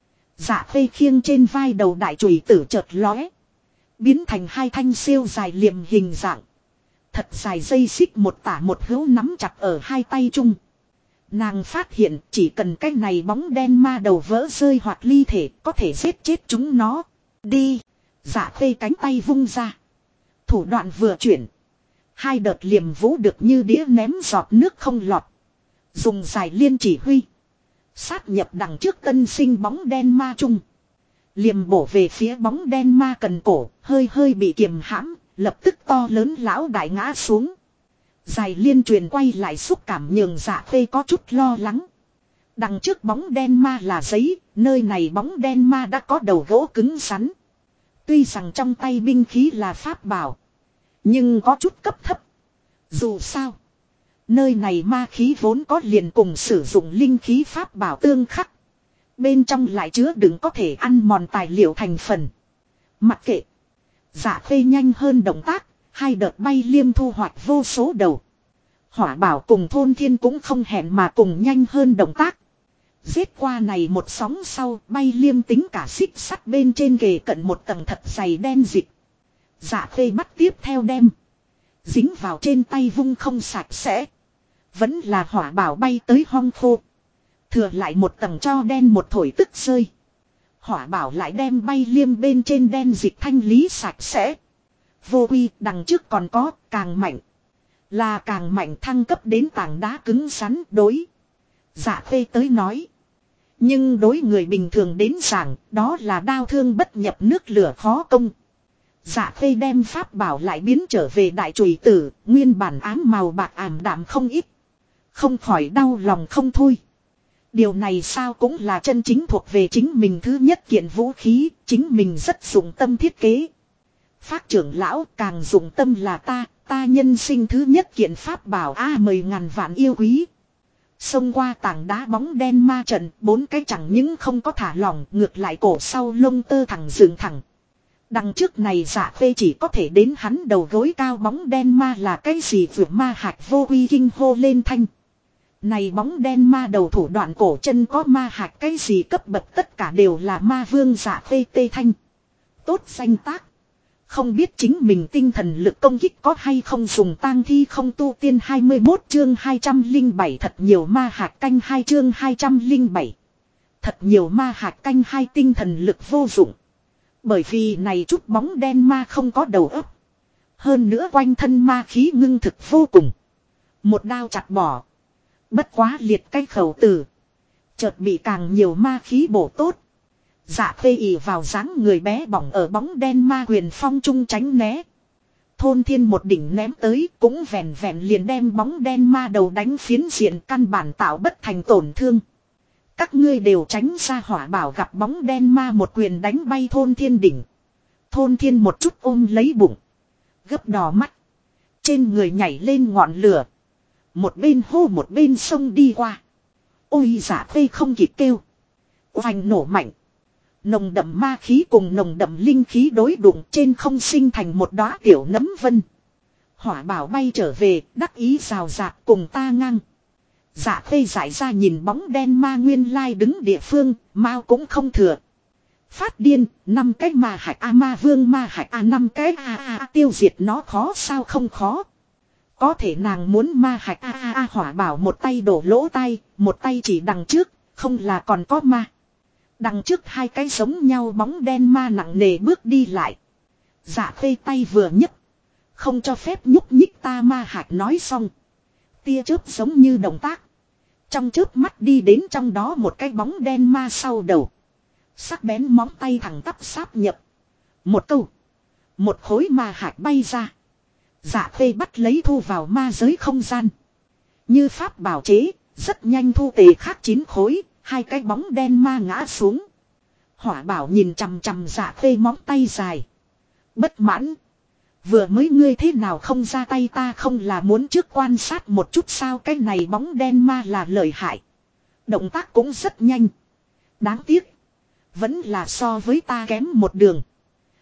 Dạ Khê khiêng trên vai đầu đại chùy tử chợt lóe. Biến thành hai thanh siêu dài liềm hình dạng. Thật dài dây xích một tả một hữu nắm chặt ở hai tay chung. Nàng phát hiện chỉ cần cái này bóng đen ma đầu vỡ rơi hoặc ly thể có thể giết chết chúng nó. Đi. Dạ Khê cánh tay vung ra. Thủ đoạn vừa chuyển. Hai đợt liềm vũ được như đĩa ném giọt nước không lọt. Dùng giải liên chỉ huy. Sát nhập đằng trước tân sinh bóng đen ma chung. Liềm bổ về phía bóng đen ma cần cổ. Hơi hơi bị kiềm hãm. Lập tức to lớn lão đại ngã xuống. Giải liên truyền quay lại xúc cảm nhường Dạ Khê có chút lo lắng. Đằng trước bóng đen ma là giấy. Nơi này bóng đen ma đã có đầu gỗ cứng rắn. Tuy rằng trong tay binh khí là pháp bảo. Nhưng có chút cấp thấp. Dù sao. Nơi này ma khí vốn có liền cùng sử dụng linh khí pháp bảo tương khắc. Bên trong lại chứa đựng có thể ăn mòn tài liệu thành phần. Mặc kệ. Dạ Khê nhanh hơn động tác. Hai đợt bay liêm thu hoạch vô số đầu. Hỏa bảo cùng thôn thiên cũng không hẹn mà cùng nhanh hơn động tác. Giết qua này một sóng sau bay liêm tính cả xích sắt bên trên kề cận một tầng thật dày đen dịch. Dạ Khê bắt tiếp theo đem. Dính vào trên tay vung không sạch sẽ. Vẫn là hỏa bảo bay tới hong khô. Thừa lại một tầng cho đen một thổi tức rơi. Hỏa bảo lại đem bay liêm bên trên đen dịch thanh lý sạch sẽ. Vô Uy đằng trước còn có càng mạnh. Là càng mạnh thăng cấp đến tảng đá cứng rắn đối. Dạ Khê tới nói. Nhưng đối người bình thường đến giảng đó là đao thương bất nhập nước lửa khó công. Dạ Khê đem pháp bảo lại biến trở về đại chùy tử. Nguyên bản ám màu bạc ảm đạm không ít. Không khỏi đau lòng không thôi. Điều này sao cũng là chân chính thuộc về chính mình thứ nhất kiện vũ khí. Chính mình rất dụng tâm thiết kế. Phác trưởng lão càng dụng tâm là ta nhân sinh thứ nhất kiện pháp bảo mời ngàn vạn yêu quý. Xông qua tảng đá bóng đen ma trận, bốn cái chẳng những không có thả lỏng, ngược lại cổ sau lông tơ thẳng dựng thẳng. Đằng trước này Dạ Khê chỉ có thể đến hắn đầu gối cao bóng đen ma là cái gì vượt ma hạch Vô Uy kinh hô lên thanh. Này bóng đen ma đầu thủ đoạn cổ chân có ma hạch cái gì cấp bậc tất cả đều là ma vương Dạ Khê tê thanh. Tốt danh tác. Không biết chính mình tinh thần lực công kích có hay không dùng tang thi không tu tiên 21 chương 207 thật nhiều ma hạt canh 2 chương 207. Thật nhiều ma hạt canh 2 tinh thần lực vô dụng. Bởi vì này chút bóng đen ma không có đầu óc. Hơn nữa quanh thân ma khí ngưng thực vô cùng. Một đao chặt bỏ. Bất quá liệt cái khẩu tử. Chợt bị càng nhiều ma khí bổ tốt. Dạ Khê ỉ vào dáng người bé bỏng ở bóng đen ma quyền phong trung tránh né. Thôn thiên một đỉnh ném tới cũng vẹn vẹn liền đem bóng đen ma đầu đánh phiến diện căn bản tạo bất thành tổn thương. Các ngươi đều tránh ra hỏa bảo gặp bóng đen ma một quyền đánh bay thôn thiên đỉnh. Thôn thiên một chút ôm lấy bụng. Gấp đỏ mắt. Trên người nhảy lên ngọn lửa. Một bên hô một bên sông đi qua. Ôi Dạ Khê không kịp kêu. Oanh nổ mạnh. Nồng đậm ma khí cùng nồng đậm linh khí đối đụng trên không sinh thành một đóa tiểu nấm vân. Hỏa bảo bay trở về, đắc ý rào rạc cùng ta ngang. Dạ Khê giải ra nhìn bóng đen ma nguyên lai đứng địa phương, mau cũng không thừa. Phát điên, 5 cái ma hạch ma vương ma hạch 5 cái tiêu diệt nó khó sao không khó. Có thể nàng muốn ma hạch hỏa bảo một tay đổ lỗ tay, một tay chỉ đằng trước, không là còn có ma. Đằng trước hai cái giống nhau bóng đen ma nặng nề bước đi lại. Dạ Khê tay vừa nhấc. Không cho phép nhúc nhích ta ma hạch nói xong. Tia chớp giống như động tác. Trong chớp mắt đi đến trong đó một cái bóng đen ma sau đầu. Sắc bén móng tay thẳng tắp sáp nhập. Một câu. Một khối ma hạch bay ra. Dạ Khê bắt lấy thu vào ma giới không gian. Như pháp bảo chế, rất nhanh thu tề khác 9 khối. Hai cái bóng đen ma ngã xuống. Hỏa bảo nhìn chằm chằm Dạ Khê móng tay dài. Bất mãn. Vừa mới ngươi thế nào không ra tay ta không là muốn trước quan sát một chút sao cái này bóng đen ma là lợi hại. Động tác cũng rất nhanh. Đáng tiếc. Vẫn là so với ta kém một đường.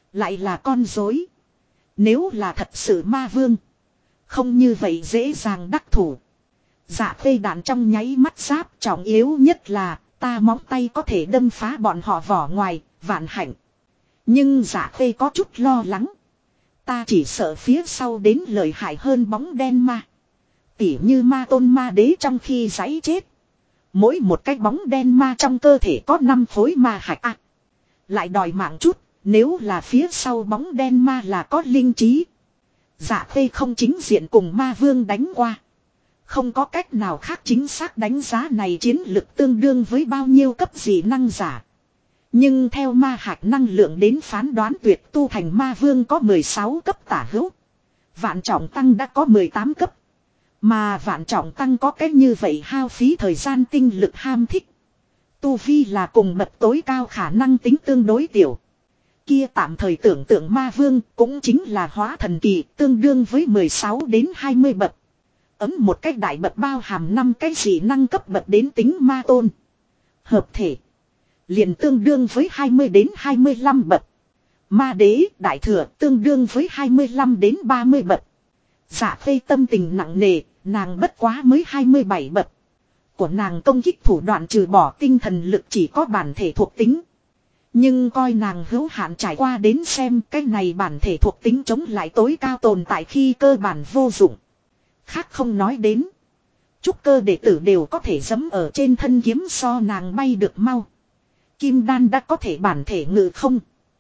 Lại là con dối. Nếu là thật sự ma vương. Không như vậy dễ dàng đắc thủ. Dạ khê đạn trong nháy mắt giáp, trọng yếu nhất là ta móng tay có thể đâm phá bọn họ vỏ ngoài, vạn hạnh. Nhưng dạ khê có chút lo lắng. Ta chỉ sợ phía sau đến lợi hại hơn bóng đen ma. Tỉ như ma tôn ma đế trong khi giấy chết. Mỗi một cái bóng đen ma trong cơ thể có 5 khối ma hạch à. Lại đòi mạng chút, nếu là phía sau bóng đen ma là có linh trí. Dạ khê không chính diện cùng ma vương đánh qua. Không có cách nào khác chính xác đánh giá này chiến lực tương đương với bao nhiêu cấp dị năng giả. Nhưng theo ma hạch năng lượng đến phán đoán tuyệt tu thành ma vương có 16 cấp tả hữu. Vạn trọng tăng đã có 18 cấp. Mà vạn trọng tăng có cái như vậy hao phí thời gian tinh lực ham thích. Tu vi là cùng bậc tối cao khả năng tính tương đối tiểu. Kia tạm thời tưởng tượng ma vương cũng chính là hóa thần kỳ tương đương với 16 đến 20 bậc. Ấm một cách đại bậc bao hàm 5 cái dị năng cấp bậc đến tính ma tôn. Hợp thể. Liền tương đương với 20 đến 25 bậc. Ma đế đại thừa tương đương với 25 đến 30 bậc. Dạ khê tâm tình nặng nề, nàng bất quá mới 27 bậc. Của nàng công kích thủ đoạn trừ bỏ tinh thần lực chỉ có bản thể thuộc tính. Nhưng coi nàng hữu hạn trải qua đến xem cái này bản thể thuộc tính chống lại tối cao tồn tại khi cơ bản vô dụng. Khác không nói đến. Trúc cơ đệ tử đều có thể giẫm ở trên thân kiếm so nàng bay được mau. Kim đan đã có thể bản thể ngự không.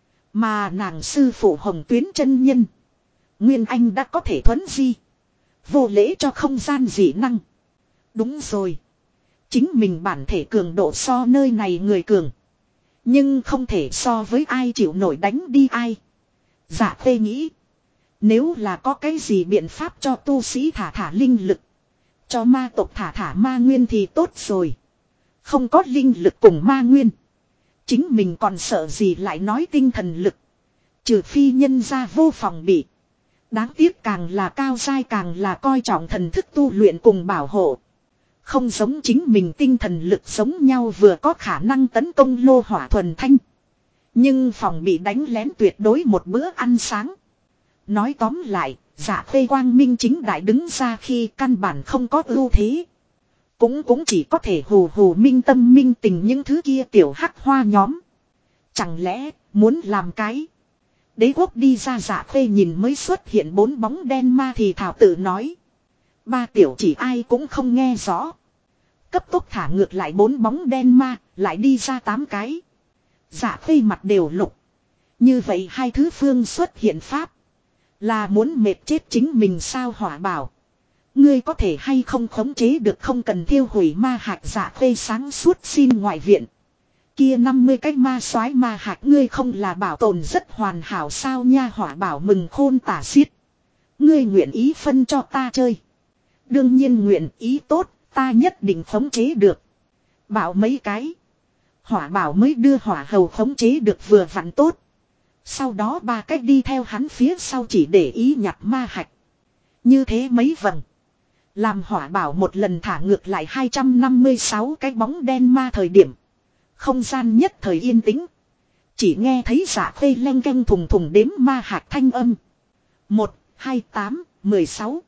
Mà nàng sư phụ Hồng Tuyến chân nhân. Nguyên Anh đã có thể thuấn di. Vô lễ cho không gian dị năng. Đúng rồi. Chính mình bản thể cường độ so nơi này người cường. Nhưng không thể so với ai chịu nổi đánh đi ai. Dạ khê nghĩ. Nếu là có cái gì biện pháp cho tu sĩ thả linh lực. Cho ma tộc thả ma nguyên thì tốt rồi. Không có linh lực cùng ma nguyên. Chính mình còn sợ gì lại nói tinh thần lực. Trừ phi nhân ra vô phòng bị. Đáng tiếc càng là cao giai càng là coi trọng thần thức tu luyện cùng bảo hộ. Không giống chính mình tinh thần lực giống nhau vừa có khả năng tấn công lô hỏa thuần thanh. Nhưng phòng bị đánh lén tuyệt đối một bữa ăn sáng. Nói tóm lại, dạ khê quang minh chính đại đứng ra khi căn bản không có ưu thế. Cũng chỉ có thể hù hù minh tâm minh tình những thứ kia tiểu hắc hoa nhóm. Chẳng lẽ muốn làm cái. Đế quốc đi ra dạ khê nhìn mới xuất hiện 4 bóng đen ma thì thảo tự nói. 3 tiểu chỉ ai cũng không nghe rõ. Cấp tốc thả ngược lại 4 bóng đen ma, lại đi ra 8 cái. Dạ khê mặt đều lục. Như vậy hai thứ phương xuất hiện pháp. Là muốn mệt chết chính mình sao hỏa bảo. Ngươi có thể hay không khống chế được không cần thiêu hủy ma hạt dạ khê sáng suốt xin ngoại viện. Kia 50 cái ma soái ma hạt ngươi không là bảo tồn rất hoàn hảo sao nha hỏa bảo mừng khôn tả xiết. Ngươi nguyện ý phân cho ta chơi. Đương nhiên nguyện ý tốt, ta nhất định khống chế được. Bảo mấy cái. Hỏa bảo mới đưa hỏa hầu khống chế được vừa vặn tốt. Sau đó 3 cách đi theo hắn phía sau chỉ để ý nhặt ma hạch. Như thế mấy vầng. Làm hỏa bảo một lần thả ngược lại 256 cái bóng đen ma thời điểm. Không gian nhất thời yên tĩnh. Chỉ nghe thấy dạ khê leng keng thùng thùng đếm ma hạch thanh âm. 1, 2, 8, 16.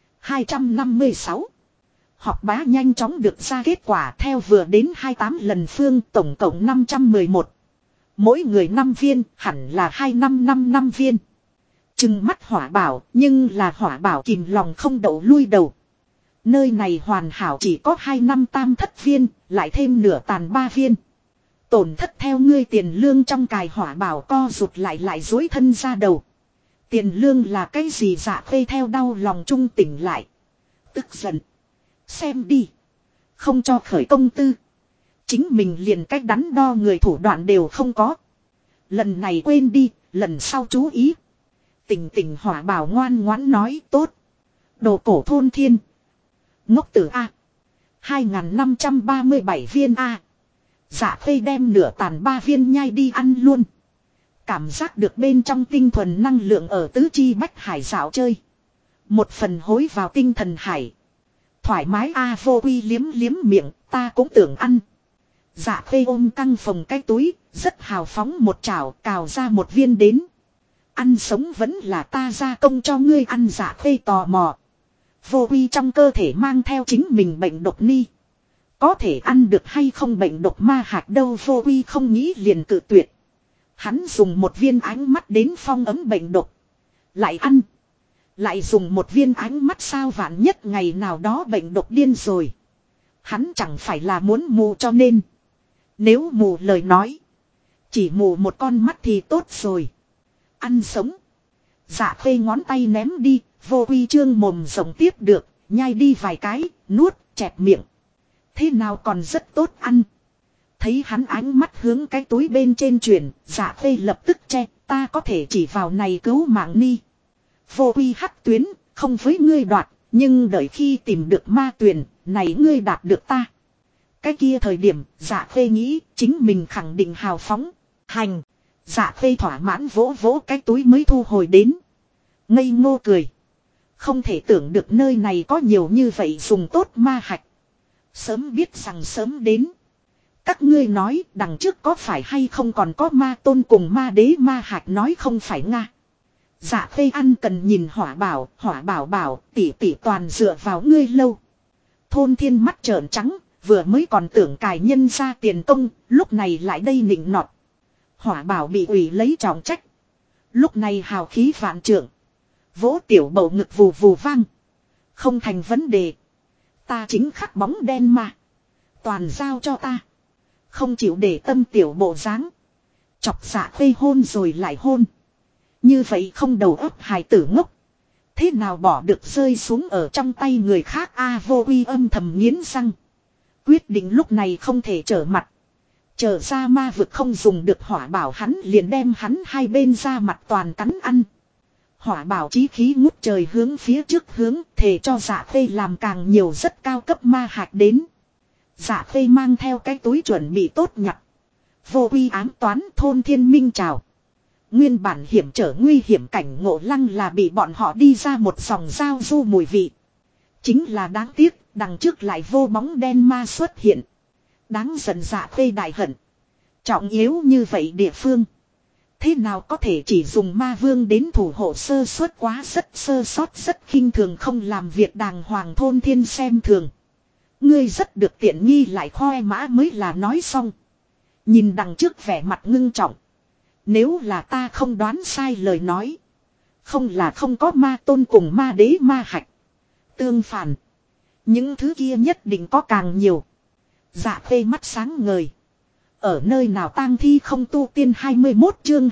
256. Học bá nhanh chóng được ra kết quả theo vừa đến 28 lần phương tổng cộng 511. Mỗi người 5 viên hẳn là 2555 viên. Trừng mắt hỏa bảo nhưng là hỏa bảo kìm lòng không đậu lui đầu. Nơi này hoàn hảo chỉ có 2 năm tam thất viên lại thêm nửa tàn 3 viên. Tổn thất theo ngươi tiền lương trong cài hỏa bảo co rụt lại dối thân ra đầu. Tiền lương là cái gì dạ khê theo đau lòng trung tỉnh lại. Tức giận. Xem đi. Không cho khởi công tư. Chính mình liền cách đắn đo người thủ đoạn đều không có. Lần này quên đi, lần sau chú ý. Tỉnh hỏa bảo ngoan ngoãn nói tốt. Đồ cổ thôn thiên. Ngốc tử A. 2537 viên A. Dạ khê đem nửa tàn 3 viên nhai đi ăn luôn. Cảm giác được bên trong tinh thuần năng lượng ở tứ chi bách hải dạo chơi. Một phần hối vào tinh thần hải. Thoải mái A vô quy liếm miệng, ta cũng tưởng ăn. Dạ khê ôm căng phồng cái túi, rất hào phóng một chảo cào ra một viên đến. Ăn sống vẫn là ta gia công cho ngươi ăn. Dạ khê tò mò. Vô uy trong cơ thể mang theo chính mình bệnh độc ni. Có thể ăn được hay không bệnh độc ma hạt đâu. Vô uy không nghĩ liền cự tuyệt. Hắn dùng một viên ánh mắt đến phong ấm bệnh độc. Lại ăn. Lại dùng một viên ánh mắt sao vạn nhất ngày nào đó bệnh độc điên rồi. Hắn chẳng phải là muốn mù cho nên. Nếu mù lời nói. Chỉ mù một con mắt thì tốt rồi. Ăn sống. Dạ khê ngón tay ném đi. Vô uy trương mồm rộng tiếp được. Nhai đi vài cái. Nuốt chẹp miệng. Thế nào còn rất tốt ăn. Thấy hắn ánh mắt hướng cái túi bên trên chuyển. Dạ khê lập tức che. Ta có thể chỉ vào này cứu mạng ni. Vô uy hắc tuyến. Không với ngươi đoạt. Nhưng đợi khi tìm được ma tuyền. Này ngươi đạt được ta. Cái kia thời điểm. Dạ khê nghĩ. Chính mình khẳng định hào phóng. Hành. Dạ khê thỏa mãn vỗ vỗ cái túi mới thu hồi đến. Ngây ngô cười. Không thể tưởng được nơi này có nhiều như vậy dùng tốt ma hạch. Sớm biết rằng sớm đến. Các ngươi nói đằng trước có phải hay không còn có ma tôn cùng ma đế ma hạch nói không phải nga. Dạ khê ăn cần nhìn hỏa bảo bảo tỉ tỉ toàn dựa vào ngươi lâu. Thôn thiên mắt trợn trắng, vừa mới còn tưởng cài nhân ra tiền công, lúc này lại đây nịnh nọt. Hỏa bảo bị ủy lấy trọng trách. Lúc này hào khí vạn trượng. Vỗ tiểu bầu ngực vù vù vang. Không thành vấn đề. Ta chính khắc bóng đen mà. Toàn giao cho ta. Không chịu để tâm tiểu bộ dáng. Chọc dạ khê hôn rồi lại hôn. Như vậy không đầu óc hài tử ngốc. Thế nào bỏ được rơi xuống ở trong tay người khác vô uy âm thầm nghiến răng. Quyết định lúc này không thể trở mặt. Trở ra ma vực không dùng được hỏa bảo hắn liền đem hắn hai bên ra mặt toàn cắn ăn. Hỏa bảo chí khí ngút trời hướng phía trước hướng thề cho dạ khê làm càng nhiều rất cao cấp ma hạt đến. Dạ khê mang theo cái túi chuẩn bị tốt nhặt. Vô uy ám toán thôn thiên minh chào. Nguyên bản hiểm trở nguy hiểm cảnh ngộ lăng là bị bọn họ đi ra một dòng giao du mùi vị. Chính là đáng tiếc, đằng trước lại vô bóng đen ma xuất hiện. Đáng giận dạ khê đại hận. Trọng yếu như vậy địa phương. Thế nào có thể chỉ dùng ma vương đến thủ hộ sơ suất quá rất sơ sót rất khinh thường không làm việc đàng hoàng thôn thiên xem thường. Ngươi rất được tiện nghi lại khoe mã mới là nói xong. Nhìn đằng trước vẻ mặt ngưng trọng. Nếu là ta không đoán sai lời nói. Không là không có ma tôn cùng ma đế ma hạch. Tương phản. Những thứ kia nhất định có càng nhiều. Dạ khê mắt sáng ngời. Ở nơi nào tang thi không tu tiên 21 chương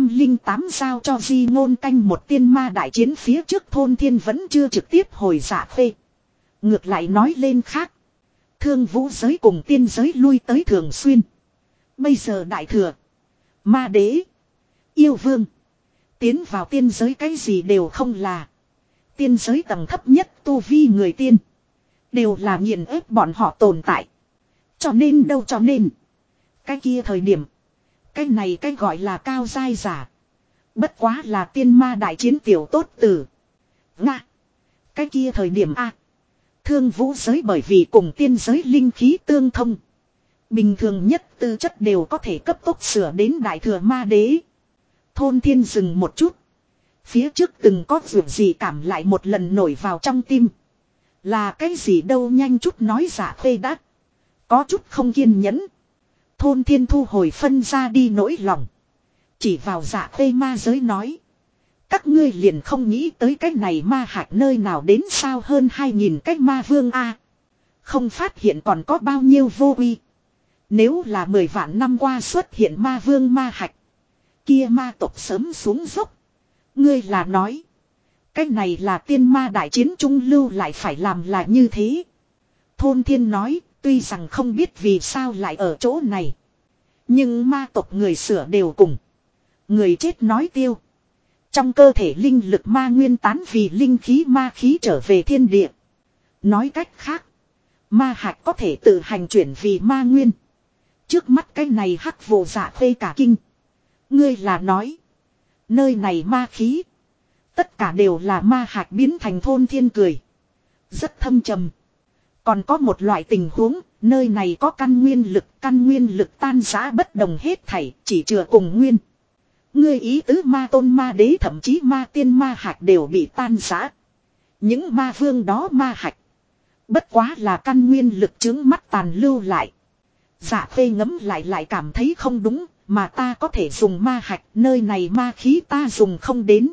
208 giao cho di ngôn canh một tiên ma đại chiến phía trước thôn thiên vẫn chưa trực tiếp hồi dạ khê. Ngược lại nói lên khác. Thương vũ giới cùng tiên giới lui tới thường xuyên. Bây giờ đại thừa. Ma đế. Yêu vương. Tiến vào tiên giới cái gì đều không là. Tiên giới tầng thấp nhất tu vi người tiên. Đều là nghiền ép bọn họ tồn tại. Cho nên đâu cho nên. Cái kia thời điểm. Cái này cái gọi là cao giai giả. Bất quá là tiên ma đại chiến tiểu tốt tử. Nga. Cái kia thời điểm a thương vũ giới bởi vì cùng tiên giới linh khí tương thông. Bình thường nhất tư chất đều có thể cấp tốc sửa đến đại thừa ma đế. Thôn thiên dừng một chút. Phía trước từng có việc gì cảm lại một lần nổi vào trong tim. Là cái gì đâu nhanh chút nói giả khê đắt. Có chút không kiên nhẫn. Thôn thiên thu hồi phân ra đi nỗi lòng. Chỉ vào dạ khê ma giới nói. Các ngươi liền không nghĩ tới cái này ma hạt nơi nào đến sao hơn 2000 cái ma vương a. Không phát hiện còn có bao nhiêu vô uy. Nếu là 10 vạn năm qua xuất hiện ma vương ma hạch. Kia ma tộc sớm xuống dốc. Ngươi là nói. Cái này là tiên ma đại chiến trung lưu lại phải làm là như thế. Thôn thiên nói. Tuy rằng không biết vì sao lại ở chỗ này. Nhưng ma tộc người sửa đều cùng. Người chết nói tiêu. Trong cơ thể linh lực ma nguyên tán vì linh khí ma khí trở về thiên địa. Nói cách khác. Ma hạch có thể tự hành chuyển vì ma nguyên. Trước mắt cái này hắc vô dạ phê cả kinh. Ngươi là nói. Nơi này ma khí. Tất cả đều là ma hạch biến thành thôn thiên cười. Rất thâm trầm. Còn có một loại tình huống. Nơi này có căn nguyên lực tan rã bất đồng hết thảy chỉ chừa cùng nguyên. Ngươi ý tứ ma tôn ma đế thậm chí ma tiên ma hạch đều bị tan rã. Những ma vương đó ma hạch. Bất quá là căn nguyên lực chướng mắt tàn lưu lại. Dạ Khê ngấm lại cảm thấy không đúng. Mà ta có thể dùng ma hạch, nơi này ma khí ta dùng không đến.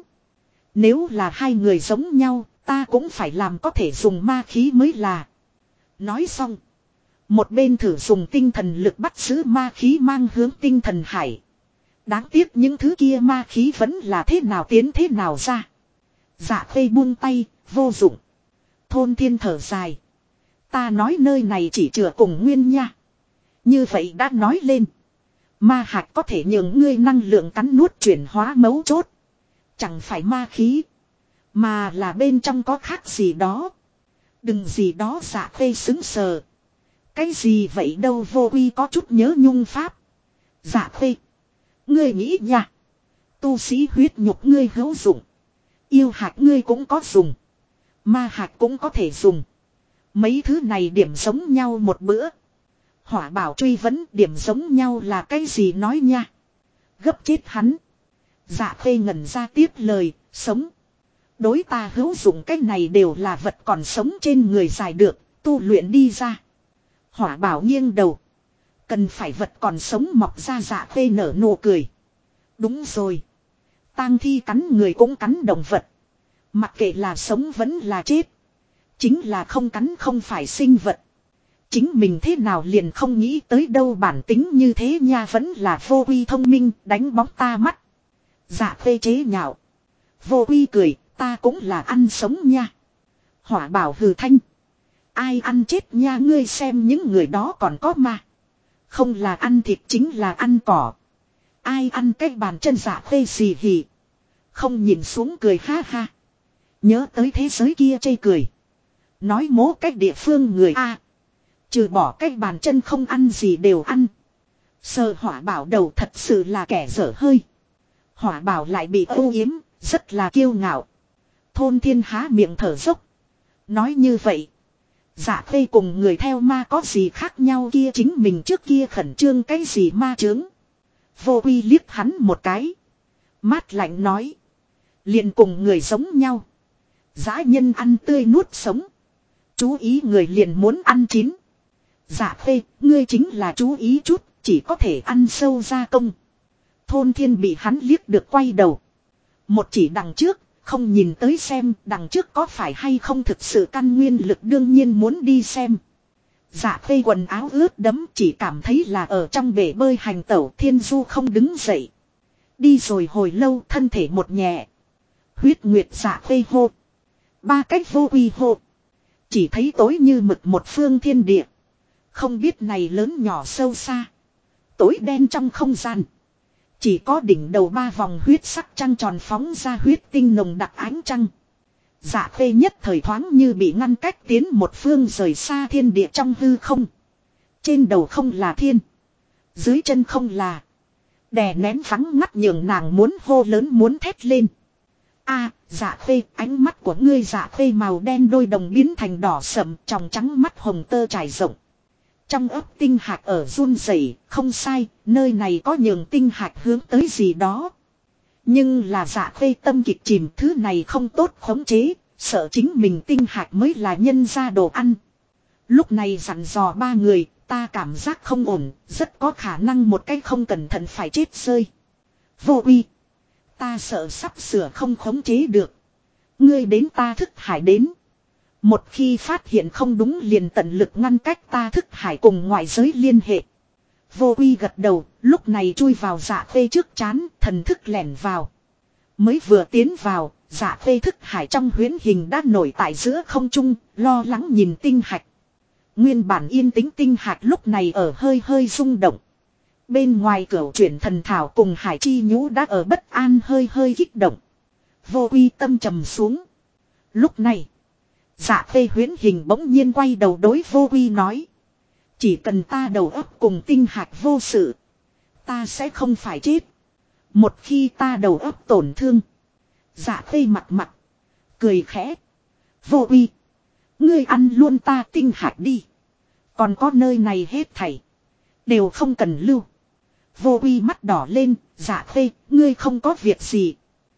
Nếu là hai người giống nhau, ta cũng phải làm có thể dùng ma khí mới là. Nói xong. Một bên thử dùng tinh thần lực bắt giữ ma khí mang hướng tinh thần hải. Đáng tiếc những thứ kia ma khí vẫn là thế nào tiến thế nào ra. Dạ Khê buông tay, vô dụng. Thôn Thiên thở dài. Ta nói nơi này chỉ chừa cùng nguyên nha. Như vậy đã nói lên. Ma hạch có thể nhường ngươi năng lượng cắn nuốt chuyển hóa mấu chốt. Chẳng phải ma khí. Mà là bên trong có khác gì đó. Đừng gì đó Dạ Khê sững sờ. Cái gì vậy đâu Vô Uy có chút nhớ nhung pháp. Dạ Khê. Ngươi nghĩ nha. Tu sĩ huyết nhục ngươi hữu dụng. Yêu hạch ngươi cũng có dùng. Ma hạch cũng có thể dùng. Mấy thứ này điểm giống nhau một bữa. Hỏa Bảo truy vấn điểm giống nhau là cái gì nói nha. Gấp chết hắn. Dạ Khê ngẩn ra tiếp lời, sống. Đối ta hữu dụng cái này đều là vật còn sống trên người dài được, tu luyện đi ra. Hỏa Bảo nghiêng đầu. Cần phải vật còn sống mọc ra. Dạ Khê nở nụ cười. Đúng rồi. Tang thi cắn người cũng cắn động vật. Mặc kệ là sống vẫn là chết. Chính là không cắn không phải sinh vật. Chính mình thế nào liền không nghĩ tới đâu bản tính như thế nha vẫn là Vô Uy thông minh đánh bóng ta mắt. Dạ Khê chế nhạo. Vô Uy cười ta cũng là ăn sống nha. Hỏa Bảo hừ thanh. Ai ăn chết nha ngươi xem những người đó còn có ma. Không là ăn thịt chính là ăn cỏ. Ai ăn cái bàn chân. Dạ Khê xì hì. Không nhìn xuống cười ha ha. Nhớ tới thế giới kia chê cười. Nói mố cách địa phương người A. Trừ bỏ cái bàn chân không ăn gì đều ăn. Sờ Hỏa Bảo đầu thật sự là kẻ dở hơi. Hỏa Bảo lại bị ô yếm, rất là kiêu ngạo. Thôn Thiên há miệng thở dốc. Nói như vậy. Dạ Khê cùng người theo ma có gì khác nhau kia chính mình trước kia khẩn trương cái gì ma chướng. Vô Uy liếc hắn một cái. Mát lạnh nói. Liền cùng người giống nhau. Dã nhân ăn tươi nuốt sống. Chú ý người liền muốn ăn chín. Dạ Khê, ngươi chính là chú ý chút, chỉ có thể ăn sâu ra công. Thôn Thiên bị hắn liếc được quay đầu. Một chỉ đằng trước, không nhìn tới xem đằng trước có phải hay không thực sự căn nguyên lực đương nhiên muốn đi xem. Dạ Khê quần áo ướt đẫm chỉ cảm thấy là ở trong bể bơi hành tẩu Thiên Du không đứng dậy. Đi rồi hồi lâu thân thể một nhẹ. Huyết Nguyệt Dạ Khê hô. Ba cách Vô Uy hô. Chỉ thấy tối như mực một phương thiên địa. Không biết này lớn nhỏ sâu xa. Tối đen trong không gian. Chỉ có đỉnh đầu ba vòng huyết sắc trăng tròn phóng ra huyết tinh nồng đặc ánh trăng. Dạ Khê nhất thời thoáng như bị ngăn cách tiến một phương rời xa thiên địa trong hư không. Trên đầu không là thiên. Dưới chân không là. Đè nén vắng ngắt nhường nàng muốn hô lớn muốn thét lên. A, Dạ Khê, ánh mắt của ngươi. Dạ Khê màu đen đôi đồng biến thành đỏ sậm, tròng trắng mắt hồng tơ trải rộng. Trong ấp tinh hạt ở run rẩy, không sai, nơi này có nhường tinh hạt hướng tới gì đó. Nhưng là Dạ Khê tâm kịch chìm, thứ này không tốt khống chế, sợ chính mình tinh hạt mới là nhân ra đồ ăn. Lúc này dặn dò ba người, ta cảm giác không ổn, rất có khả năng một cái không cẩn thận phải chết rơi. Vô Uy. Ta sợ sắp sửa không khống chế được. Ngươi đến ta thức hải đến. Một khi phát hiện không đúng liền tận lực ngăn cách ta thức hải cùng ngoại giới liên hệ. Vô Uy gật đầu, lúc này chui vào Dạ Khê trước chán, thần thức lẻn vào. Mới vừa tiến vào, Dạ Khê thức hải trong huyễn hình đã nổi tại giữa không trung, lo lắng nhìn tinh hạch. Nguyên bản yên tĩnh tinh hạch lúc này ở hơi hơi rung động. Bên ngoài cửu chuyển thần thảo cùng hải chi nhũ đã ở bất an hơi hơi kích động. Vô Uy tâm trầm xuống. Lúc này, Dạ Khê huyễn hình bỗng nhiên quay đầu đối Vô Uy nói. Chỉ cần ta đầu óc cùng tinh hạch vô sự, ta sẽ không phải chết. Một khi ta đầu óc tổn thương, Dạ Khê mặt cười khẽ. Vô Uy, ngươi ăn luôn ta tinh hạch đi. Còn có nơi này hết thảy đều không cần lưu. Vô Uy mắt đỏ lên, Dạ Khê, ngươi không có việc gì.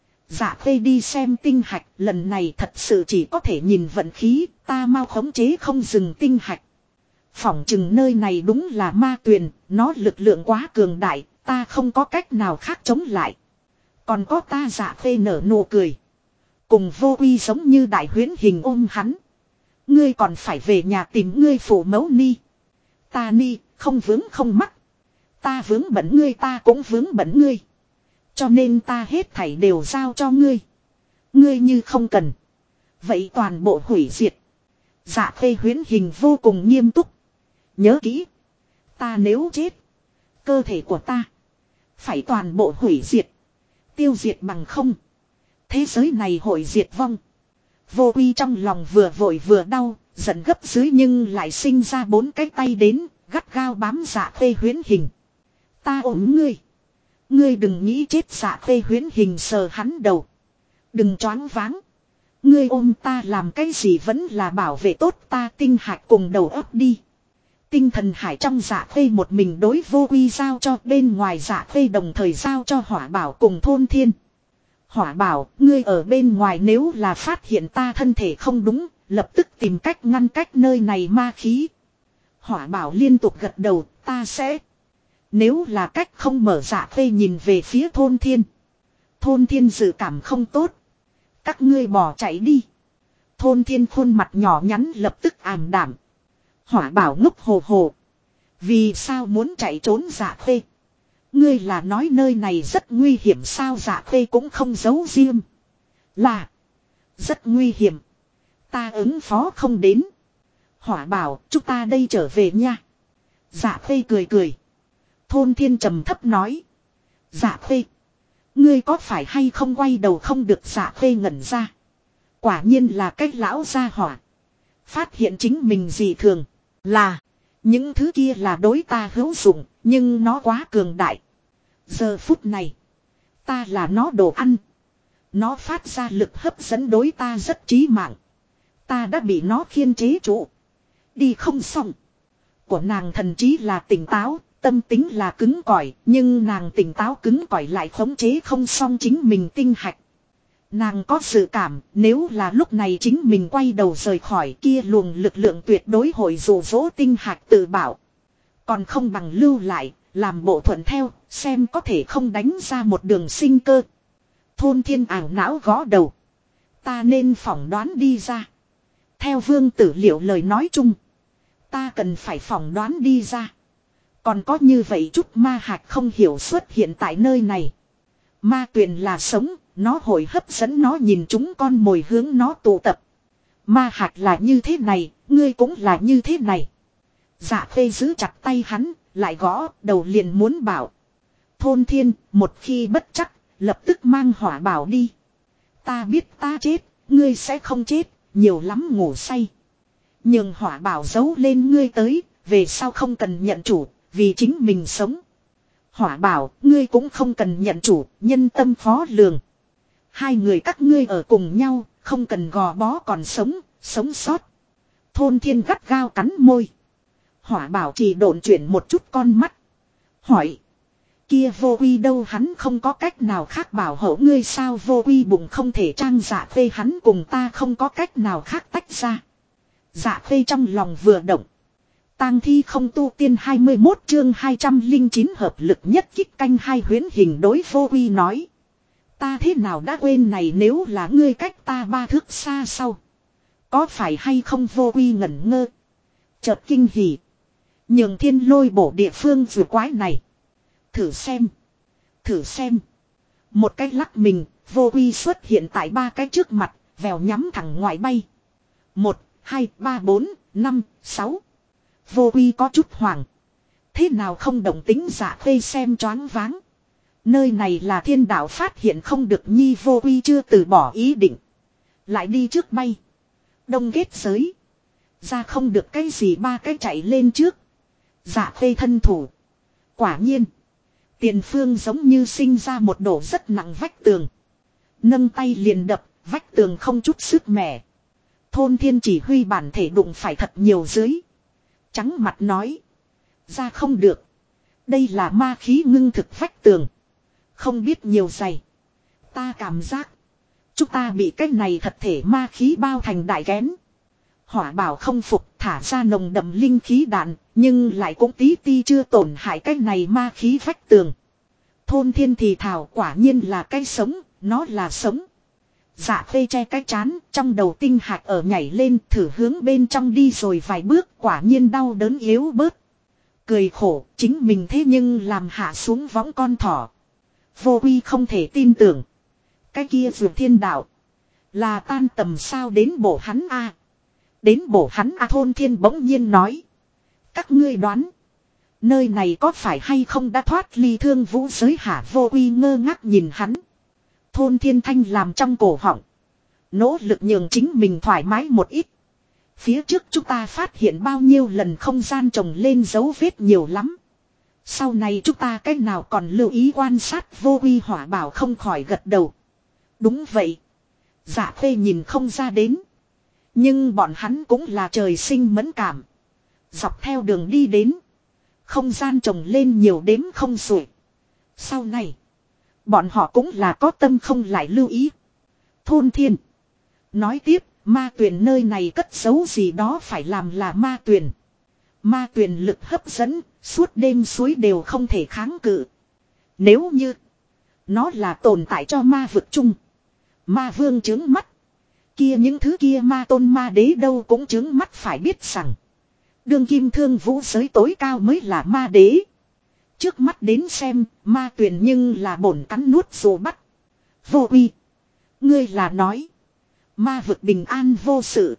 Dạ Khê đi xem tinh hạch, lần này thật sự chỉ có thể nhìn vận khí, ta mau khống chế không dừng tinh hạch. Phỏng chừng nơi này đúng là ma tuyền, nó lực lượng quá cường đại, ta không có cách nào khác chống lại. Còn có ta. Dạ Khê nở nụ cười. Cùng Vô Uy giống như đại huyễn hình ôm hắn. Ngươi còn phải về nhà tìm ngươi phụ mẫu ni. Ta ni, không vướng không mắc. Ta vướng bận ngươi, ta cũng vướng bận ngươi. Cho nên ta hết thảy đều giao cho ngươi. Ngươi như không cần. Vậy toàn bộ hủy diệt. Dạ Khê huyễn hình vô cùng nghiêm túc. Nhớ kỹ. Ta nếu chết. Cơ thể của ta. Phải toàn bộ hủy diệt. Tiêu diệt bằng không. Thế giới này hội diệt vong. Vô Uy trong lòng vừa vội vừa đau. Giận gấp dưới nhưng lại sinh ra 4 cái tay đến. Gắt gao bám Dạ Khê huyễn hình. Ta ổn ngươi. Ngươi đừng nghĩ chết. Dạ Khê huyễn hình sờ hắn đầu. Đừng choáng váng. Ngươi ôm ta làm cái gì vẫn là bảo vệ tốt ta. Tinh hạch cùng đầu óc đi. Tinh thần hải trong Dạ Khê một mình đối Vô Uy giao cho, bên ngoài Dạ Khê đồng thời giao cho Hỏa Bảo cùng Thôn Thiên. Hỏa Bảo, ngươi ở bên ngoài nếu là phát hiện ta thân thể không đúng, lập tức tìm cách ngăn cách nơi này ma khí. Hỏa Bảo liên tục gật đầu, ta sẽ. Nếu là cách không mở. Dạ Khê nhìn về phía Thôn Thiên. Thôn Thiên dự cảm không tốt. Các ngươi bỏ chạy đi. Thôn Thiên khuôn mặt nhỏ nhắn lập tức ảm đạm. Hỏa Bảo ngốc hồ hồ. Vì sao muốn chạy trốn Dạ Khê? Ngươi là nói nơi này rất nguy hiểm sao? Dạ Khê cũng không giấu riêng. Là. Rất nguy hiểm. Ta ứng phó không đến. Hỏa Bảo, chúng ta đây trở về nha. Dạ Khê cười cười. Thôn Thiên trầm thấp nói. Dạ Khê. Ngươi có phải hay không quay đầu không được? Dạ Khê ngẩn ra. Quả nhiên là cách lão gia hỏa. Phát hiện chính mình dị thường. Là. Những thứ kia là đối ta hữu dụng. Nhưng nó quá cường đại. Giờ phút này. Ta là nó đồ ăn. Nó phát ra lực hấp dẫn đối ta rất chí mạng. Ta đã bị nó khiên chế trụ. Đi không xong. Của nàng thần trí là tỉnh táo. Tâm tính là cứng cỏi. Nhưng nàng tỉnh táo cứng cỏi lại khống chế không xong chính mình tinh hạch. Nàng có dự cảm, nếu là lúc này chính mình quay đầu rời khỏi, kia luồng lực lượng tuyệt đối hội dụ dỗ tinh hạch tự bảo. Còn không bằng lưu lại, làm bộ thuận theo, xem có thể không đánh ra một đường sinh cơ. Thôn Thiên ảo não gõ đầu. Ta nên phỏng đoán đi ra. Theo Vương Tử Liệu lời nói chung. Ta cần phải phỏng đoán đi ra. Còn có như vậy chút ma hạch không hiểu xuất hiện tại nơi này. Ma tuyền là sống. Nó hội hấp dẫn nó nhìn chúng con mồi hướng nó tụ tập. Ma hạch là như thế này, ngươi cũng là như thế này. Dạ Khê giữ chặt tay hắn, lại gõ, đầu liền muốn bảo. Thôn Thiên, một khi bất chắc, lập tức mang Hỏa Bảo đi. Ta biết ta chết, ngươi sẽ không chết, nhiều lắm ngủ say. Nhưng Hỏa Bảo giấu lên ngươi tới, về sau không cần nhận chủ, vì chính mình sống. Hỏa Bảo, ngươi cũng không cần nhận chủ, nhân tâm khó lường. Hai người các ngươi ở cùng nhau, không cần gò bó còn sống, sống sót. Thôn Thiên gắt gao cắn môi. Hỏa Bảo chỉ độn chuyển một chút con mắt. Hỏi. Kia Vô Uy đâu? Hắn không có cách nào khác bảo hộ ngươi sao? Vô Uy bụng không thể trang. Dạ Khê hắn cùng ta không có cách nào khác tách ra. Dạ Khê trong lòng vừa động. Tang thi không tu tiên 21 chương 209 hợp lực nhất kích canh hai huyễn hình đối Vô Uy nói. Ta thế nào đã quên này, nếu là ngươi cách ta 3 thước xa sau. Có phải hay không? Vô Uy ngẩn ngơ. Chợt kinh hỉ. Nhường Thiên Lôi bổ địa phương vừa quái này. Thử xem. Thử xem. Một cái lắc mình, Vô Uy xuất hiện tại 3 cái trước mặt, vèo nhắm thẳng ngoài bay. 1, 2, 3, 4, 5, 6. Vô Uy có chút hoảng. Thế nào không động tính? Dạ Khê xem choáng váng. Nơi này là thiên đạo phát hiện không được nhi. Vô Uy chưa từ bỏ ý định. Lại đi trước bay. Đông kết giới. Ra không được cái gì, 3 cái chạy lên trước. Dạ Khê thân thủ. Quả nhiên. Tiền phương giống như sinh ra một đổ rất nặng vách tường. Nâng tay liền đập, vách tường không chút sức mẻ. Thôn Thiên chỉ huy bản thể đụng phải thật nhiều dưới. Trắng mặt nói. Ra không được. Đây là ma khí ngưng thực vách tường. Không biết nhiều dày. Ta cảm giác. Chúng ta bị cái này thật thể ma khí bao thành đại kén. Hỏa bảo không phục thả ra nồng đậm linh khí đạn. Nhưng lại cũng tí ti chưa tổn hại cái này ma khí vách tường. Thôn thiên thì thảo quả nhiên là cái sống. Nó là sống. Dạ phê che cái chán. Trong đầu tinh hạt ở nhảy lên thử hướng bên trong đi rồi vài bước. Quả nhiên đau đớn yếu bớt. Cười khổ chính mình thế nhưng làm hạ xuống võng con thỏ. Vô Quy không thể tin tưởng. Cái kia vượt thiên đạo. Là tan tầm sao đến bổ hắn a. Đến bổ hắn a. Thôn thiên bỗng nhiên nói. Các ngươi đoán. Nơi này có phải hay không đã thoát ly thương vũ giới hả? Vô Quy ngơ ngác nhìn hắn. Thôn thiên thanh làm trong cổ họng. Nỗ lực nhường chính mình thoải mái một ít. Phía trước chúng ta phát hiện bao nhiêu lần không gian trồng lên dấu vết nhiều lắm. Sau này chúng ta cách nào còn lưu ý quan sát. Vô Quy hỏa bảo không khỏi gật đầu. Đúng vậy. Dạ phê nhìn không ra đến. Nhưng bọn hắn cũng là trời sinh mẫn cảm. Dọc theo đường đi đến. Không gian trồng lên nhiều đếm không xuể. Sau này. Bọn họ cũng là có tâm không lại lưu ý. Thôn thiên. Nói tiếp. Ma tuyền nơi này cất giấu gì đó phải làm là ma tuyền. Ma tuyền lực hấp dẫn. Suốt đêm suối đều không thể kháng cự. Nếu như. Nó là tồn tại cho ma vực chung. Ma vương trướng mắt. Kia những thứ kia ma tôn ma đế đâu cũng trướng mắt phải biết rằng. Đương kim thương vũ giới tối cao mới là ma đế. Trước mắt đến xem ma tuyền nhưng là bổn cắn nuốt dù bắt. Vô Uy. Ngươi là nói. Ma vực bình an vô sự.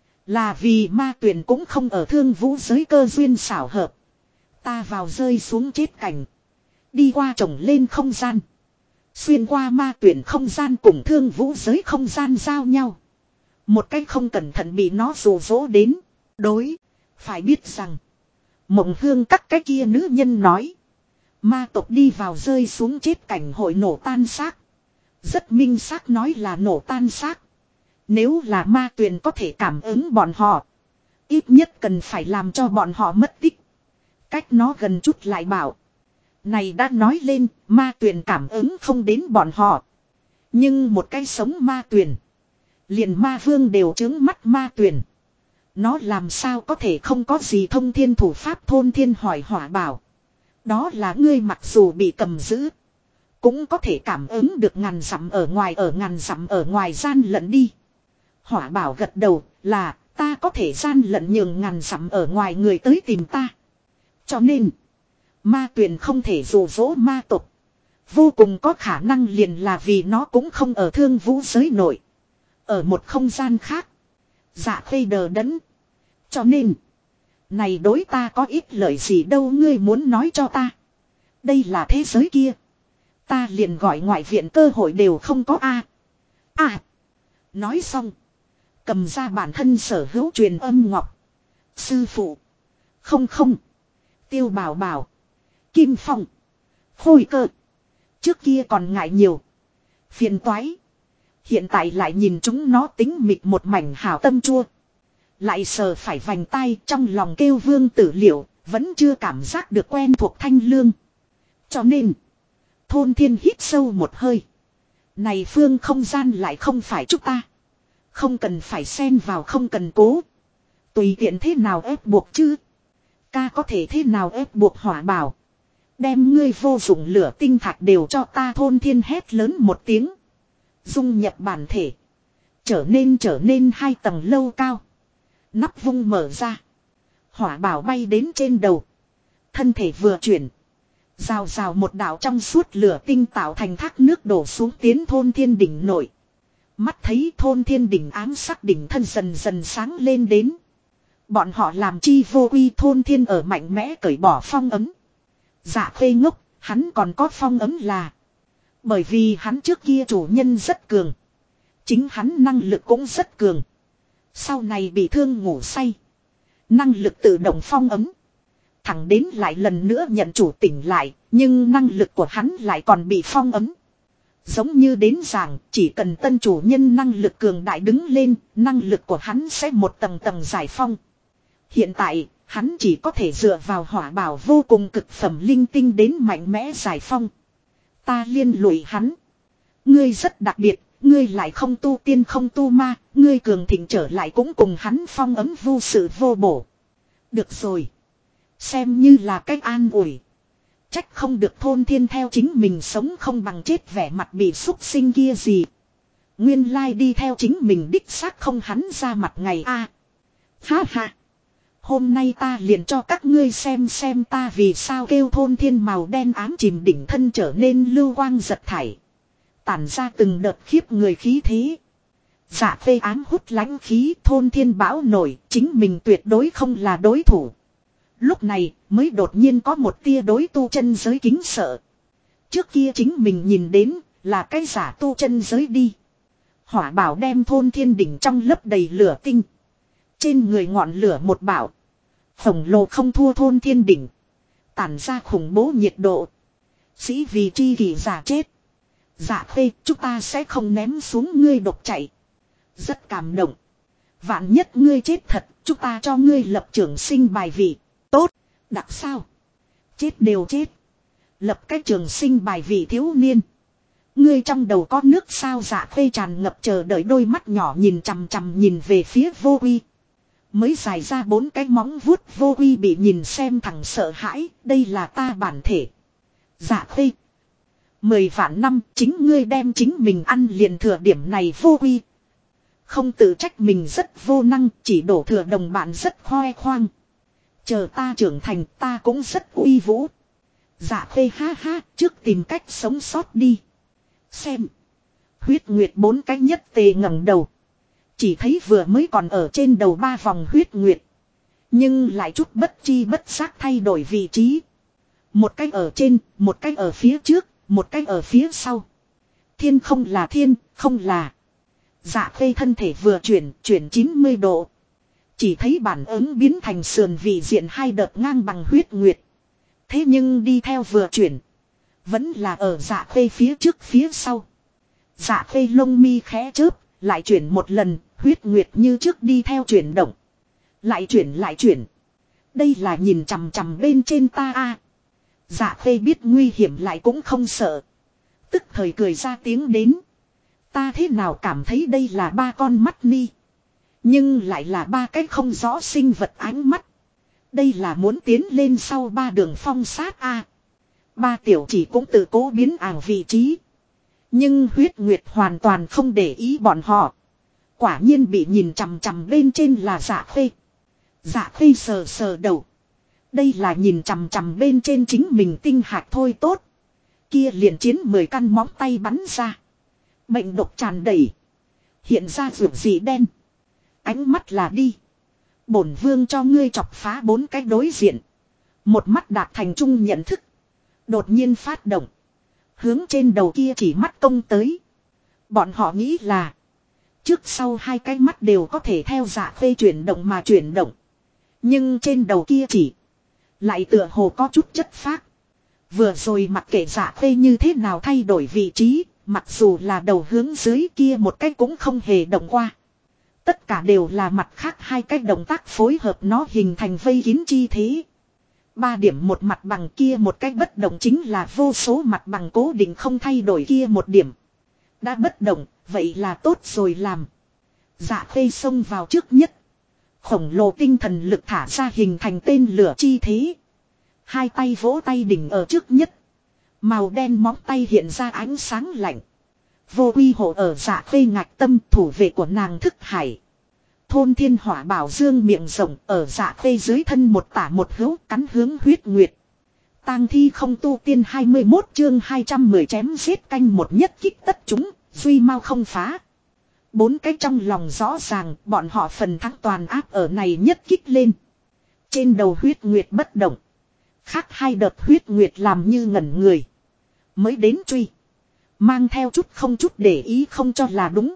Là vì ma tuyền cũng không ở thương vũ giới cơ duyên xảo hợp. Ta vào rơi xuống chết cảnh. Đi qua trồng lên không gian. Xuyên qua ma tuyển không gian cùng thương vũ giới không gian giao nhau. Một cách không cẩn thận bị nó rủ rỗ đến. Đối. Phải biết rằng. Mộng hương các cái kia nữ nhân nói. Ma tộc đi vào rơi xuống chết cảnh hội nổ tan xác. Rất minh xác nói là nổ tan xác. Nếu là ma tuyển có thể cảm ứng bọn họ. Ít nhất cần phải làm cho bọn họ mất tích. Cách nó gần chút lại bảo. Này đã nói lên, ma tuyền cảm ứng không đến bọn họ. Nhưng một cái sống ma tuyền. Liền ma vương đều trướng mắt ma tuyền. Nó làm sao có thể không có gì thông thiên thủ pháp. Thôn thiên hỏi hỏa bảo. Đó là ngươi mặc dù bị cầm giữ. Cũng có thể cảm ứng được ngàn dặm ở ngoài gian lận đi. Hỏa bảo gật đầu là ta có thể gian lận nhường ngàn dặm ở ngoài người tới tìm ta. Cho nên. Ma tuyền không thể dụ dỗ ma tộc. Vô cùng có khả năng liền là vì nó cũng không ở thương vũ giới nội. Ở một không gian khác. Dạ khê đờ đẫn. Cho nên. Này đối ta có ít lợi gì đâu ngươi muốn nói cho ta. Đây là thế giới kia. Ta liền gọi ngoại viện cơ hội đều không có a. Nói xong. Cầm ra bản thân sở hữu truyền âm ngọc. Sư phụ. Không. Tiêu bảo bảo. Kim Phong. Khôi Cơ. Trước kia còn ngại nhiều. Phiền toái. Hiện tại lại nhìn chúng nó tính mịt một mảnh hảo tâm chua. Lại sờ phải vành tai trong lòng kêu vương tử liệu. Vẫn chưa cảm giác được quen thuộc thanh lương. Cho nên. Thôn thiên hít sâu một hơi. Này phương không gian lại không phải chúng ta. Không cần phải xen vào không cần cố. Tùy tiện thế nào ép buộc chứ. Ca có thể thế nào ép buộc hỏa bảo. Đem ngươi vô dụng lửa tinh thạch đều cho ta. Thôn thiên hét lớn một tiếng. Dung nhập bản thể. Trở nên 2 tầng lâu cao. Nắp vung mở ra. Hỏa bảo bay đến trên đầu. Thân thể vừa chuyển. Rào một đạo trong suốt lửa tinh tạo thành thác nước đổ xuống tiến thôn thiên đỉnh nội. Mắt thấy thôn thiên đỉnh ám sắc đỉnh thân dần dần sáng lên đến. Bọn họ làm chi vô uy. Thôn thiên ở mạnh mẽ cởi bỏ phong ấm. Dạ khê ngốc, hắn còn có phong ấm là. Bởi vì hắn trước kia chủ nhân rất cường. Chính hắn năng lực cũng rất cường. Sau này bị thương ngủ say. Năng lực tự động phong ấm. Thẳng đến lại lần nữa nhận chủ tỉnh lại. Nhưng năng lực của hắn lại còn bị phong ấm. Giống như đến giảng, chỉ cần tân chủ nhân năng lực cường đại đứng lên, năng lực của hắn sẽ một tầng tầng giải phong. Hiện tại, Hắn chỉ có thể dựa vào hỏa bảo vô cùng cực phẩm linh tinh đến mạnh mẽ giải phong. Ta liên lụy hắn. Ngươi rất đặc biệt, ngươi lại không tu tiên không tu ma, ngươi cường thịnh trở lại cũng cùng hắn phong ấm vô sự vô bổ. Được rồi. Xem như là cách an ủi. Trách không được thôn thiên theo chính mình sống không bằng chết vẻ mặt bị xúc sinh kia gì. Nguyên lai đi theo chính mình đích xác không hắn ra mặt ngày a. Ha ha. Hôm nay ta liền cho các ngươi xem ta vì sao kêu thôn thiên màu đen ám chìm đỉnh thân trở nên lưu quang giật thải. Tản ra từng đợt khiếp người khí thế. Dạ phê ám hút lãnh khí thôn thiên bão nổi, chính mình tuyệt đối không là đối thủ. Lúc này mới đột nhiên có một tia đối tu chân giới kính sợ. Trước kia chính mình nhìn đến là cái giả tu chân giới đi. Hỏa bảo đem thôn thiên đỉnh trong lấp đầy lửa tinh. Trên người ngọn lửa một bảo. Khổng lồ không thua thôn thiên đỉnh. Tản ra khủng bố nhiệt độ. Sĩ vì chi kỷ giả chết. Dạ phê chúng ta sẽ không ném xuống ngươi độc chạy. Rất cảm động. Vạn nhất ngươi chết thật, chúng ta cho ngươi lập trường sinh bài vị. Tốt, đặc sao? Chết đều chết. Lập cái trường sinh bài vị thiếu niên. Ngươi trong đầu có nước sao? Dạ phê tràn ngập chờ đợi, đôi mắt nhỏ nhìn chằm chằm nhìn về phía vô uy. Mới dài ra 4 cái móng vuốt, vô uy bị nhìn xem thằng sợ hãi, đây là ta bản thể. Dạ phê. 10 vạn năm chính ngươi đem chính mình ăn liền thừa điểm này vô uy. Không tự trách mình rất vô năng, chỉ đổ thừa đồng bạn rất khoe khoang. Chờ ta trưởng thành ta cũng rất uy vũ. Dạ phê ha ha, trước tìm cách sống sót đi. Xem. Huyết nguyệt 4 cái nhất tề ngẩng đầu. Chỉ thấy vừa mới còn ở trên đầu 3 vòng huyết nguyệt. Nhưng lại chút bất chi bất giác thay đổi vị trí. Một cái ở trên, một cái ở phía trước, một cái ở phía sau. Thiên không là thiên, không là. Dạ phê thân thể vừa chuyển 90 độ. Chỉ thấy bản ứng biến thành sườn vị diện 2 đợt ngang bằng huyết nguyệt. Thế nhưng đi theo vừa chuyển. Vẫn là ở dạ phê phía trước phía sau. Dạ phê lông mi khẽ chớp. Lại chuyển một lần, huyết nguyệt như trước đi theo chuyển động. Lại chuyển. Đây là nhìn chằm chằm bên trên ta a. Dạ phê biết nguy hiểm lại cũng không sợ. Tức thời cười ra tiếng đến. Ta thế nào cảm thấy đây là 3 con mắt ni. Nhưng lại là 3 cái không rõ sinh vật ánh mắt. Đây là muốn tiến lên sau 3 đường phong sát a. 3 tiểu chỉ cũng tự cố biến ảo vị trí. Nhưng huyết nguyệt hoàn toàn không để ý bọn họ. Quả nhiên bị nhìn chằm chằm bên trên là dạ phê. Dạ phê sờ đầu. Đây là nhìn chằm chằm bên trên chính mình tinh hạch thôi tốt. Kia liền chiến 10 căn móng tay bắn ra. Bệnh độc tràn đầy. Hiện ra rượu dị đen. Ánh mắt là đi. Bổn vương cho ngươi chọc phá 4 cái đối diện. Một mắt đạt thành chung nhận thức. Đột nhiên phát động. Hướng trên đầu kia chỉ mắt công tới. Bọn họ nghĩ là. Trước sau 2 cái mắt đều có thể theo dạ phê chuyển động mà chuyển động. Nhưng trên đầu kia chỉ. Lại tựa hồ có chút chất phác. Vừa rồi mặc kệ dạ phê như thế nào thay đổi vị trí. Mặc dù là đầu hướng dưới kia một cái cũng không hề động qua. Tất cả đều là mặt khác 2 cái động tác phối hợp nó hình thành vây kín chi thế. 3 điểm một mặt bằng kia một cách bất động chính là vô số mặt bằng cố định không thay đổi kia một điểm. Đã bất động, vậy là tốt rồi làm. Dạ phê xông vào trước nhất. Khổng lồ tinh thần lực thả ra hình thành tên lửa chi thế. 2 tay vỗ tay đỉnh ở trước nhất. Màu đen móng tay hiện ra ánh sáng lạnh. Vô uy hộ ở dạ phê ngạch tâm thủ vệ của nàng thức hải. Thôn thiên hỏa bảo dương miệng rộng ở dạ phê dưới thân một tả một hữu cắn hướng huyết nguyệt. Tang thi không tu tiên 21 chương 210 chém giết canh một nhất kích tất chúng, duy mau không phá. 4 cái trong lòng rõ ràng bọn họ phần thắng toàn áp ở này nhất kích lên. Trên đầu huyết nguyệt bất động. Khác 2 đợt huyết nguyệt làm như ngẩn người. Mới đến truy. Mang theo chút không chút để ý không cho là đúng.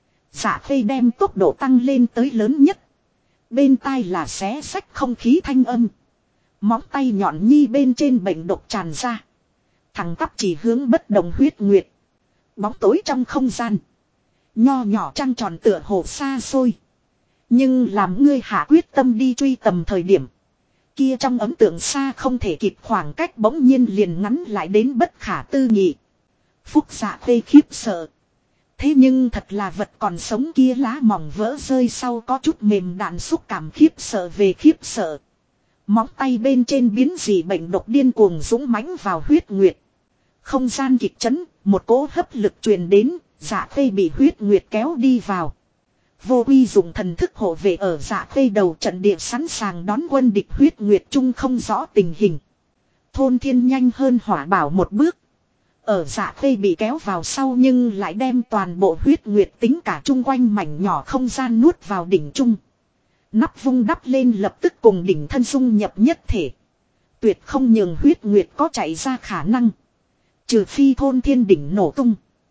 Dạ phê đem tốc độ tăng lên tới lớn nhất. Bên tai là xé xách không khí thanh âm. Móng tay nhọn nhi bên trên bệnh độc tràn ra. Thẳng tắp chỉ hướng bất đồng huyết nguyệt. Bóng tối trong không gian. Nho nhỏ trăng tròn tựa hồ xa xôi. Nhưng làm ngươi hạ quyết tâm đi truy tầm thời điểm. Kia trong ấn tượng xa không thể kịp khoảng cách bỗng nhiên liền ngắn lại đến bất khả tư nghị. Phúc Dạ Khê khiếp sợ. Thế nhưng thật là vật còn sống kia lá mỏng vỡ rơi sau có chút mềm đạn xúc cảm khiếp sợ về khiếp sợ. Móng tay bên trên biến dị bệnh độc điên cuồng dũng mãnh vào huyết nguyệt. Không gian kịch chấn, một cỗ hấp lực truyền đến, Dạ Khê bị huyết nguyệt kéo đi vào. Vô Uy dùng thần thức hộ vệ ở Dạ Khê đầu trận địa sẵn sàng đón quân địch huyết nguyệt chung không rõ tình hình. Thôn Thiên nhanh hơn Hỏa Bảo một bước. Ở Dạ Khê bị kéo vào sau nhưng lại đem toàn bộ huyết nguyệt tính cả chung quanh mảnh nhỏ không gian nuốt vào đỉnh chung. Nắp vung đắp lên lập tức cùng đỉnh thân dung nhập nhất thể. Tuyệt không nhường huyết nguyệt có chạy ra khả năng. Trừ phi Thôn Thiên đỉnh nổ tung.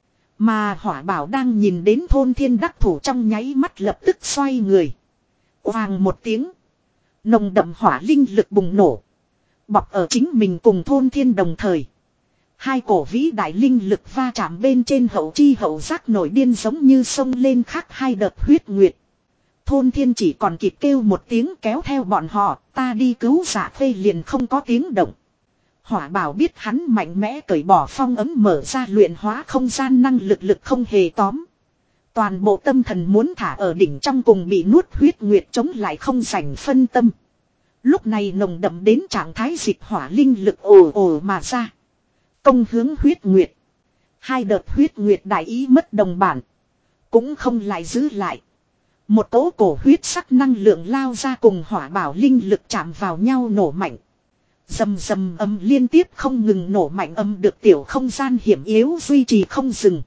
Mà Hỏa Bảo đang nhìn đến Thôn Thiên đắc thủ trong nháy mắt lập tức xoay người. Oàng một tiếng. Nồng đậm hỏa linh lực bùng nổ. Bọc ở chính mình cùng Thôn Thiên đồng thời. Hai cổ vĩ đại linh lực va chạm bên trên hậu chi hậu giác nổi điên giống như sông lên khác hai đợt huyết nguyệt. Thôn Thiên chỉ còn kịp kêu một tiếng kéo theo bọn họ, ta đi cứu Dạ Khê liền không có tiếng động. Hỏa Bảo biết hắn mạnh mẽ cởi bỏ phong ấm mở ra luyện hóa không gian năng lực không hề tóm. Toàn bộ tâm thần muốn thả ở đỉnh trong cùng bị nuốt huyết nguyệt chống lại không rảnh phân tâm. Lúc này nồng đậm đến trạng thái dịch hỏa linh lực ồ ồ mà ra. Công hướng huyết nguyệt. Hai đợt huyết nguyệt đại ý mất đồng bản. Cũng không lại giữ lại. Một cỗ cổ huyết sắc năng lượng lao ra cùng Hỏa Bảo linh lực chạm vào nhau nổ mạnh. Rầm rầm âm liên tiếp không ngừng nổ mạnh âm được tiểu không gian hiểm yếu duy trì không dừng.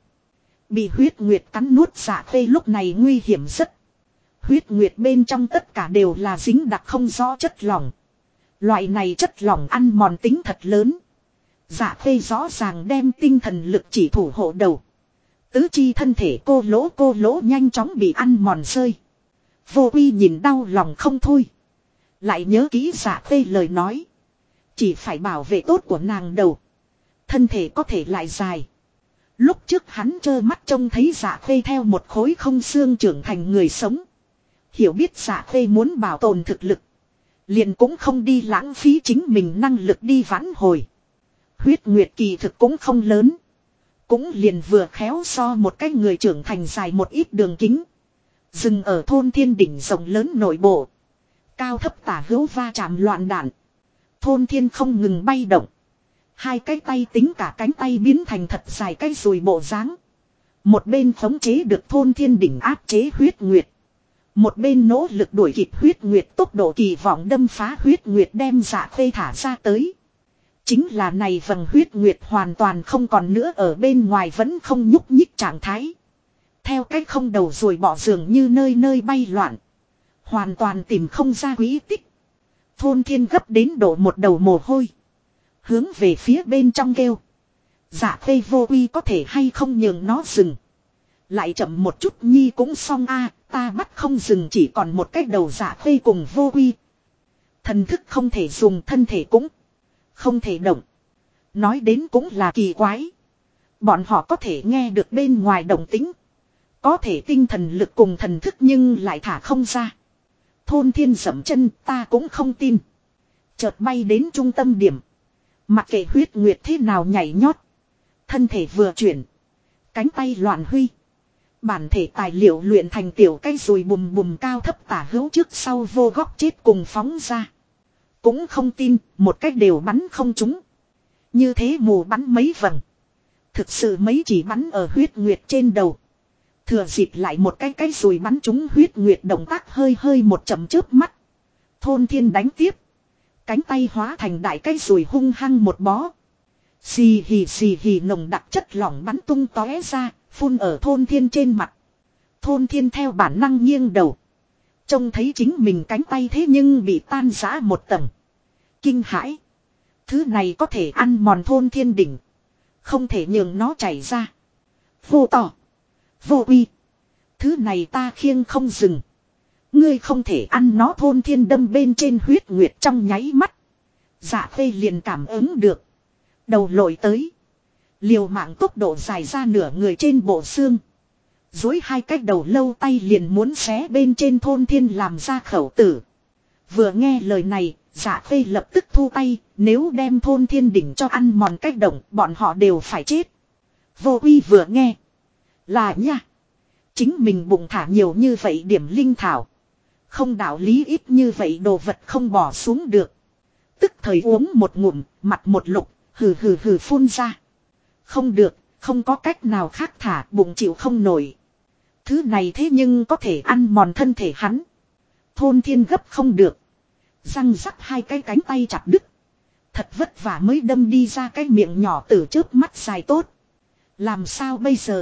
Bị huyết nguyệt cắn nuốt Dạ Khê lúc này nguy hiểm rất. Huyết nguyệt bên trong tất cả đều là dính đặc không rõ chất lỏng. Loại này chất lỏng ăn mòn tính thật lớn. Dạ Khê rõ ràng đem tinh thần lực chỉ thủ hộ đầu. Tứ chi thân thể cô lỗ nhanh chóng bị ăn mòn rơi. Vô Uy nhìn đau lòng không thôi. Lại nhớ kỹ Dạ Khê lời nói. Chỉ phải bảo vệ tốt của nàng đầu. Thân thể có thể lại dài. Lúc trước hắn trơ mắt trông thấy Dạ Khê theo một khối không xương trưởng thành người sống. Hiểu biết Dạ Khê muốn bảo tồn thực lực. Liền cũng không đi lãng phí chính mình năng lực đi vãn hồi. Huyết nguyệt kỳ thực cũng không lớn. Cũng liền vừa khéo so một cái người trưởng thành dài một ít đường kính. Dừng ở Thôn Thiên đỉnh rộng lớn nội bộ. Cao thấp tả hữu va chạm loạn đạn. Thôn Thiên không ngừng bay động. Hai cái tay tính cả cánh tay biến thành thật dài cái rùi bộ dáng. Một bên khống chế được Thôn Thiên đỉnh áp chế huyết nguyệt. Một bên nỗ lực đuổi kịp huyết nguyệt tốc độ kỳ vọng đâm phá huyết nguyệt đem Dạ Khê thả ra tới. Chính là này vầng huyết nguyệt hoàn toàn không còn nữa ở bên ngoài vẫn không nhúc nhích trạng thái. Theo cách không đầu rồi bỏ dường như nơi nơi bay loạn. Hoàn toàn tìm không ra quỹ tích. Thôn Thiên gấp đến đổ một đầu mồ hôi. Hướng về phía bên trong kêu. Dạ Khê Vô Uy có thể hay không nhường nó dừng. Lại chậm một chút nhi cũng xong a, ta bắt không dừng chỉ còn một cái đầu Dạ Khê cùng Vô Uy. Thần thức không thể dùng thân thể cũng không thể động. Nói đến cũng là kỳ quái. Bọn họ có thể nghe được bên ngoài động tĩnh. Có thể tinh thần lực cùng thần thức nhưng lại thả không ra. Thôn Thiên dậm chân ta cũng không tin. Chợt bay đến trung tâm điểm. Mặc kệ huyết nguyệt thế nào nhảy nhót. Thân thể vừa chuyển. Cánh tay loạn huy. Bản thể tài liệu luyện thành tiểu cây rùi bùm bùm cao thấp tả hữu trước sau vô góc chết cùng phóng ra. Cũng không tin, một cách đều bắn không trúng. Như thế mù bắn mấy vầng. Thực sự mấy chỉ bắn ở huyết nguyệt trên đầu. Thừa dịp lại một cái rùi bắn trúng huyết nguyệt động tác hơi hơi một chậm chớp mắt. Thôn Thiên đánh tiếp. Cánh tay hóa thành đại cái rùi hung hăng một bó. Xì hì nồng đặc chất lỏng bắn tung tóe ra, phun ở Thôn Thiên trên mặt. Thôn Thiên theo bản năng nghiêng đầu. Trông thấy chính mình cánh tay thế nhưng bị tan rã một tầng. Kinh hãi. Thứ này có thể ăn mòn Thôn Thiên đỉnh. Không thể nhường nó chảy ra. Vô tỏ. Vô Uy. Thứ này ta khiêng không dừng. Ngươi không thể ăn nó. Thôn Thiên đâm bên trên huyết nguyệt trong nháy mắt. Dạ Khê liền cảm ứng được. Đầu lội tới. Liều mạng tốc độ dài ra nửa người trên bộ xương. Dối hai cái đầu lâu tay liền muốn xé bên trên Thôn Thiên làm ra khẩu tử. Vừa nghe lời này, Dạ Khê lập tức thu tay, nếu đem thôn thiên đỉnh cho ăn mòn cách động, bọn họ đều phải chết. Vô Uy vừa nghe. Là nha. Chính mình bụng thả nhiều như vậy điểm linh thảo. Không đạo lý ít như vậy đồ vật không bỏ xuống được. Tức thời uống một ngụm, mặt một lục, hừ hừ hừ phun ra. Không được, không có cách nào khác thả, bụng chịu không nổi. Thứ này thế nhưng có thể ăn mòn thân thể hắn. Thôn thiên gấp không được. Răng rắc hai cái cánh tay chặt đứt. Thật vất vả mới đâm đi ra cái miệng nhỏ từ chớp mắt dài tốt. Làm sao bây giờ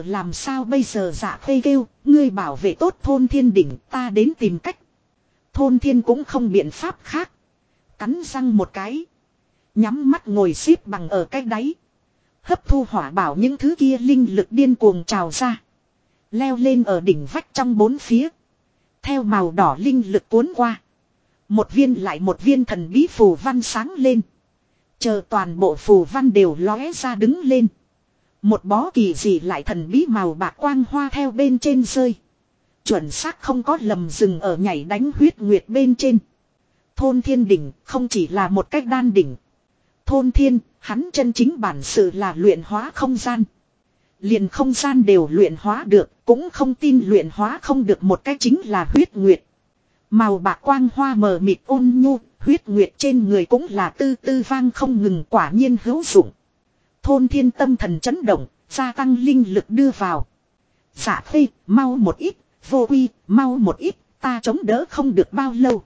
Dạ Khê kêu, ngươi bảo vệ tốt thôn thiên đỉnh, ta đến tìm cách. Thôn thiên cũng không biện pháp khác. Cắn răng một cái. Nhắm mắt ngồi xếp bằng ở cái đáy. Hấp thu hỏa bảo những thứ kia linh lực điên cuồng trào ra. Leo lên ở đỉnh vách trong bốn phía. Theo màu đỏ linh lực cuốn qua. Một viên lại một viên thần bí phù văn sáng lên. Chờ toàn bộ phù văn đều lóe ra đứng lên. Một bó kỳ dị lại thần bí màu bạc quang hoa theo bên trên rơi. Chuẩn xác không có lầm dừng ở nhảy đánh huyết nguyệt bên trên. Thôn thiên đỉnh không chỉ là một cách đan đỉnh. Thôn thiên, hắn chân chính bản sự là luyện hóa không gian. Liền không gian đều luyện hóa được, cũng không tin luyện hóa không được một cách chính là huyết nguyệt. Màu bạc quang hoa mờ mịt ôn nhu, huyết nguyệt trên người cũng là tư tư vang không ngừng, quả nhiên hữu dụng. Thôn thiên tâm thần chấn động, gia tăng linh lực đưa vào. Dạ Khê, mau một ít, Vô Uy, mau một ít, ta chống đỡ không được bao lâu.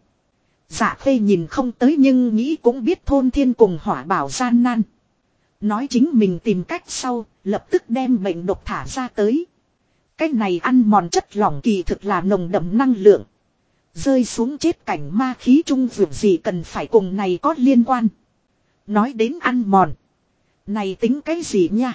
Dạ Khê nhìn không tới nhưng nghĩ cũng biết thôn thiên cùng hỏa bảo gian nan. Nói chính mình tìm cách sau, lập tức đem bệnh độc thả ra tới. Cách này ăn mòn chất lỏng kỳ thực là nồng đậm năng lượng. Rơi xuống chết cảnh ma khí trung vượt gì cần phải cùng này có liên quan. Nói đến ăn mòn. Này tính cái gì nha?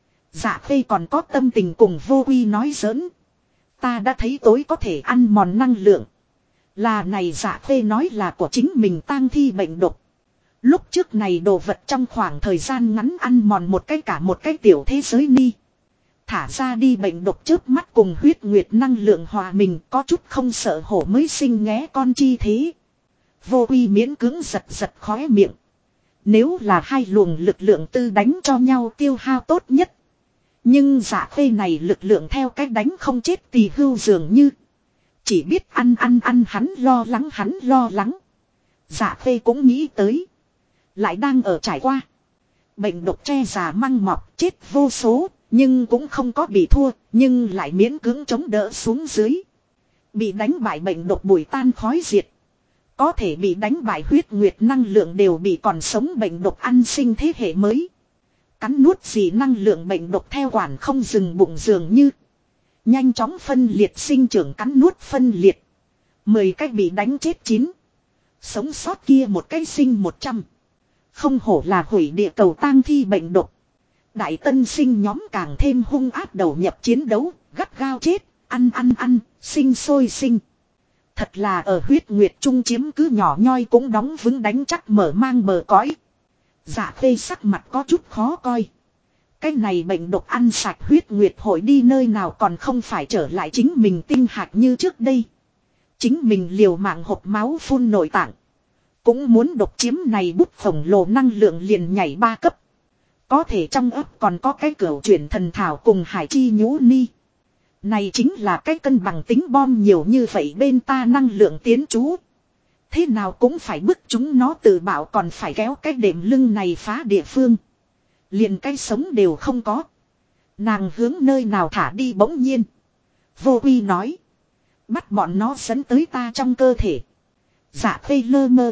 Dạ Khê còn có tâm tình cùng Vô Uy nói giỡn. Ta đã thấy tối có thể ăn mòn năng lượng. Là này Dạ Khê nói là của chính mình tang thi bệnh độc. Lúc trước này đồ vật trong khoảng thời gian ngắn ăn mòn một cái cả một cái tiểu thế giới ni. Thả ra đi bệnh độc chớp mắt cùng huyết nguyệt năng lượng hòa mình, có chút không sợ hổ mới sinh nghé con chi thế. Vô Uy miễn cưỡng giật giật khóe miệng. Nếu là hai luồng lực lượng tư đánh cho nhau tiêu hao tốt nhất. Nhưng Dạ Khê này lực lượng theo cách đánh không chết tỳ hưu dường như. Chỉ biết ăn hắn lo lắng. Dạ Khê cũng nghĩ tới. Lại đang ở trải qua. Bệnh độc tre già măng mọc chết vô số. Nhưng cũng không có bị thua. Nhưng lại miễn cưỡng chống đỡ xuống dưới. Bị đánh bại bệnh độc bụi tan khói diệt. Có thể bị đánh bại huyết nguyệt năng lượng đều bị còn sống bệnh độc ăn sinh thế hệ mới. Cắn nuốt gì năng lượng bệnh độc theo quản không dừng bụng dường như. Nhanh chóng phân liệt sinh trưởng cắn nuốt phân liệt. 10 cách bị đánh chết 9. Sống sót kia một cái sinh 100. Không hổ là hủy địa cầu tang thi bệnh độc. Đại tân sinh nhóm càng thêm hung ác đầu nhập chiến đấu, gắt gao chết, ăn, sinh sôi sinh. Thật là ở huyết nguyệt trung chiếm cứ nhỏ nhoi cũng đóng vững đánh chắc mở mang bờ cõi. Dạ Khê sắc mặt có chút khó coi. Cái này bệnh độc ăn sạch huyết nguyệt hội đi nơi nào còn không phải trở lại chính mình tinh hạt như trước đây. Chính mình liều mạng hộp máu phun nội tạng. Cũng muốn độc chiếm này bút khổng lồ năng lượng liền nhảy 3 cấp. Có thể trong ấp còn có cái cửu chuyển thần thảo cùng hải chi nhũ ni. Này chính là cái cân bằng tính bom nhiều như vậy bên ta năng lượng tiến trú. Thế nào cũng phải bức chúng nó tự bảo còn phải kéo cái đệm lưng này phá địa phương. Liền cái sống đều không có. Nàng hướng nơi nào thả đi bỗng nhiên. Vô Uy nói. Bắt bọn nó dẫn tới ta trong cơ thể. Dạ Khê lơ mơ.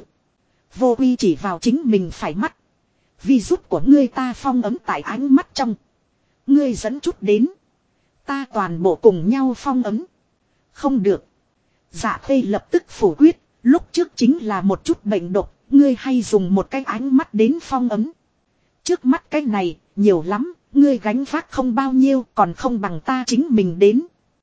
Vô Uy chỉ vào chính mình phải mắt. Virus của ngươi ta phong ấm tại ánh mắt trong. Ngươi dẫn chút đến. Ta toàn bộ cùng nhau phong ấm. Không được. Dạ Khê lập tức phủ quyết. Lúc trước chính là một chút bệnh độc. Ngươi hay dùng một cái ánh mắt đến phong ấm. Trước mắt cái này nhiều lắm. Ngươi gánh vác không bao nhiêu còn không bằng ta chính mình đến.